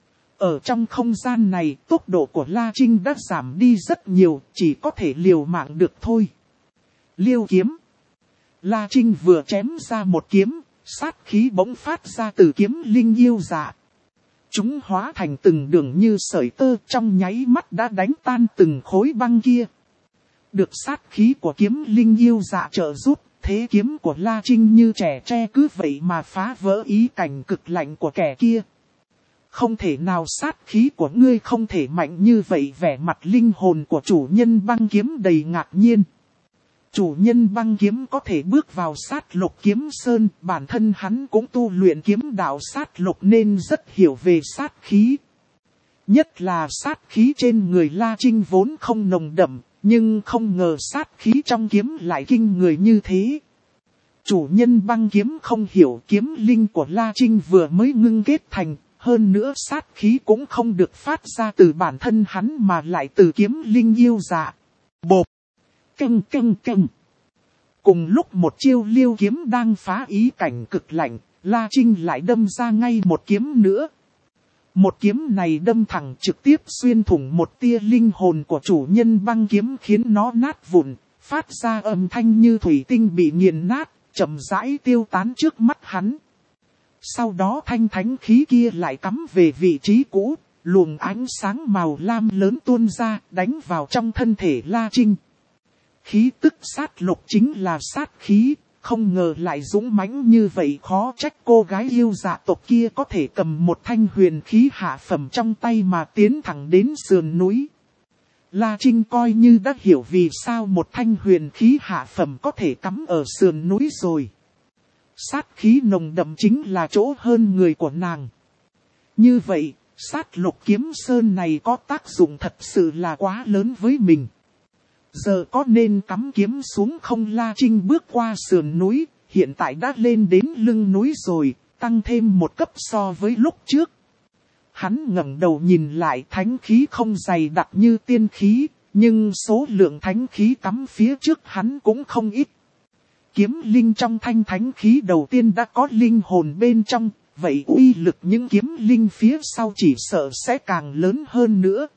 Ở trong không gian này, tốc độ của La Trinh đã giảm đi rất nhiều, chỉ có thể liều mạng được thôi. Liêu kiếm. La Trinh vừa chém ra một kiếm, sát khí bỗng phát ra từ kiếm linh yêu dạ. Chúng hóa thành từng đường như sợi tơ, trong nháy mắt đã đánh tan từng khối băng kia. Được sát khí của kiếm linh yêu dạ trợ giúp, thế kiếm của La Trinh như trẻ tre cứ vậy mà phá vỡ ý cảnh cực lạnh của kẻ kia. Không thể nào, sát khí của ngươi không thể mạnh như vậy. Vẻ mặt linh hồn của chủ nhân băng kiếm đầy ngạc nhiên. Chủ nhân băng kiếm có thể bước vào sát lục kiếm sơn, bản thân hắn cũng tu luyện kiếm đạo sát lục nên rất hiểu về sát khí. Nhất là sát khí trên người La Trinh vốn không nồng đậm, nhưng không ngờ sát khí trong kiếm lại kinh người như thế. Chủ nhân băng kiếm không hiểu kiếm linh của La Trinh vừa mới ngưng kết thành, hơn nữa sát khí cũng không được phát ra từ bản thân hắn mà lại từ kiếm linh yêu dạ. Bộp! Căng căng căng! Cùng lúc một chiêu liêu kiếm đang phá ý cảnh cực lạnh, La Trinh lại đâm ra ngay một kiếm nữa. Một kiếm này đâm thẳng trực tiếp xuyên thủng một tia linh hồn của chủ nhân băng kiếm, khiến nó nát vụn, phát ra âm thanh như thủy tinh bị nghiền nát, chậm rãi tiêu tán trước mắt hắn. Sau đó thanh thánh khí kia lại cắm về vị trí cũ, luồng ánh sáng màu lam lớn tuôn ra, đánh vào trong thân thể La Trinh. Khí tức sát lục chính là sát khí, không ngờ lại dũng mãnh như vậy, khó trách cô gái yêu dạ tộc kia có thể cầm một thanh huyền khí hạ phẩm trong tay mà tiến thẳng đến sườn núi. La Trinh coi như đã hiểu vì sao một thanh huyền khí hạ phẩm có thể cắm ở sườn núi rồi. Sát khí nồng đậm chính là chỗ hơn người của nàng. Như vậy, sát lục kiếm sơn này có tác dụng thật sự là quá lớn với mình. Giờ có nên cắm kiếm xuống không? La Trinh bước qua sườn núi, hiện tại đã lên đến lưng núi rồi, tăng thêm một cấp so với lúc trước. Hắn ngẩng đầu nhìn lại, thánh khí không dày đặc như tiên khí, nhưng số lượng thánh khí cắm phía trước hắn cũng không ít. Kiếm linh trong thanh thánh khí đầu tiên đã có linh hồn bên trong, vậy uy lực những kiếm linh phía sau chỉ sợ sẽ càng lớn hơn nữa.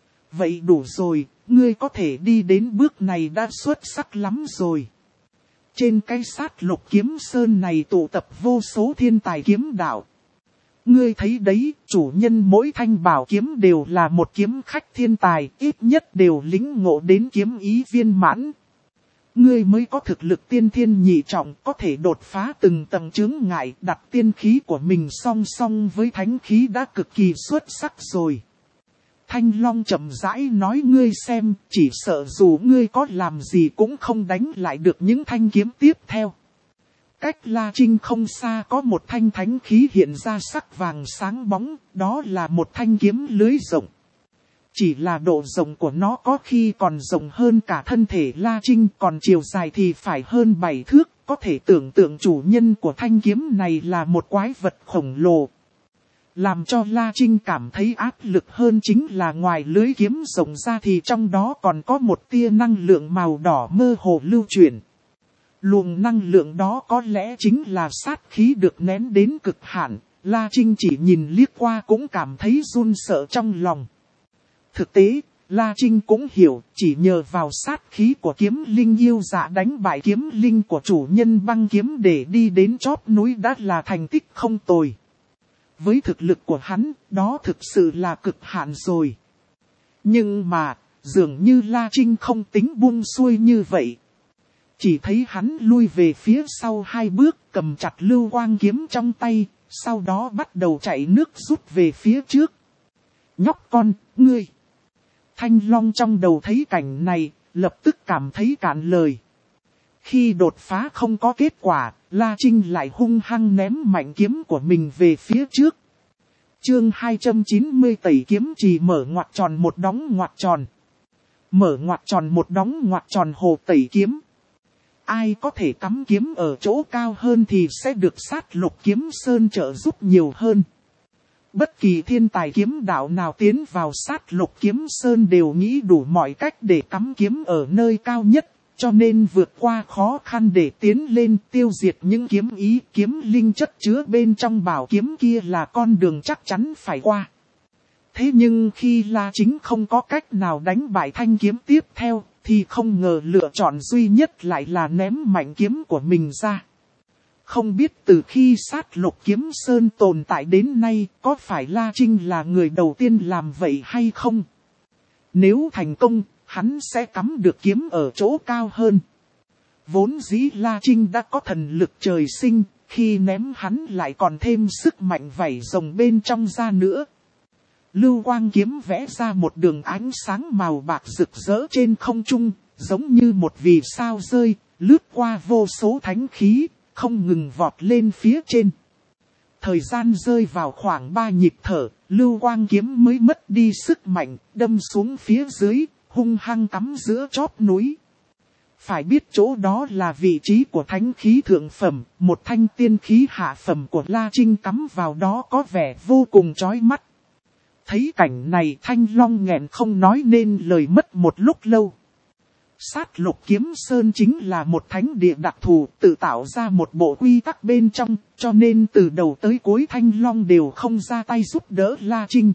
Vậy đủ rồi, ngươi có thể đi đến bước này đã xuất sắc lắm rồi. Trên cái sát lục kiếm sơn này tụ tập vô số thiên tài kiếm đạo. Ngươi thấy đấy, chủ nhân mỗi thanh bảo kiếm đều là một kiếm khách thiên tài, ít nhất đều lĩnh ngộ đến kiếm ý viên mãn. Ngươi mới có thực lực tiên thiên nhị trọng, có thể đột phá từng tầng chướng ngại, đặt tiên khí của mình song song với thánh khí đã cực kỳ xuất sắc rồi. Thanh Long chậm rãi nói, ngươi xem, chỉ sợ dù ngươi có làm gì cũng không đánh lại được những thanh kiếm tiếp theo. Cách La Trinh không xa có một thanh thánh khí hiện ra sắc vàng sáng bóng, đó là một thanh kiếm lưới rộng. Chỉ là độ rộng của nó có khi còn rộng hơn cả thân thể La Trinh, còn chiều dài thì phải hơn bảy thước, có thể tưởng tượng chủ nhân của thanh kiếm này là một quái vật khổng lồ. Làm cho La Trinh cảm thấy áp lực hơn chính là ngoài lưới kiếm rộng ra thì trong đó còn có một tia năng lượng màu đỏ mơ hồ lưu chuyển. Luồng năng lượng đó có lẽ chính là sát khí được nén đến cực hạn, La Trinh chỉ nhìn liếc qua cũng cảm thấy run sợ trong lòng. Thực tế, La Trinh cũng hiểu, chỉ nhờ vào sát khí của kiếm linh yêu dạ đánh bại kiếm linh của chủ nhân băng kiếm để đi đến chóp núi đã là thành tích không tồi. Với thực lực của hắn, đó thực sự là cực hạn rồi. Nhưng mà, dường như La Trinh không tính buông xuôi như vậy. Chỉ thấy hắn lui về phía sau hai bước, cầm chặt lưu quang kiếm trong tay, sau đó bắt đầu chạy nước rút về phía trước. Nhóc con, ngươi! Thanh Long trong đầu thấy cảnh này, lập tức cảm thấy cạn lời. Khi đột phá không có kết quả, La Trinh lại hung hăng ném mạnh kiếm của mình về phía trước. Chương hai trăm chín mươi tẩy kiếm trì mở ngoặc tròn một đóng ngoặc tròn. Mở ngoặc tròn một đóng ngoặc tròn hồ tẩy kiếm. Ai có thể cắm kiếm ở chỗ cao hơn thì sẽ được sát lục kiếm sơn trợ giúp nhiều hơn. Bất kỳ thiên tài kiếm đạo nào tiến vào sát lục kiếm sơn đều nghĩ đủ mọi cách để cắm kiếm ở nơi cao nhất, cho nên vượt qua khó khăn để tiến lên tiêu diệt những kiếm ý, kiếm linh chất chứa bên trong bảo kiếm kia là con đường chắc chắn phải qua. Thế nhưng khi La Chính không có cách nào đánh bại thanh kiếm tiếp theo, thì không ngờ lựa chọn duy nhất lại là ném mạnh kiếm của mình ra. Không biết từ khi sát lục kiếm sơn tồn tại đến nay, có phải La Trinh là người đầu tiên làm vậy hay không? Nếu thành công, hắn sẽ cắm được kiếm ở chỗ cao hơn. Vốn dĩ La Trinh đã có thần lực trời sinh, khi ném hắn lại còn thêm sức mạnh vảy rồng bên trong ra nữa. Lưu quang kiếm vẽ ra một đường ánh sáng màu bạc rực rỡ trên không trung, giống như một vì sao rơi, lướt qua vô số thánh khí, không ngừng vọt lên phía trên. Thời gian rơi vào khoảng ba nhịp thở, lưu quang kiếm mới mất đi sức mạnh, đâm xuống phía dưới, hung hăng cắm giữa chóp núi. Phải biết chỗ đó là vị trí của thánh khí thượng phẩm, một thanh tiên khí hạ phẩm của La Trinh cắm vào đó có vẻ vô cùng chói mắt. Thấy cảnh này Thanh Long nghẹn không nói nên lời mất một lúc lâu. Sát lục kiếm sơn chính là một thánh địa đặc thù tự tạo ra một bộ quy tắc bên trong, cho nên từ đầu tới cuối Thanh Long đều không ra tay giúp đỡ La Trinh.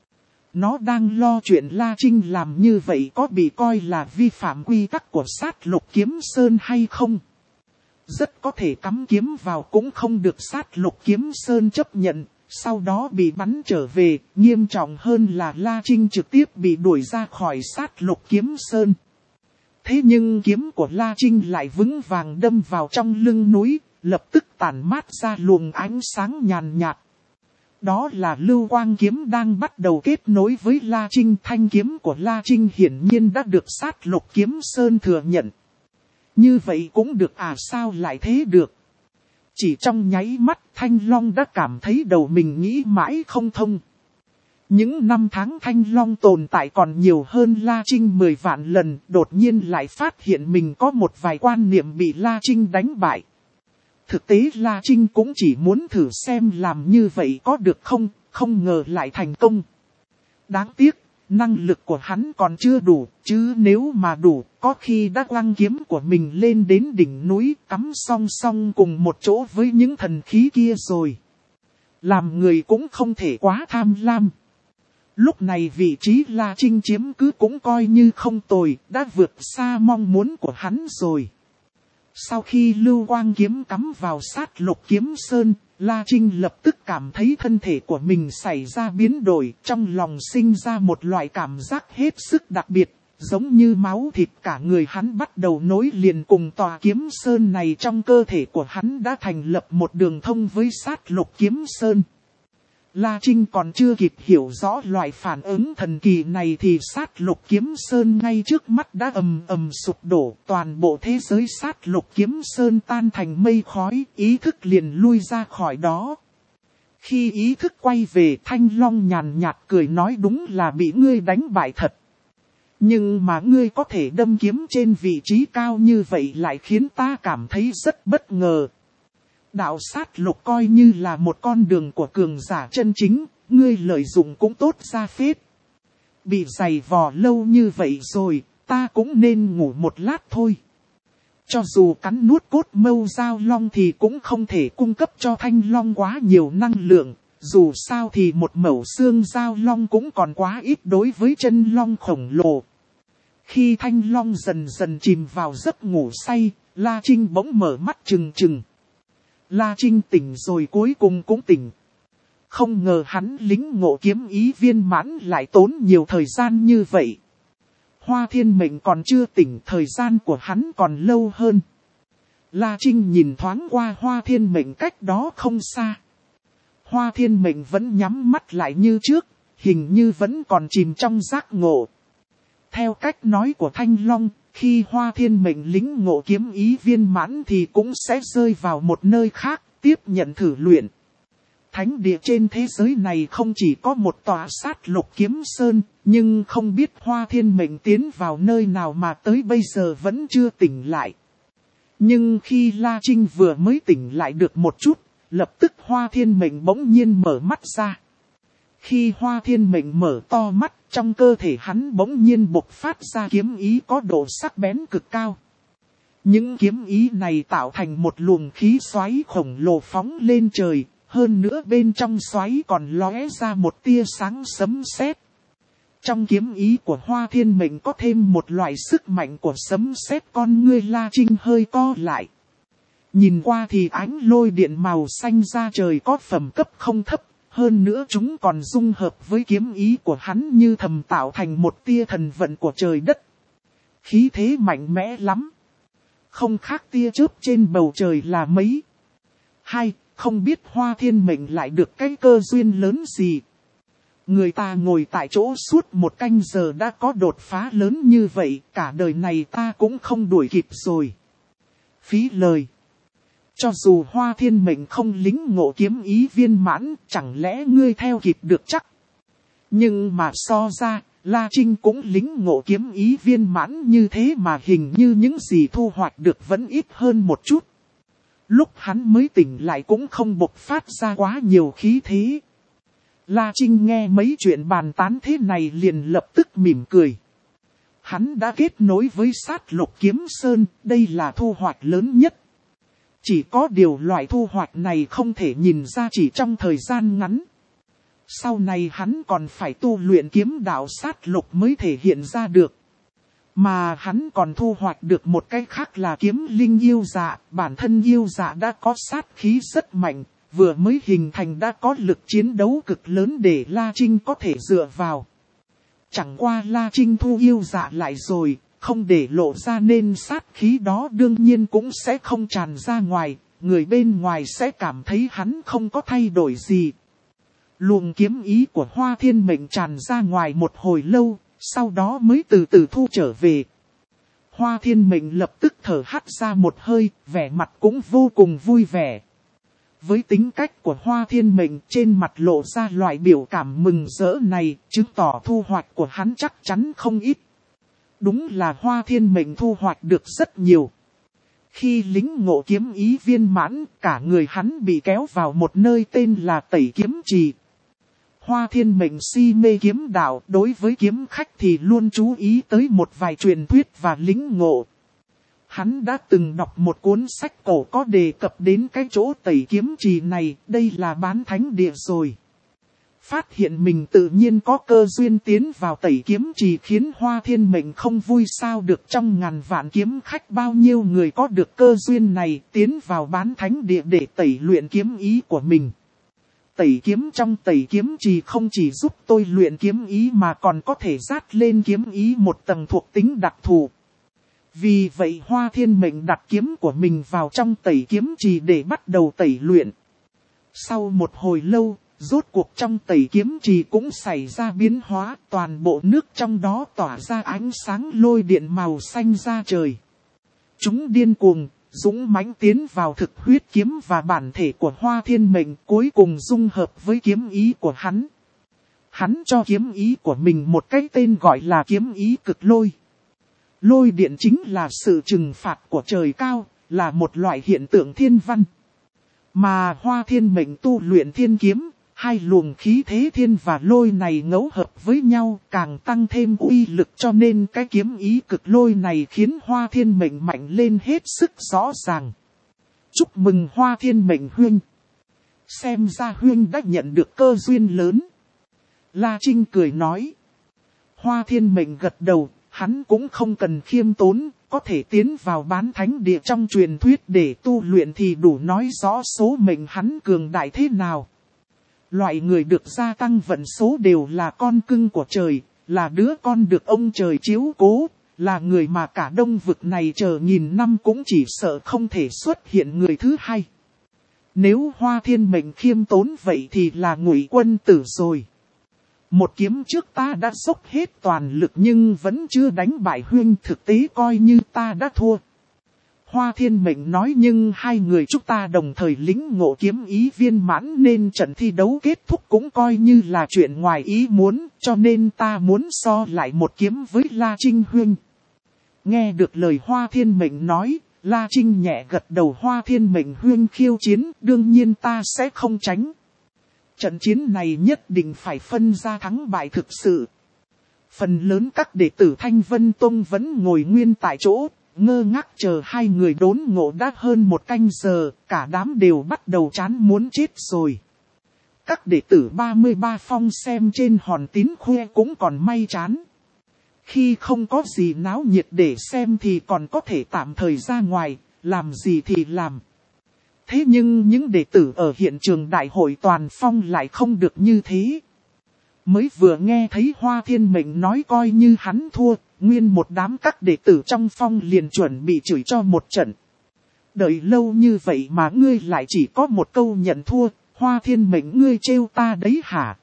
Nó đang lo chuyện La Trinh làm như vậy có bị coi là vi phạm quy tắc của sát lục kiếm sơn hay không. Rất có thể cắm kiếm vào cũng không được sát lục kiếm sơn chấp nhận, sau đó bị bắn trở về, nghiêm trọng hơn là La Trinh trực tiếp bị đuổi ra khỏi sát lục kiếm sơn. Thế nhưng kiếm của La Trinh lại vững vàng đâm vào trong lưng núi, lập tức tản mát ra luồng ánh sáng nhàn nhạt. Đó là lưu quang kiếm đang bắt đầu kết nối với La Trinh. Thanh kiếm của La Trinh hiển nhiên đã được sát lục kiếm sơn thừa nhận. Như vậy cũng được à, sao lại thế được? Chỉ trong nháy mắt Thanh Long đã cảm thấy đầu mình nghĩ mãi không thông. Những năm tháng Thanh Long tồn tại còn nhiều hơn La Trinh mười vạn lần, đột nhiên lại phát hiện mình có một vài quan niệm bị La Trinh đánh bại. Thực tế La Trinh cũng chỉ muốn thử xem làm như vậy có được không, không ngờ lại thành công. Đáng tiếc, năng lực của hắn còn chưa đủ, chứ nếu mà đủ, có khi đã quăng kiếm của mình lên đến đỉnh núi, cắm song song cùng một chỗ với những thần khí kia rồi. Làm người cũng không thể quá tham lam. Lúc này vị trí La Trinh chiếm cứ cũng coi như không tồi, đã vượt xa mong muốn của hắn rồi. Sau khi lưu quang kiếm cắm vào sát lục kiếm sơn, La Trinh lập tức cảm thấy thân thể của mình xảy ra biến đổi, trong lòng sinh ra một loại cảm giác hết sức đặc biệt, giống như máu thịt cả người hắn bắt đầu nối liền cùng tòa kiếm sơn này, trong cơ thể của hắn đã thành lập một đường thông với sát lục kiếm sơn. La Trinh còn chưa kịp hiểu rõ loại phản ứng thần kỳ này thì sát lục kiếm sơn ngay trước mắt đã ầm ầm sụp đổ, toàn bộ thế giới sát lục kiếm sơn tan thành mây khói, ý thức liền lui ra khỏi đó. Khi ý thức quay về, Thanh Long nhàn nhạt cười nói, đúng là bị ngươi đánh bại thật. Nhưng mà ngươi có thể đâm kiếm trên vị trí cao như vậy lại khiến ta cảm thấy rất bất ngờ. Đạo sát lục coi như là một con đường của cường giả chân chính, ngươi lợi dụng cũng tốt ra phết. Bị giày vò lâu như vậy rồi, ta cũng nên ngủ một lát thôi. Cho dù cắn nuốt cốt mâu giao long thì cũng không thể cung cấp cho Thanh Long quá nhiều năng lượng, dù sao thì một mẩu xương giao long cũng còn quá ít đối với chân long khổng lồ. Khi Thanh Long dần dần chìm vào giấc ngủ say, La Trinh bỗng mở mắt trừng trừng. La Trinh tỉnh rồi, cuối cùng cũng tỉnh. Không ngờ hắn lính ngộ kiếm ý viên mãn lại tốn nhiều thời gian như vậy. Hoa Thiên Mệnh còn chưa tỉnh, thời gian của hắn còn lâu hơn. La Trinh nhìn thoáng qua Hoa Thiên Mệnh cách đó không xa. Hoa Thiên Mệnh vẫn nhắm mắt lại như trước, hình như vẫn còn chìm trong giác ngộ. Theo cách nói của Thanh Long, khi Hoa Thiên Mệnh lính ngộ kiếm ý viên mãn thì cũng sẽ rơi vào một nơi khác, tiếp nhận thử luyện. Thánh địa trên thế giới này không chỉ có một tòa sát lục kiếm sơn, nhưng không biết Hoa Thiên Mệnh tiến vào nơi nào mà tới bây giờ vẫn chưa tỉnh lại. Nhưng khi La Trinh vừa mới tỉnh lại được một chút, lập tức Hoa Thiên Mệnh bỗng nhiên mở mắt ra. Khi Hoa Thiên Mệnh mở to mắt, trong cơ thể hắn bỗng nhiên bộc phát ra kiếm ý có độ sắc bén cực cao. Những kiếm ý này tạo thành một luồng khí xoáy khổng lồ phóng lên trời, hơn nữa bên trong xoáy còn lóe ra một tia sáng sấm sét. Trong kiếm ý của Hoa Thiên Mệnh có thêm một loại sức mạnh của sấm sét, con ngươi La Trinh hơi co lại. Nhìn qua thì ánh lôi điện màu xanh ra trời có phẩm cấp không thấp. Hơn nữa chúng còn dung hợp với kiếm ý của hắn như thầm tạo thành một tia thần vận của trời đất. Khí thế mạnh mẽ lắm. Không khác tia chớp trên bầu trời là mấy. Hai, không biết Hoa Thiên Mệnh lại được cái cơ duyên lớn gì. Người ta ngồi tại chỗ suốt một canh giờ đã có đột phá lớn như vậy, cả đời này ta cũng không đuổi kịp rồi. Phí lời. Cho dù Hoa Thiên Mệnh không lính ngộ kiếm ý viên mãn, chẳng lẽ ngươi theo kịp được chắc? Nhưng mà so ra, La Trinh cũng lính ngộ kiếm ý viên mãn như thế mà hình như những gì thu hoạch được vẫn ít hơn một chút. Lúc hắn mới tỉnh lại cũng không bộc phát ra quá nhiều khí thế. La Trinh nghe mấy chuyện bàn tán thế này liền lập tức mỉm cười. Hắn đã kết nối với sát lục kiếm sơn, đây là thu hoạch lớn nhất. Chỉ có điều loại thu hoạch này không thể nhìn ra chỉ trong thời gian ngắn. Sau này hắn còn phải tu luyện kiếm đạo sát lục mới thể hiện ra được. Mà hắn còn thu hoạch được một cái khác là kiếm linh yêu dạ. Bản thân yêu dạ đã có sát khí rất mạnh, vừa mới hình thành đã có lực chiến đấu cực lớn để La Trinh có thể dựa vào. Chẳng qua La Trinh thu yêu dạ lại rồi, không để lộ ra nên sát khí đó đương nhiên cũng sẽ không tràn ra ngoài, người bên ngoài sẽ cảm thấy hắn không có thay đổi gì. Luồng kiếm ý của Hoa Thiên Mệnh tràn ra ngoài một hồi lâu, sau đó mới từ từ thu trở về. Hoa Thiên Mệnh lập tức thở hắt ra một hơi, vẻ mặt cũng vô cùng vui vẻ. với tính cách của Hoa Thiên Mệnh trên mặt lộ ra loại biểu cảm mừng rỡ này, chứng tỏ thu hoạch của hắn chắc chắn không ít. Đúng là Hoa Thiên Mệnh thu hoạch được rất nhiều. Khi lính ngộ kiếm ý viên mãn, cả người hắn bị kéo vào một nơi tên là Tẩy Kiếm Trì. Hoa Thiên Mệnh si mê kiếm đạo, đối với kiếm khách thì luôn chú ý tới một vài truyền thuyết và lính ngộ. Hắn đã từng đọc một cuốn sách cổ có đề cập đến cái chỗ Tẩy Kiếm Trì này, đây là bán thánh địa rồi. Phát hiện mình tự nhiên có cơ duyên tiến vào Tẩy Kiếm Trì khiến Hoa Thiên Mệnh không vui sao được, trong ngàn vạn kiếm khách bao nhiêu người có được cơ duyên này tiến vào bán thánh địa để tẩy luyện kiếm ý của mình. Tẩy kiếm trong Tẩy Kiếm Trì không chỉ giúp tôi luyện kiếm ý mà còn có thể dát lên kiếm ý một tầng thuộc tính đặc thù. Vì vậy Hoa Thiên Mệnh đặt kiếm của mình vào trong Tẩy Kiếm Trì để bắt đầu tẩy luyện. Sau một hồi lâu, rốt cuộc trong Tẩy Kiếm Trì cũng xảy ra biến hóa, toàn bộ nước trong đó tỏa ra ánh sáng lôi điện màu xanh ra trời. Chúng điên cuồng, dũng mãnh tiến vào thực huyết kiếm và bản thể của Hoa Thiên Mệnh, cuối cùng dung hợp với kiếm ý của hắn. Hắn cho kiếm ý của mình một cái tên gọi là kiếm ý cực lôi. Lôi điện chính là sự trừng phạt của trời cao, là một loại hiện tượng thiên văn. Mà Hoa Thiên Mệnh tu luyện thiên kiếm, hai luồng khí thế thiên và lôi này ngẫu hợp với nhau càng tăng thêm uy lực, cho nên cái kiếm ý cực lôi này khiến Hoa Thiên Mệnh mạnh lên hết sức rõ ràng. Chúc mừng Hoa Thiên Mệnh huynh. Xem ra huynh đã nhận được cơ duyên lớn. La Trinh cười nói. Hoa Thiên Mệnh gật đầu, hắn cũng không cần khiêm tốn, có thể tiến vào bán thánh địa trong truyền thuyết để tu luyện thì đủ nói rõ số mệnh hắn cường đại thế nào. Loại người được gia tăng vận số đều là con cưng của trời, là đứa con được ông trời chiếu cố, là người mà cả đông vực này chờ nghìn năm cũng chỉ sợ không thể xuất hiện người thứ hai. Nếu Hoa Thiên Mệnh khiêm tốn vậy thì là Ngụy Quân Tử rồi. Một kiếm trước ta đã dốc hết toàn lực nhưng vẫn chưa đánh bại huynh, thực tế coi như ta đã thua. Hoa Thiên Mệnh nói, nhưng hai người chúng ta đồng thời lĩnh ngộ kiếm ý viên mãn nên trận thi đấu kết thúc cũng coi như là chuyện ngoài ý muốn, cho nên ta muốn so lại một kiếm với La Trinh huynh. Nghe được lời Hoa Thiên Mệnh nói, La Trinh nhẹ gật đầu. Hoa Thiên Mệnh huynh khiêu chiến, đương nhiên ta sẽ không tránh. Trận chiến này nhất định phải phân ra thắng bại thực sự. Phần lớn các đệ tử Thanh Vân Tông vẫn ngồi nguyên tại chỗ, ngơ ngác chờ hai người đốn ngộ đã hơn một canh giờ, cả đám đều bắt đầu chán muốn chết rồi. Các đệ tử ba mươi ba phong xem trên hòn tín khoe cũng còn may chán. Khi không có gì náo nhiệt để xem thì còn có thể tạm thời ra ngoài, làm gì thì làm. Thế nhưng những đệ tử ở hiện trường đại hội toàn phong lại không được như thế. Mới vừa nghe thấy Hoa Thiên Mệnh nói coi như hắn thua, nguyên một đám các đệ tử trong phong liền chuẩn bị chửi cho một trận. Đợi lâu như vậy mà ngươi lại chỉ có một câu nhận thua, Hoa Thiên Mệnh ngươi trêu ta đấy hả?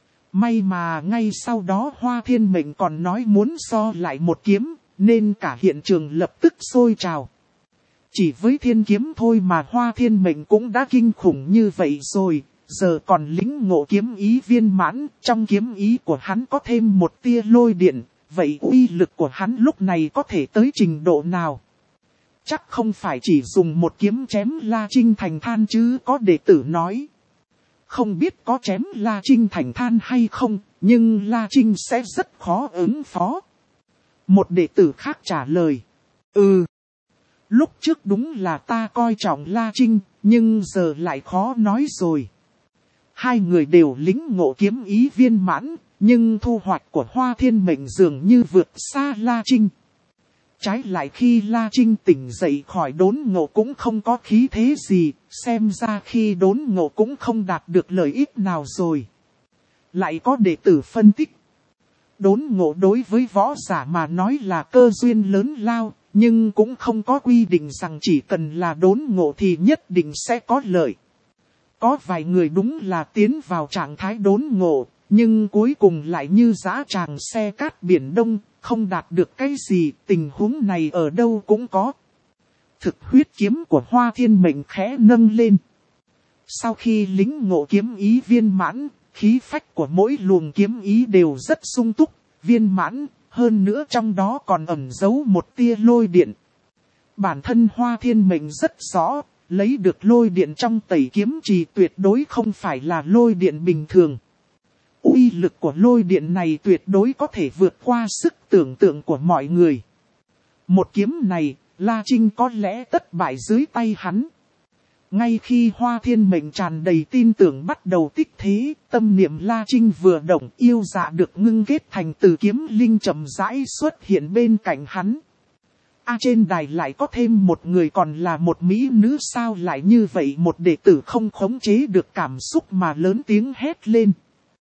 May mà ngay sau đó Hoa Thiên Mệnh còn nói muốn so lại một kiếm, nên cả hiện trường lập tức sôi trào. Chỉ với thiên kiếm thôi mà Hoa Thiên Mệnh cũng đã kinh khủng như vậy rồi, giờ còn lĩnh ngộ kiếm ý viên mãn, trong kiếm ý của hắn có thêm một tia lôi điện, vậy uy lực của hắn lúc này có thể tới trình độ nào? Chắc không phải chỉ dùng một kiếm chém La Trinh thành than chứ, có đệ tử nói. Không biết có chém La Trinh thành than hay không, nhưng La Trinh sẽ rất khó ứng phó. Một đệ tử khác trả lời. Ừ. Lúc trước đúng là ta coi trọng La Trinh, nhưng giờ lại khó nói rồi. Hai người đều lĩnh ngộ kiếm ý viên mãn, nhưng thu hoạch của Hoa Thiên Mệnh dường như vượt xa La Trinh. Trái lại khi La Trinh tỉnh dậy khỏi đốn ngộ cũng không có khí thế gì, xem ra khi đốn ngộ cũng không đạt được lợi ích nào rồi. Lại có đệ tử phân tích. Đốn ngộ đối với võ giả mà nói là cơ duyên lớn lao, nhưng cũng không có quy định rằng chỉ cần là đốn ngộ thì nhất định sẽ có lợi. Có vài người đúng là tiến vào trạng thái đốn ngộ, nhưng cuối cùng lại như dã tràng xe cát biển đông, không đạt được cái gì, tình huống này ở đâu cũng có. Thực huyết kiếm của Hoa Thiên Mệnh khẽ nâng lên. Sau khi lĩnh ngộ kiếm ý viên mãn, khí phách của mỗi luồng kiếm ý đều rất sung túc, viên mãn, hơn nữa trong đó còn ẩn giấu một tia lôi điện. Bản thân Hoa Thiên Mệnh rất rõ, lấy được lôi điện trong tẩy kiếm trì tuyệt đối không phải là lôi điện bình thường. Uy lực của lôi điện này tuyệt đối có thể vượt qua sức tưởng tượng của mọi người. Một kiếm này, La Trinh có lẽ tất bại dưới tay hắn. Ngay khi Hoa Thiên Mệnh tràn đầy tin tưởng bắt đầu tích thế, tâm niệm La Trinh vừa động, yêu dạ được ngưng kết thành từ kiếm linh chậm rãi xuất hiện bên cạnh hắn. A trên đài lại có thêm một người còn là một mỹ nữ, sao lại như vậy? Một đệ tử không khống chế được cảm xúc mà lớn tiếng hét lên.